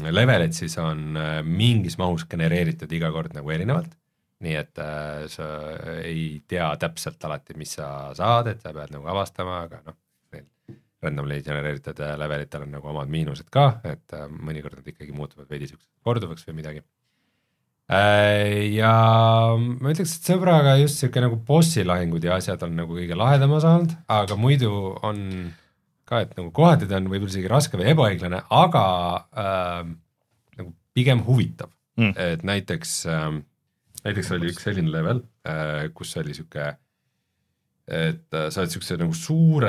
levelid siis on mingis mahus genereeritud iga kord nagu erinevalt, nii et äh, sa ei tea täpselt alati, mis sa saad, et sa pead nagu avastama, aga noh, randomly genereeritud levelitel on nagu omad miinused ka, et äh, mõnikord nad ikkagi muutuvad veidi korduvaks või midagi. Äh, ja ma ütleks, et sõbraga just siuke nagu bossi lahingud ja asjad on nagu kõige lahedama saanud, aga muidu on ka, et nagu kohati ta on võib-olla isegi raske või ebaõiglane, aga äh, nagu pigem huvitav, mm. et näiteks äh, näiteks oli üks selline level, kus oli siuke, et sa oled siukse nagu suure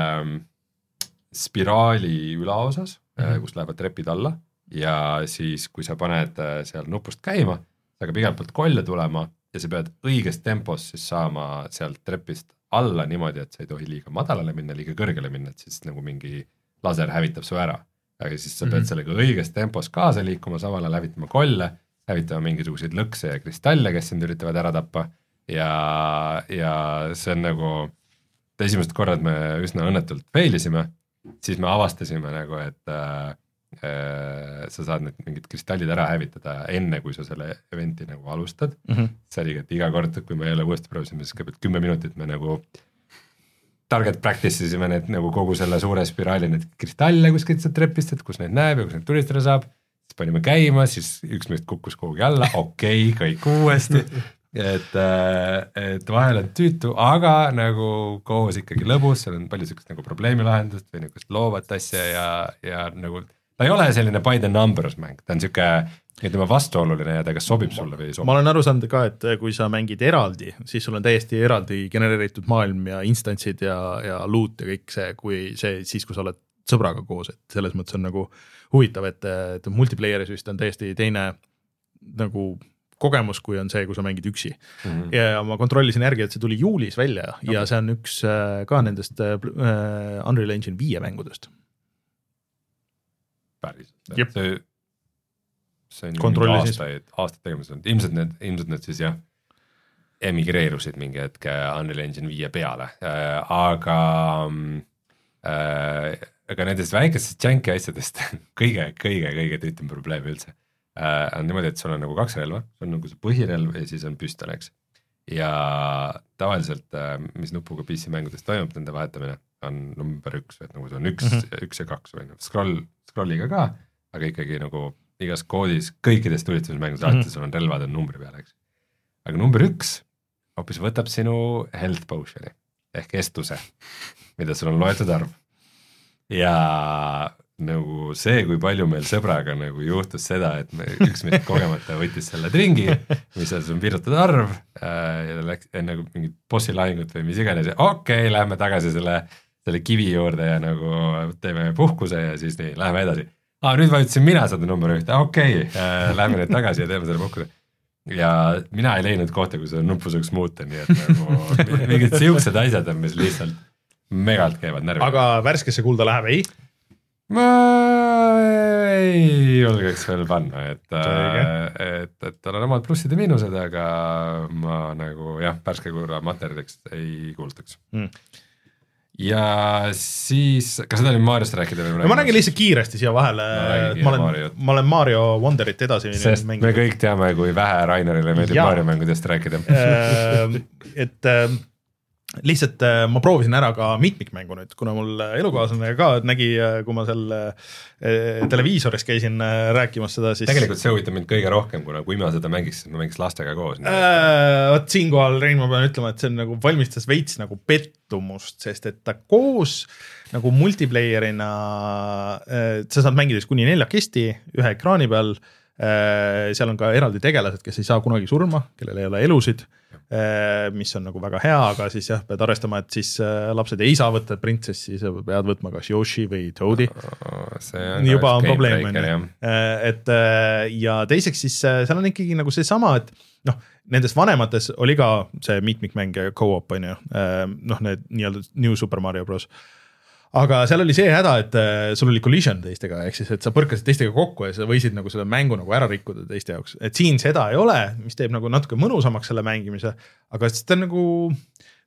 spiraali ülaosas, mm-hmm. kus lähevad trepid alla ja siis, kui sa paned seal nupust käima, sa hakkab igalt poolt kolle tulema ja sa pead õiges tempos siis saama sealt trepist alla niimoodi, et sa ei tohi liiga madalale minna, liiga kõrgele minna, et siis nagu mingi laser hävitab su ära. Aga siis sa pead mm-hmm. sellega õiges tempos kaasa liikuma, samal ajal hävitama kolle, hävitama mingisuguseid lõkse ja kristalle, kes sind üritavad ära tappa ja, ja see on nagu, esimesed korrad me üsna õnnetult failisime, siis me avastasime nagu, et äh, äh, sa saad need mingid kristallid ära hävitada enne, kui sa selle eventi nagu alustad. Mm-hmm. see oli, et iga kord, kui me jälle uuesti proovisime, siis kõigepealt kümme minutit me nagu target practice isime need nagu kogu selle suure spiraali need kristalle kuskilt sealt trepist, et kus neid näeb ja kus neid tulistada saab. Siis panime käima, siis üks meist kukkus kuhugi alla, okei, okay, kõik uuesti, et, et vahel on tüütu, aga nagu koos ikkagi lõbus, seal on palju sellist nagu probleemi lahendust või nagu loovat asja ja, ja nagu ta ei ole selline by the numbers mäng, ta on siuke, et tema vastuoluline ja ta kas sobib sulle või ei sobi. Ma olen aru saanud ka, et kui sa mängid eraldi, siis sul on täiesti eraldi genereeritud maailm ja instantsid ja, ja loot ja kõik see, kui see siis, kui sa oled sõbraga koos, et selles mõttes on nagu huvitav, et, et multiplayer'is vist on täiesti teine nagu kogemus, kui on see, kui sa mängid üksi. Mm-hmm. Ja ma kontrollisin järgi, et see tuli juulis välja okay. ja see on üks ka nendest uh, Unreal Engine viie mängudest. Päris. See, see on Kontrolli aastaid, aastaid tegemised. Ilmselt need, ilmselt need siis jah, emigreerusid mingi hetke Unreal Engine viie peale, äh, aga äh, aga nendest väikestest janki asjadest kõige, kõige, kõige tüütum probleem üldse äh, on niimoodi, et sul on nagu kaks relva, sul on nagu see põhirelv ja siis on püstol, eks. Ja tavaliselt, äh, mis nupuga P C mängudes toimub, nende vahetamine on number üks, et nagu see on üks, mm-hmm. üks ja kaks või scroll, scrolliga ka, aga ikkagi nagu igas koodis, kõikides tulitamismängus mm-hmm. alati sul on relvad on numbri peale, eks. Aga number üks hoopis võtab sinu health potion'i ehk estuse, mida sul on loetud arv. Ja nagu see, kui palju meil sõbraga nagu juhtus seda, et me üks meid kogemata võttis selle tringi, mis on piiratud arv äh, ja läks enne nagu mingit bossi lahingut või mis iganes ja okei, okay, lähme tagasi selle, selle kivi juurde ja nagu teeme puhkuse ja siis nii, lähme edasi. Aa, nüüd vajutasin mina seda number ühte, okei, okay, äh, lähme nüüd tagasi ja teeme selle puhkuse. Ja mina ei leidnud kohta, kui seda nuppu saaks muuta, nii et nagu mingid siuksed asjad on, mis lihtsalt megalt käivad närvi. Aga värskesse kulda läheb, ei? Ma ei julgeks veel panna, et, et, et on omad plussid ja miinused, aga ma nagu jah, värske kulda materjaliks ei kuultaks. Mm. Ja siis, kas seda oli Mariost rääkida? No, ma nägin lihtsalt kiiresti siia vahele, ma, ma, olen, ma olen Mario Wonderit edasi. Sest me kõik teame, kui vähe Rainerile meeldib Mario mängudest rääkida. et lihtsalt ma proovisin ära ka mitmikmängu nüüd, kuna mul elukaaslane ka nägi, kui ma seal televiisoris käisin rääkimas seda, siis tegelikult see huvitab mind kõige rohkem, kuna kui ma seda mängiks, siis ma mängiks lastega koos. Äh, Võt siinkohal, Rein, ma pean ütlema, et see on nagu valmistas veits nagu pettumust, sest et ta koos nagu multiplayerina äh, sa saad mängida kuni neljakesti ühe ekraani peal, äh, seal on ka eraldi tegelased, kes ei saa kunagi surma, kellel ei ole elusid, mis on nagu väga hea, aga siis jah, pead arvestama, et siis lapsed ei saa võtta printsessi, sa pead võtma kas Yoshi või Toadi. See on juba on probleem. Et, ja teiseks siis seal on ikkagi nagu see sama, et noh, nendes vanemates oli ka see mitmikmäng co-op, on ju, noh, need nii-öelda New Super Mario Bros. Aga seal oli see häda, et sul oli collision teistega, ehk siis, et sa põrkasid teistega kokku ja sa võisid nagu selle mängu nagu ära rikkuda teiste jaoks. Et siin seda ei ole, mis teeb nagu natuke mõnusamaks selle mängimise, aga see on nagu,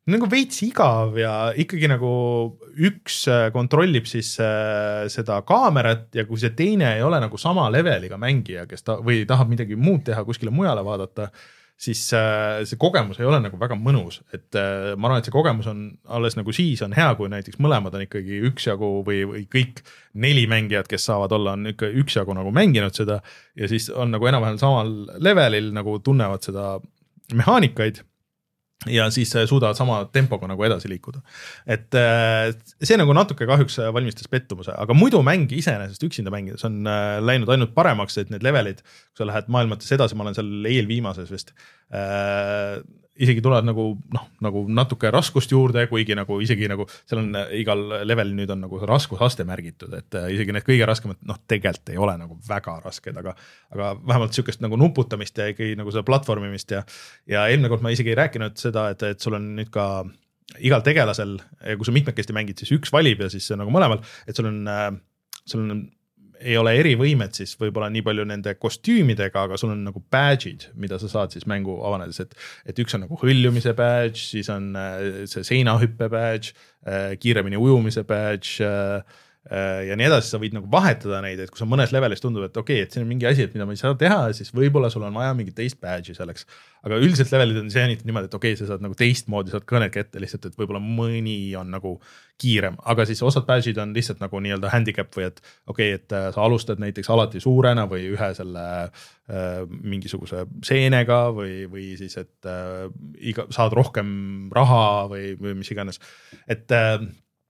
nagu veits igav ja ikkagi nagu üks kontrollib siis seda kaamerat ja kui see teine ei ole nagu sama leveliga mängija, kes ta või tahab midagi muud teha, kuskile mujale vaadata, siis see kogemus ei ole nagu väga mõnus, et ma arvan, et see kogemus on alles nagu siis on hea, kui näiteks mõlemad on ikkagi üksjagu või, või kõik neli mängijat, kes saavad olla, on ikka üksjagu nagu mänginud seda ja siis on nagu enam-vähem samal levelil nagu tunnevad seda mehaanikaid ja siis suudavad sama tempoga nagu edasi liikuda. Et see nagu natuke kahjuks valmistas pettumuse, aga muidu mäng iseenesest üksinda mängides on läinud ainult paremaks, et need levelid, kui sa lähed maailmates edasi, ma olen seal eelviimases vist, äh, isegi tulevad nagu, noh, nagu natuke raskust juurde, kuigi nagu isegi nagu seal on igal level nüüd on nagu raskusaste märgitud, et isegi need kõige raskemad, noh, tegelikult ei ole nagu väga rasked, aga, aga vähemalt sükest nagu nuputamist ja ikkagi nagu seda platvormimist ja, ja eelmine kord ma isegi ei rääkinud seda, et, et sul on nüüd ka igal tegelasel, kui sa mitmekesti mängid, siis üks valib ja siis nagu mõlemal, et sul on, sul on ei ole erivõimed siis võib-olla nii palju nende kostüümidega, aga sul on nagu badge'id, mida sa saad siis mängu avanedes, et, et üks on nagu hõljumise badge, siis on see seinahüppe badge, kiiremini ujumise badge ja nii edasi, sa võid nagu vahetada neid, et kui sa mõnes levelis tundub, et okei, okay, et see on mingi asi, et mida ma ei saa teha, siis võib-olla sul on vaja mingi teist badge'i selleks. Aga üldiselt levelid on see niimoodi, et okei, okay, sa saad nagu teist moodi, saad kõned kätte lihtsalt, et võib-olla mõni on nagu kiirem, aga siis osad badge'id on lihtsalt nagu nii-öelda handicap või et okei, okay, et sa alustad näiteks alati suurena või ühe selle äh, mingisuguse seenega või, või siis, et äh, iga, saad rohkem raha või, või mis iganes, et äh,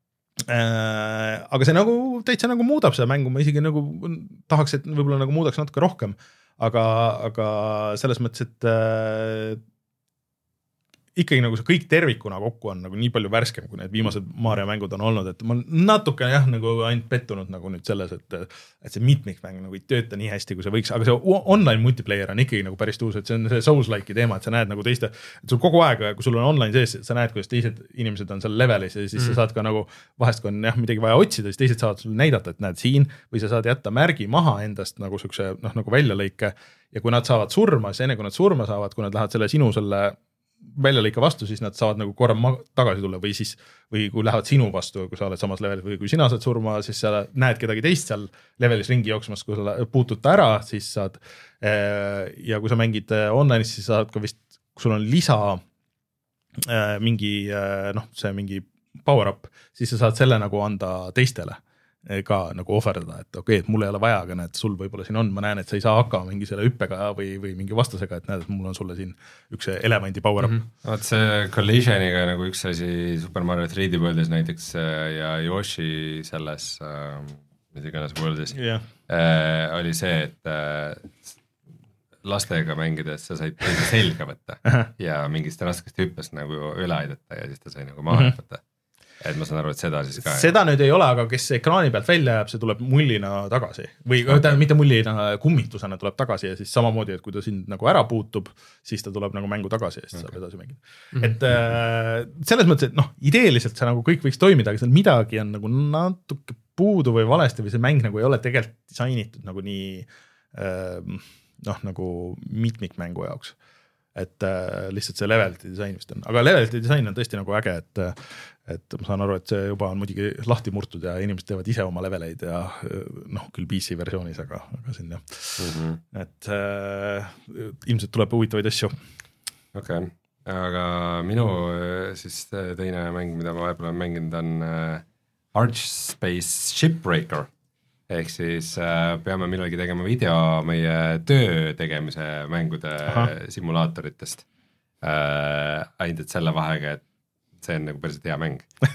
Äh, aga see nagu täitsa nagu muudab seda mängu, ma isegi nagu tahaks, et võib-olla nagu muudaks natuke rohkem, aga, aga selles mõttes, et äh, ikkagi nagu see kõik tervikuna kokku on nagu nii palju värskem, kui need viimased Mario mängud on olnud, et ma natuke jah, nagu ainult pettunud nagu nüüd selles, et, et see mitmikmäng nagu ei tööta nii hästi, kui see võiks, aga see online multiplayer on ikkagi nagu päris tuus, et see on see Souls-like'i teema, et sa näed nagu teiste, et sul kogu aeg, kui sul on online sees, sa näed, kuidas teised inimesed on seal levelis ja siis mm. sa saad ka nagu, vahest kui on jah, midagi vaja otsida, siis teised saavad sulle näidata, et näed siin, või sa saad jätta märgi maha endast nagu sükse, noh, nagu väljalõike ja kui nad saavad surma, siis enne kui nad surma saavad, kui nad lähevad selle sinu selle väljalõika vastu, siis nad saavad nagu korra tagasi tulla või siis, või kui lähevad sinu vastu, kui sa oled samas levelis või kui sina saad surma, siis sa näed kedagi teist seal levelis ringi jooksmas, kui sa puutud ta ära, siis saad ja kui sa mängid online'is, siis saad ka vist, kui sul on lisa mingi, noh, see mingi power up, siis sa saad selle nagu anda teistele ka nagu ohverdada, et okei, okay, et mul ei ole vaja, aga näed, sul võib-olla siin on, ma näen, et sa ei saa hakkama mingi selle hüppega või, või mingi vastasega, et näed, et mul on sulle siin üks elevandi power up. Mm-hmm. Vaat see Collisioniga nagu üks asi Super Mario three D Worldis näiteks ja Yoshi selles, mis iganes Worldis, yeah. äh, oli see, et äh, lastega mängides sa said selga võtta ja mingist raskest hüppest nagu üle aidata ja siis ta sai nagu maha hüppata. Mm-hmm. Et ma saan aru, et seda siis ka seda nüüd ei ole, aga kes ekraani pealt välja jääb, see tuleb mullina tagasi või okay. mitte mullina, kummitusena tuleb tagasi ja siis samamoodi, et kui ta sind nagu ära puutub, siis ta tuleb nagu mängu tagasi ja siis okay. saab edasi mängida. Mm-hmm. Et äh, selles mõttes, et noh, ideeliselt see nagu kõik võiks toimida, aga seal midagi on nagu natuke puudu või valesti või see mäng nagu ei ole tegelikult disainitud nagu nii äh, noh, nagu mitmikmängu jaoks. Et äh, lihtsalt see levelite disain vist on, aga levelite disain on tõesti nagu äge, et, et ma saan aru, et see juba on muidugi lahti murtud ja inimesed teevad ise oma leveleid ja noh, küll P C versioonis, aga, aga siin jah, mm-hmm. et äh, ilmselt tuleb huvitavaid asju. Okei, okay. Aga minu siis teine mäng, mida ma vahepeal olen mänginud, on äh, Archspace Shipbreaker. Ehk siis äh, peame millalgi tegema video meie töö tegemise mängude Aha. simulaatoritest. Äh, ainult et selle vahega, et see on nagu päriselt hea mäng.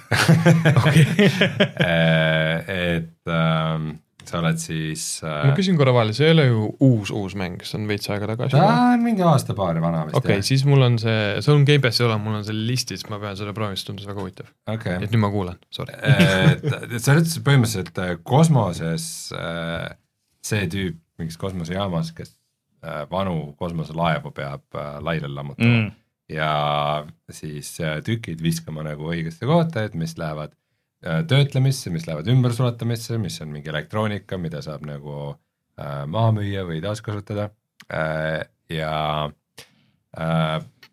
äh, et äh, sa oled siis... Äh, ma küsin korra vahele, see ei ole ju uus, uus mäng, see on veits aega tagasi. Ta on mingi aasta paari vana vist. Okei, okay, siis mul on see, see on Gamepassi ole, mul on selle listis, ma pean selle proovist, tundus väga huvitav. Okay. Et nüüd ma kuulen, sorry. et, et sa ütlesid põhimõtteliselt kosmoses see tüüp mingis kosmosejaamas, kes vanu kosmoselaevu peab laile lammutama mm. ja siis tükid viskama nagu õigesse kohta, et mis lähevad töötlemisse, mis lähevad ümbersulatamisse, mis on mingi elektroonika, mida saab nagu äh, maha müüa või taaskasutada äh, ja äh,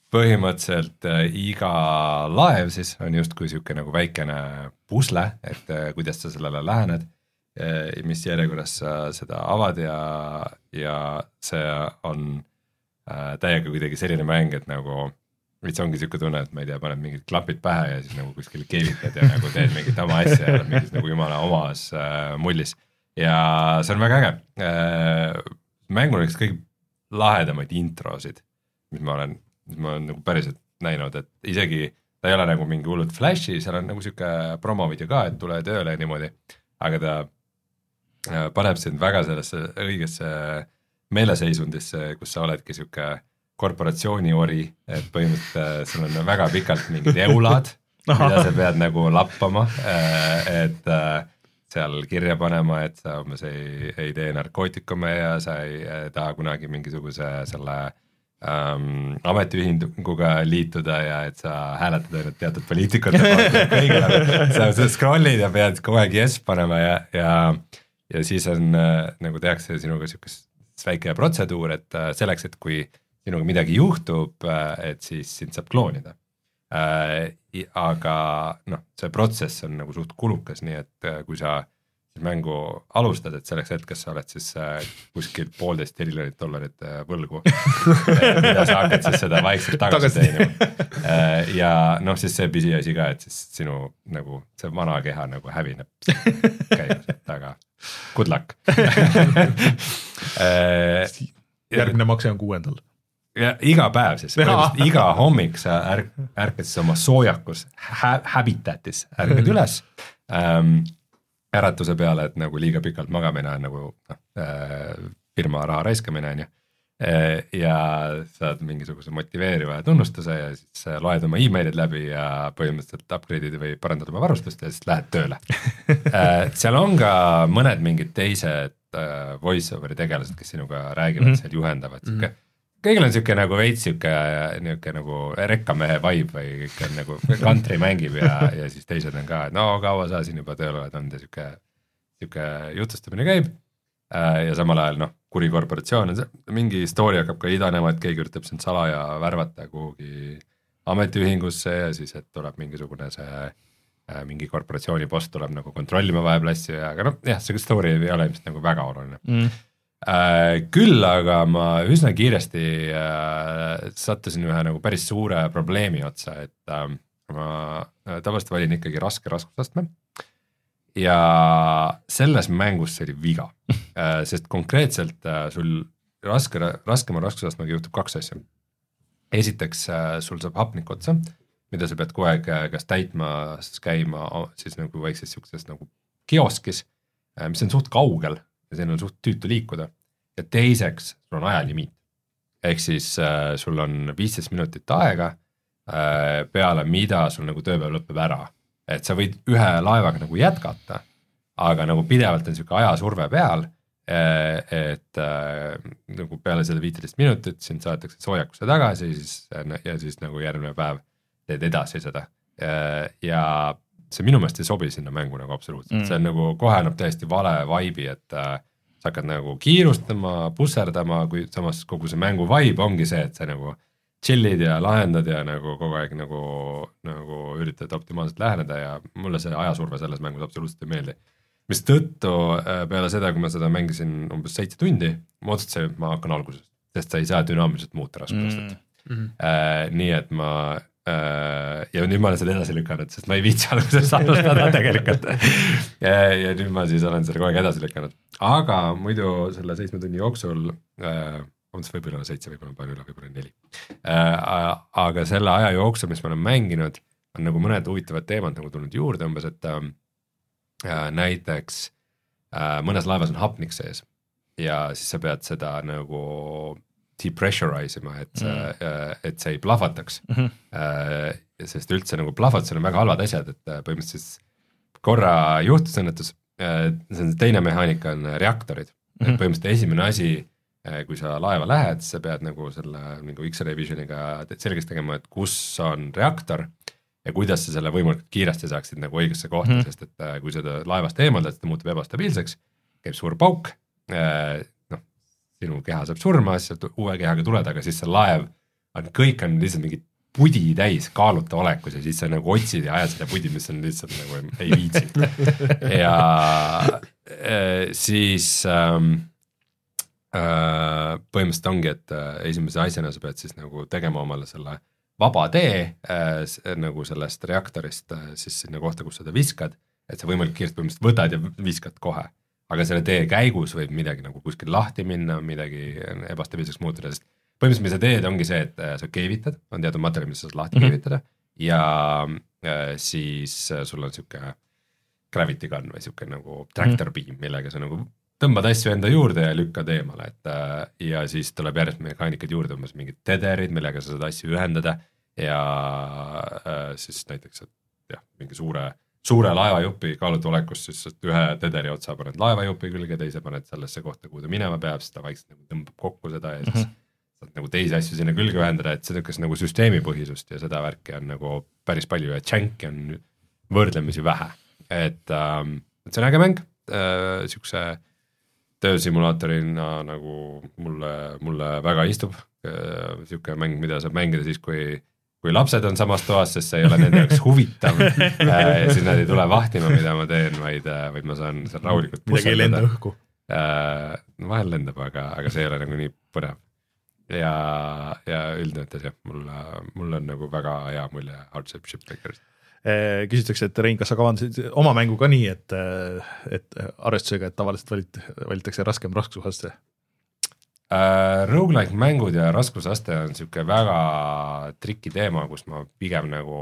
põhimõtteliselt iga laev siis on justkui siuke nagu väikene pusle, et kuidas sa sellele lähened, mis järjekorras sa seda avad ja, ja see on täiega kuidagi selline mäng, et nagu mis ongi siuke tunne, et ma ei tea, paned mingid klapid pähe ja siis nagu kuskil keevitad ja nagu teed mingit oma asja ja oled mingis nagu jumala omas mullis ja see on väga äge. Mängul on üks kõige lahedamaid introsid, mis ma olen mis ma olen nagu päriselt näinud, et isegi ta ei ole nagu mingi hullult flashi, seal on nagu siuke promovideo ka, et tule tööle ja niimoodi, aga ta paneb sind väga sellesse õigesse meeleseisundisse, kus sa oledki siuke korporatsiooni ori, et põhimõtteliselt sul on väga pikalt mingid eulad, mida sa pead nagu lappama, et seal kirja panema, et sa umbes ei, ei tee narkootikume ja sa ei taha kunagi mingisuguse selle Um, ametiühinguga liituda ja et sa hääletad ainult teatud poliitikute kõigile, sa, sa scrollid ja pead kogu aeg yes panema ja, ja, ja siis on äh, nagu tehakse sinuga siukest väike protseduur, et äh, selleks, et kui sinuga midagi juhtub äh,, et siis sind saab kloonida äh,. Aga noh, see protsess on nagu suht kulukas, nii et äh, kui sa mängu alustad, et selleks hetkes sa oled siis äh, kuskil poolteist triljonit dollarit äh, võlgu, mida sa hakkad siis seda vaikselt tagasi teenima äh, ja noh, siis see pisiasi ka, et siis sinu nagu see vana keha nagu hävineb käimas, aga good luck äh, järgmine makse on kuuendal ja iga päev siis, iga hommik sa ärk, ärkad siis oma soojakus hä, habitatis, ärkad üles ähm, äratuse peale, et nagu liiga pikalt magamine on nagu noh, firma raha raiskamine on ju ja saad mingisuguse motiveeriva tunnustuse ja siis loed oma emailid läbi ja põhimõtteliselt upgrade'id või parandad oma varustust ja siis lähed tööle seal on ka mõned mingid teised voice-overi tegelased, kes sinuga räägivad mm-hmm. seal juhendavad mm-hmm. kõigil on siuke nagu veits siuke niuke nagu rekkamehe vibe või kõik on nagu country mängib ja, ja siis teised on ka, et no kaua sa siin juba tööl oled olnud ja siuke, siuke jutustamine käib ja samal ajal noh, kuri korporatsioon on see, mingi story hakkab ka idanema, et keegi üritab sind salaja värvata kuhugi ametiühingusse ja siis, et tuleb mingisugune see mingi korporatsiooni boss tuleb nagu kontrollima vahepeal asju ja aga noh, jah, see story ei ole ilmselt nagu väga oluline mm. Äh, küll aga ma üsna kiiresti äh, sattusin ühe nagu päris suure probleemi otsa, et äh, ma äh, tavaliselt valin ikkagi raske raskusastme ja selles mängus see oli viga äh, sest konkreetselt äh, sul raske, raskema raskusastmega juhtub kaks asja. Esiteks äh, sul saab hapnik otsa, mida sa pead kogu aeg kas täitma, käima siis nagu väikses siukses nagu kioskis, äh, mis on suht kaugel ja siin on suht tüütu liikuda ja teiseks sul on ajalimiit. Ehk siis äh, sul on viisteist minutit aega äh, peale, mida sul nagu tööpäev lõpeb ära. Et sa võid ühe laevaga nagu jätkata, aga nagu pidevalt on siuke ajasurve peal, äh, et äh, nagu peale selle viiteist minutit sind saadetakse soojakusse tagasi siis, ja siis nagu järgmine päev teed edasi seda äh, ja see minu meelest ei sobi sinna mängu nagu absoluutselt, mm. see on nagu kohe annab täiesti vale vibe'i, et äh, sa hakkad nagu kiirustama, pusserdama, kui samas kogu see mängu vibe ongi see, et sa nagu chillid ja lahendad ja nagu kogu aeg nagu, nagu üritad optimaalselt läheneda ja mulle see ajasurve selles mängus absoluutselt ei meeldi. Mis tõttu äh, peale seda, kui ma seda mängisin umbes seitse tundi, ma otsustasin, et ma hakkan algusest, sest sa ei saa dünaamiliselt muuta raskusastet mm. äh, nii et ma ja nüüd ma olen seda edasi lükanud, sest ma ei viitsi alguses alustada tegelikult ja, ja nüüd ma siis olen seda kogu aeg edasi lükanud, aga muidu selle seitsme tunni jooksul äh, on see võib-olla seitse, võib-olla palju üle, võib-olla neli äh, aga selle aja jooksul, mis ma olen mänginud, on nagu mõned huvitavad teemad nagu tulnud juurde umbes, et äh, näiteks äh, mõnes laevas on hapnik sees ja siis sa pead seda nagu depressurize ima, et, mm. et see ei plahvataks mm-hmm. sest üldse nagu plahvatusel on väga halvad asjad, et põhimõtteliselt korra juhtusõnnetus, see on teine mehaanika on reaktorid mm-hmm. et põhimõtteliselt esimene asi, kui sa laeva lähed, sa pead nagu selle nagu X-ray visioniga selgeks tegema, et kus on reaktor ja kuidas sa selle võimalikult kiiresti saaksid nagu õigesse kohta mm-hmm. sest et kui seda laevast eemaldad, seda muutub ebastabiilseks, käib suur pauk, sinu keha saab surma, siis uue kehaga tuled, aga siis see laev on kõik on lihtsalt mingi pudi täis kaaluta olekus ja siis sa nagu otsid ja ajad seda pudi, mis on lihtsalt nagu ei viitsi. ja äh, siis ähm, äh, põhimõtteliselt ongi, et äh, esimese asjana sa pead siis nagu tegema omale selle vaba tee äh, nagu sellest reaktorist äh, siis sinna kohta, kus seda viskad, et sa võimalik kiiresti põhimõtteliselt võtad ja viskad kohe. Aga selle tee käigus võib midagi nagu kuskil lahti minna, midagi ebastabiilseks muutuda, sest põhimõtteliselt, mis sa teed, ongi see, et sa keevitad, on teatud materjal, mis sa saad lahti mm-hmm. keevitada ja äh, siis sul on siuke gravity gun või siuke nagu tractor beam, millega sa nagu tõmbad asju enda juurde ja lükkad eemale, et äh, ja siis tuleb järjest mekaanikad juurde, umbes mingid tederid, millega sa saad asju ühendada ja äh, siis näiteks, et jah, mingi suure suure laevajupi kaalutu olekus, siis ühe tederi otsa paned laevajupi külge, teise paned sellesse kohta, kuhu ta minema peab, siis ta vaikselt nagu tõmbab kokku seda ja siis mm-hmm. saad nagu teisi asju sinna külge ühendada, et see tõkkas nagu süsteemipõhisust ja seda värki on nagu päris palju ja Janki on võrdlemisi vähe. Et, ähm, et see on äge mäng, äh, siukse töösimulaatorina nagu mulle, mulle väga istub, äh, siuke mäng, mida saab mängida siis, kui kui lapsed on samas toas, sest see ei ole nende jaoks huvitav ja siis nad ei tule vahtima, mida ma teen, vaid, vaid ma saan seal rahulikult midagi ei lenda õhku. Vahel lendab, aga, aga see ei ole nagu nii põnev. Ja, ja üldnätes jah, mul, mul on nagu väga hea mulje Hardship Shipbreakerist. Küsitakse, et Rein, kas sa kavandasid oma mängu ka nii, et, et arvestusega, et tavaliselt valit, valitakse raskem raskusaste? Uh, roguelike mängud ja raskusaste on siuke väga triki teema, kus ma pigem nagu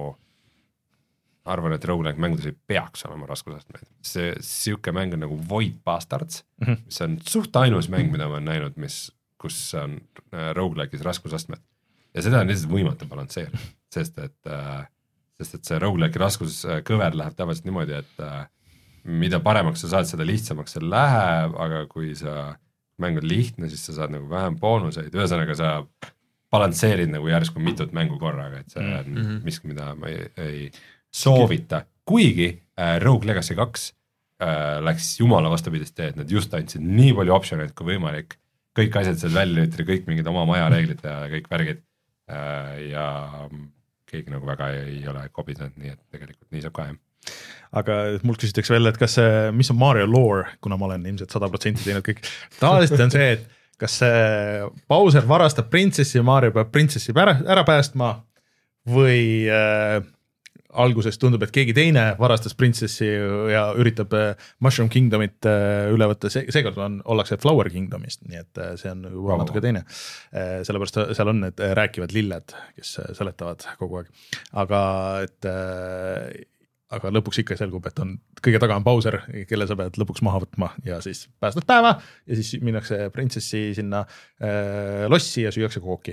arvan, et roguelike mängudes ei peaks olema raskusastmeid. See siuke mäng on nagu Void Bastards, mm-hmm. mis on suht ainus mäng, mida ma olen näinud, mis, kus on uh, roguelike'is raskusastmed. Ja seda on lihtsalt võimatu balansseerida, sest et, uh, sest et see roguelike'i raskuskõver läheb tavaliselt niimoodi, et uh, mida paremaks sa saad, seda lihtsamaks see läheb, aga kui sa mäng on lihtne, siis sa saad nagu vähem boonuseid, ühesõnaga sa balansseerid nagu järsku mitut mängu korraga, et see on mm-hmm. miski, mida ma ei, ei soovita. Kuigi äh, Rogue Legacy kaks äh, läks jumala vastupidist teed, nad just andsid nii palju optsioneid kui võimalik, kõik asjad seal välja lütri, kõik mingid oma maja reeglid ja kõik värgid äh, ja keegi nagu väga ei ole kobisenud, nii et tegelikult nii saab ka jah. Aga mul küsitakse veel, et kas see, mis on Mario lore, kuna ma olen ilmselt sada protsenti teinud kõik. Tavaliselt on see, et kas Bowser varastab prinsessi ja Mario peab prinsessi ära, ära päästma või äh, alguses tundub, et keegi teine varastas prinsessi ja üritab äh, Mushroom Kingdomit äh, üle võtta, see, seekord on, ollakse Flower Kingdomist, nii et äh, see on juba wow. natuke teine. Äh, sellepärast seal on need rääkivad lilled, kes seletavad kogu aeg. Aga et äh, aga lõpuks ikka selgub, et on kõige taga on Bowser, kelle sa pead lõpuks maha võtma ja siis päästad päeva ja siis minnakse prinsessi sinna äh, lossi ja süüakse kooki.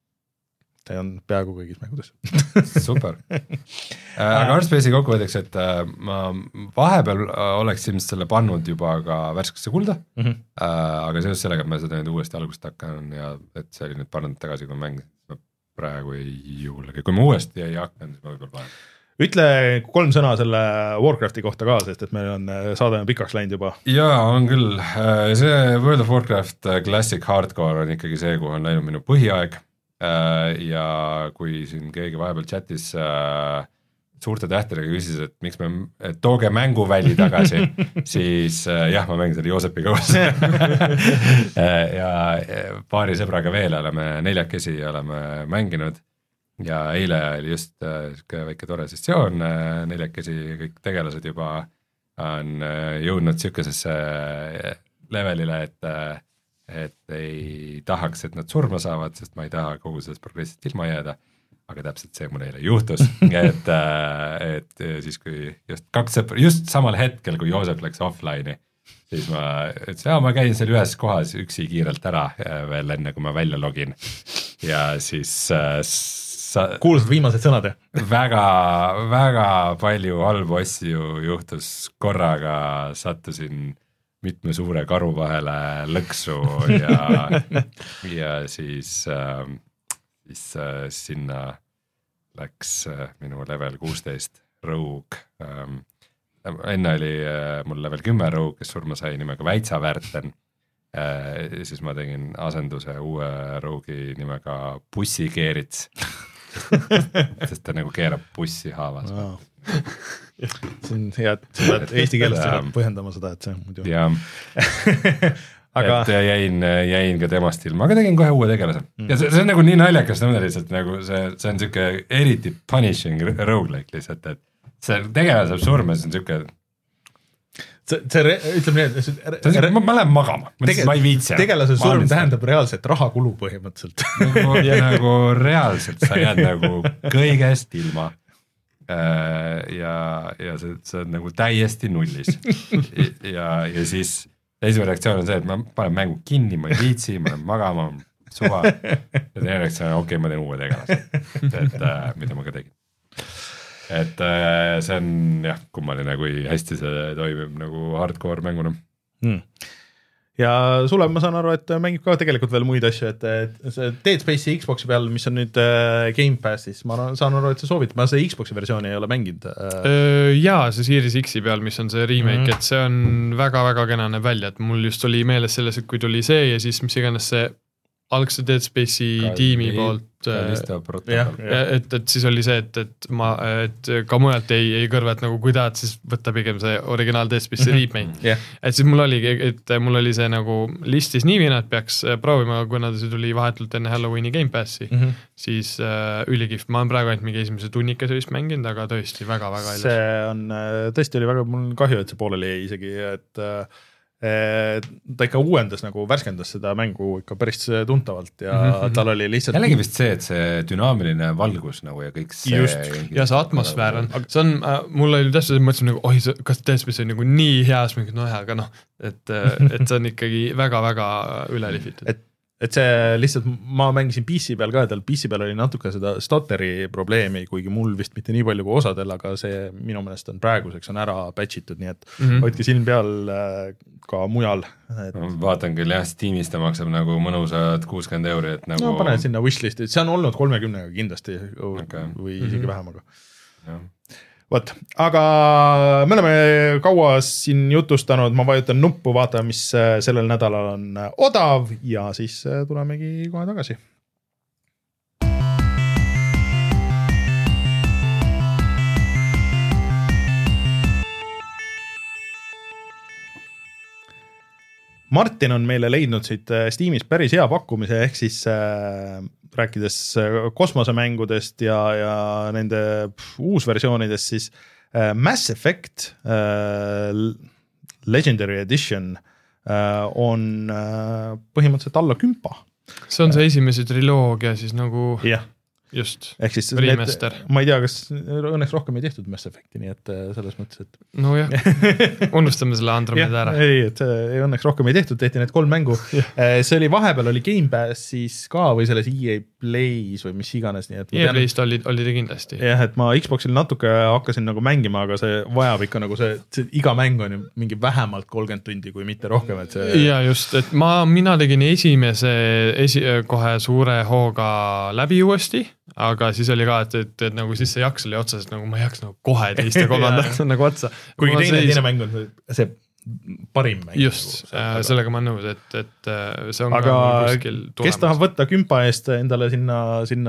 See on peaaegu kõigis mängudes. Super. Aga Artspace'i kokkuvõtteks, et äh, ma vahepeal oleks ilmselt selle pannud juba ka värskesse kulda, mm-hmm. äh, aga seoses sellega, et ma seda nüüd uuesti algust hakkan ja et see oli nüüd paar nädalat tagasi, kui mäng praegu ei julge. Kui ma uuesti ei hakkan, siis ma võib-olla vahem. Ütle kolm sõna selle Warcrafti kohta ka, sest et meil on saadame pikaks läinud juba. Jaa, on küll. See World of Warcraft Classic Hardcore on ikkagi see, kuhu on läinud minu põhiaeg ja kui siin keegi vahepeal chatis suurte tähtedega küsis, et miks me et tooge mänguväli tagasi, siis jah, ma mängin selle Joosepi koos ja paari sõbraga veel oleme neljakesi oleme mänginud. Ja eile oli just äh, väike tore sessioon, äh, neljakesi kõik tegelased juba on äh, jõudnud sükesesse levelile, et, äh, et ei tahaks, et nad surma saavad, sest ma ei taha kogu sellest progressist ilma jääda, aga täpselt see mul eile juhtus, et, äh, et siis kui just kaks sõpra, just samal hetkel, kui Joosep läks offline'i, siis ma ütlesin, ja ma käin seal ühes kohas üksi kiirelt ära äh, veel enne, kui ma välja login ja siis äh, Sa... kuulsad viimased sõnad, jah? Väga, väga palju halbu asju juhtus korraga, sattusin mitme suure karu vahele lõksu ja, ja siis, äh, siis äh, sinna läks äh, minu level kuusteist Rogue. Ähm, enne oli äh, mul level kümme Rogue, kes surma sai nimega Väitsaväärten äh, siis ma tegin asenduse uue Rogue'i nimega bussikeerits sest ta nagu keerab bussi haavas no. see on hea, et sa pead eesti keelest põhjendama seda, et see muidu jah aga... et jäin, jäin ka temast ilma, aga tegin kohe uue tegelase mm. ja see, see on nagu nii naljakas nõnda lihtsalt nagu see, see on siuke eriti punishing roguelike lihtsalt, et see tegelase saab surma, see on siuke see, see ütleme nii, et see on, ma, ma lähen magama, Tege, ma ei viitsi tegelase surm tähendab reaalselt rahakulu põhimõtteliselt nagu, ja nagu reaalselt sa jääd nagu kõigest ilma ja, ja see, see on nagu täiesti nullis ja, ja siis esimene reaktsioon on see, et ma panen mängu kinni, ma ei viitsi, ma lähen magama, suva ja teine reaktsioon on okei okay,, ma teen uue tegelase, et äh, mida ma ka tegin. Et äh, see on jah, kummaline, kui hästi see toimib nagu hardcore mänguna hmm. Ja sulle ma saan aru, et mängib ka tegelikult veel muid asju, et, et see Dead Space'i Xbox'i peal, mis on nüüd äh, Game Passis, ma saan aru, et sa soovid, ma see Xbox'i versiooni ei ole mänginud äh. Jaa, see Series X'i peal, mis on see remake, mm -hmm. et see on väga-väga kena näeb välja, et mul just oli meeles selles, et kui tuli see ja siis mis iganes see algse Dead Space'i ka tiimi poolt ja, et, et siis oli see, et, et ma, et ka mujalt ei, ei kõrva, et nagu kui tahad, siis võtta pigem see originaal Dead Space'i mm -hmm. remake yeah. et siis mul oli, et mul oli see nagu listis niivina, et peaks proovima, kuna see tuli vahetult enne Halloweeni Game Passi mm, -hmm. siis äh, ülikihvt, ma olen praegu ainult mingi esimese tunnikese vist mänginud, aga tõesti väga-väga ilus. See on, tõesti oli väga, mul on kahju, et see pooleli jäi isegi, et äh, ta ikka uuendas nagu värskendas seda mängu ikka päris tuntavalt ja mm -hmm. tal oli lihtsalt jällegi vist see, et see dünaamiline valgus nagu ja kõik see just, ja see atmosfäär on, see on äh, mul oli täpselt, mõtlesin nagu oi, kas Dead Space on nagu nii heas mingi, no jah, aga noh, et, et see on ikkagi väga-väga üle lihvitud. et et see lihtsalt, ma mängisin P C peal ka, tal P C peal oli natuke seda stutteri probleemi, kuigi mul vist mitte nii palju kui osadel, aga see minu meelest on praeguseks on ära patchitud, nii et mm -hmm. hoidke silm peal ka mujal et.... No, vaatan küll jah, Steamis ta maksab nagu mõnusad kuuskümmend euri, et nagu no pane sinna wishlisti, see on olnud kolmekümnega kindlasti okay. või isegi mm -hmm. vähem, aga jah. Võt, aga me oleme kaua siin jutustanud, ma vajutan nuppu, vaatame, mis sellel nädalal on odav ja siis tulemegi kohe tagasi. Martin on meile leidnud siit Steamis päris hea pakkumise, ehk siis äh, rääkides kosmosemängudest ja, ja nende pff, uusversioonidest, siis äh, Mass Effect äh, Legendary Edition äh, on äh, põhimõtteliselt alla kümpa. See on see esimese triloogia siis nagu... jah. Just, ehk siis need, ma ei tea, kas õnneks rohkem ei tehtud Mass Effecti, nii et selles mõttes, et no jah, unustame selle Andromeda ära. Ei, et õnneks rohkem ei tehtud, tehti need kolm mängu. See oli vahepeal, oli Game Pass siis ka või selles E A Plays või mis iganes. Nii et E A Playst oli, oli ta kindlasti. Jah, et ma Xboxil natuke hakkasin nagu mängima, aga see vajab ikka nagu see, see iga mäng on ju mingi vähemalt kolmkümmend tundi, kui mitte rohkem. Et see... Ja just, et ma, mina tegin esimese esi, kohe suure hooga läbi uuesti, aga siis oli ka, et, et, et nagu siis see jaks oli otsas, et nagu ma ei jaks nagu kohe teist ja kolmandat nagu otsa. Kuigi teine, seis... teine mäng on see parim mäng. Just, nagu, sellega ma nõus, et, et see on aga ka kuskil tulemas. Kes tahab võtta kümpa eest endale sinna, sinna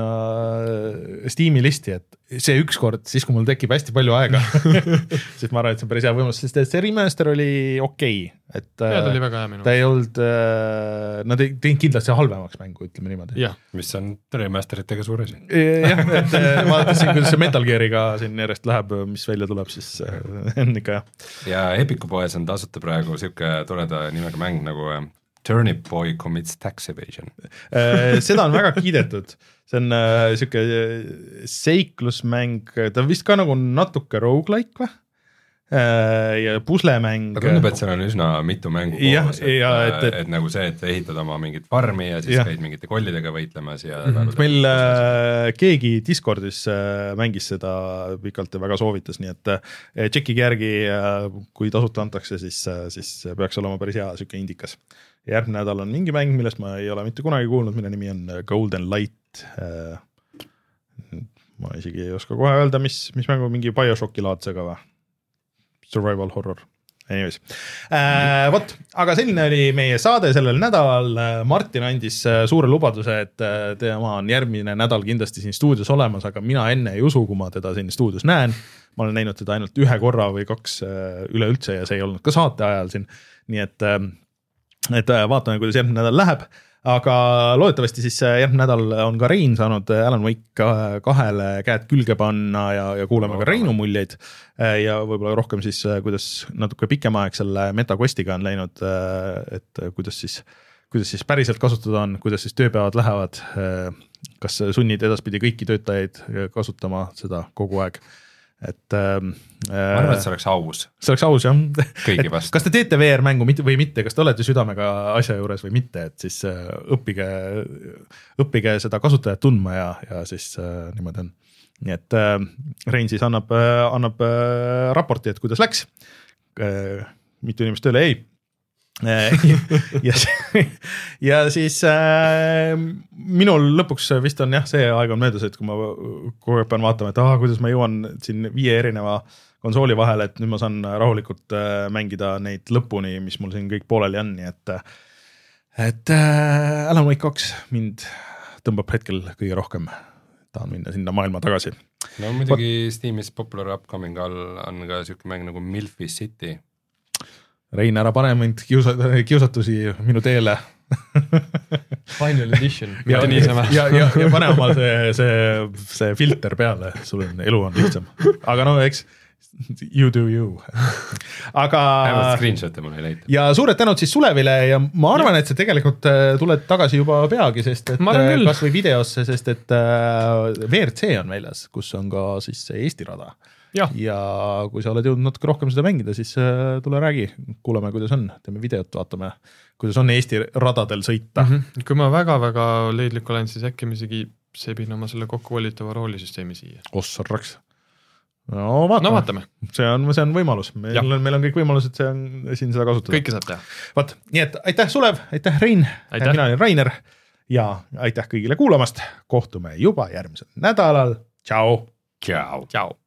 Steam'i listi, et see ükskord, siis kui mul tekib hästi palju aega, siis ma arvan, et see on päris hea võimalus, sest see remaster oli okei. Okay, et ja, ta oli väga hea minu. Ta ei olnud, nad ei teinud kindlasti halvemaks mängu, ütleme niimoodi. Ja. Mis on remasteritega suur asi. Jah, et vaatasin, kuidas see Metal Geariga siin järjest läheb, mis välja tuleb, siis on ikka jah. Ja Epiku poes on tasuta praegu siuke toreda nimega mäng nagu Turnip Boy Commits Tax Evasion. Seda on väga kiidetud. See on äh, siuke seiklusmäng, ta vist ka nagu natuke roguelike või? Äh, ja puslemäng. Aga tundub, et seal on üsna mitu mängu koos, et, ja, et, et, et nagu see, et ehitad oma mingit farmi ja siis ja. käid mingite kollidega võitlemas. Ja mm-hmm. Meil äh, keegi Discordis äh, mängis seda pikalt ja väga soovitas, nii et äh, tšekkige järgi, äh, kui tasuta antakse, siis, äh, siis peaks olema päris hea siuke indikas. Järgmine nädal on mingi mäng, millest ma ei ole mitte kunagi kuulnud, mille nimi on Golden Light. Ma isegi ei oska kohe öelda, mis, mis mängu mingi BioShocki laadsega või? Survival horror. Anyways. Äh, võt, aga selline oli meie saade sellel nädalal. Martin andis suure lubaduse, et tema on järgmine nädal kindlasti siin stuudios olemas, aga mina enne ei usu, kui ma teda siin stuudios näen. Ma olen näinud teda ainult ühe korra või kaks üleüldse ja see ei olnud ka saate ajal siin. Nii et, et vaatame, kuidas järgmine nädal läheb. Aga loodetavasti siis järgmine nädal on ka Rein saanud Alan Wake kahele käed külge panna ja, ja kuuleme oh, ka Reinu muljeid ja võib-olla rohkem siis, kuidas natuke pikem aeg selle MetaQuestiga on läinud, et kuidas siis, kuidas siis päriselt kasutada on, kuidas siis tööpäevad lähevad, kas sunnid edaspidi kõiki töötajaid kasutama seda kogu aeg. Et, äh, ma arvan, et see oleks aus. See oleks aus, jah. Kõigi vastu. Kas te teete V R-mängu või mitte, kas te olete südamega asja juures või mitte, et siis õppige, õppige seda kasutajat tundma ja, ja siis äh, niimoodi on. Nii et äh, Rein siis annab, äh, annab äh, raporti, et kuidas läks. Äh, mitu inimest tööle ei. ja, ja siis äh, minul lõpuks vist on jah, see aeg on möödas, et kui ma kogu aeg pean vaatama, et ah, kuidas ma jõuan siin viie erineva konsooli vahele, et nüüd ma saan rahulikult äh, mängida neid lõpuni, mis mul siin kõik pooleli on, nii et, et äh, Alan Wake kaks mind tõmbab hetkel kõige rohkem, tahan minna sinna maailma tagasi. No muidugi Steamis popular upcoming all on ka siuke mäng nagu Milfi City. Rein, ära pane mind kiusa, kiusatusi minu teele. Final edition. ja, ja, ja, ja, ja pane omal see, see, see filter peale, sul on, elu on lihtsam. Aga no, eks, you do you. Aga... screenshot'e mul ei näita. Ja suured tänud siis Sulevile ja ma arvan, et see tegelikult tuled tagasi juba peagi, sest et kas või videosse, sest et V R C on väljas, kus on ka siis see Eesti rada. Ja. ja kui sa oled jõudnud natuke rohkem seda mängida, siis tule räägi, kuulame, kuidas on, teeme videot, vaatame, kuidas on Eesti radadel sõita. Mm-hmm. Kui ma väga-väga leidlik olen, siis äkki me isegi sebin oma selle kokkuvolitava roolisüsteemi siia. Ossarraks. No vaatame. No vaatame. See on, see on võimalus. Meil on, meil on kõik võimalused see on, siin seda kasutada. Kõike saab teha. Vaat, nii et aitäh Sulev, aitäh Rein, aitäh. Mina olen Rainer ja aitäh kõigile kuulamast. Kohtume juba järgmisel nädalal. Ciao. Ciao. Ciao.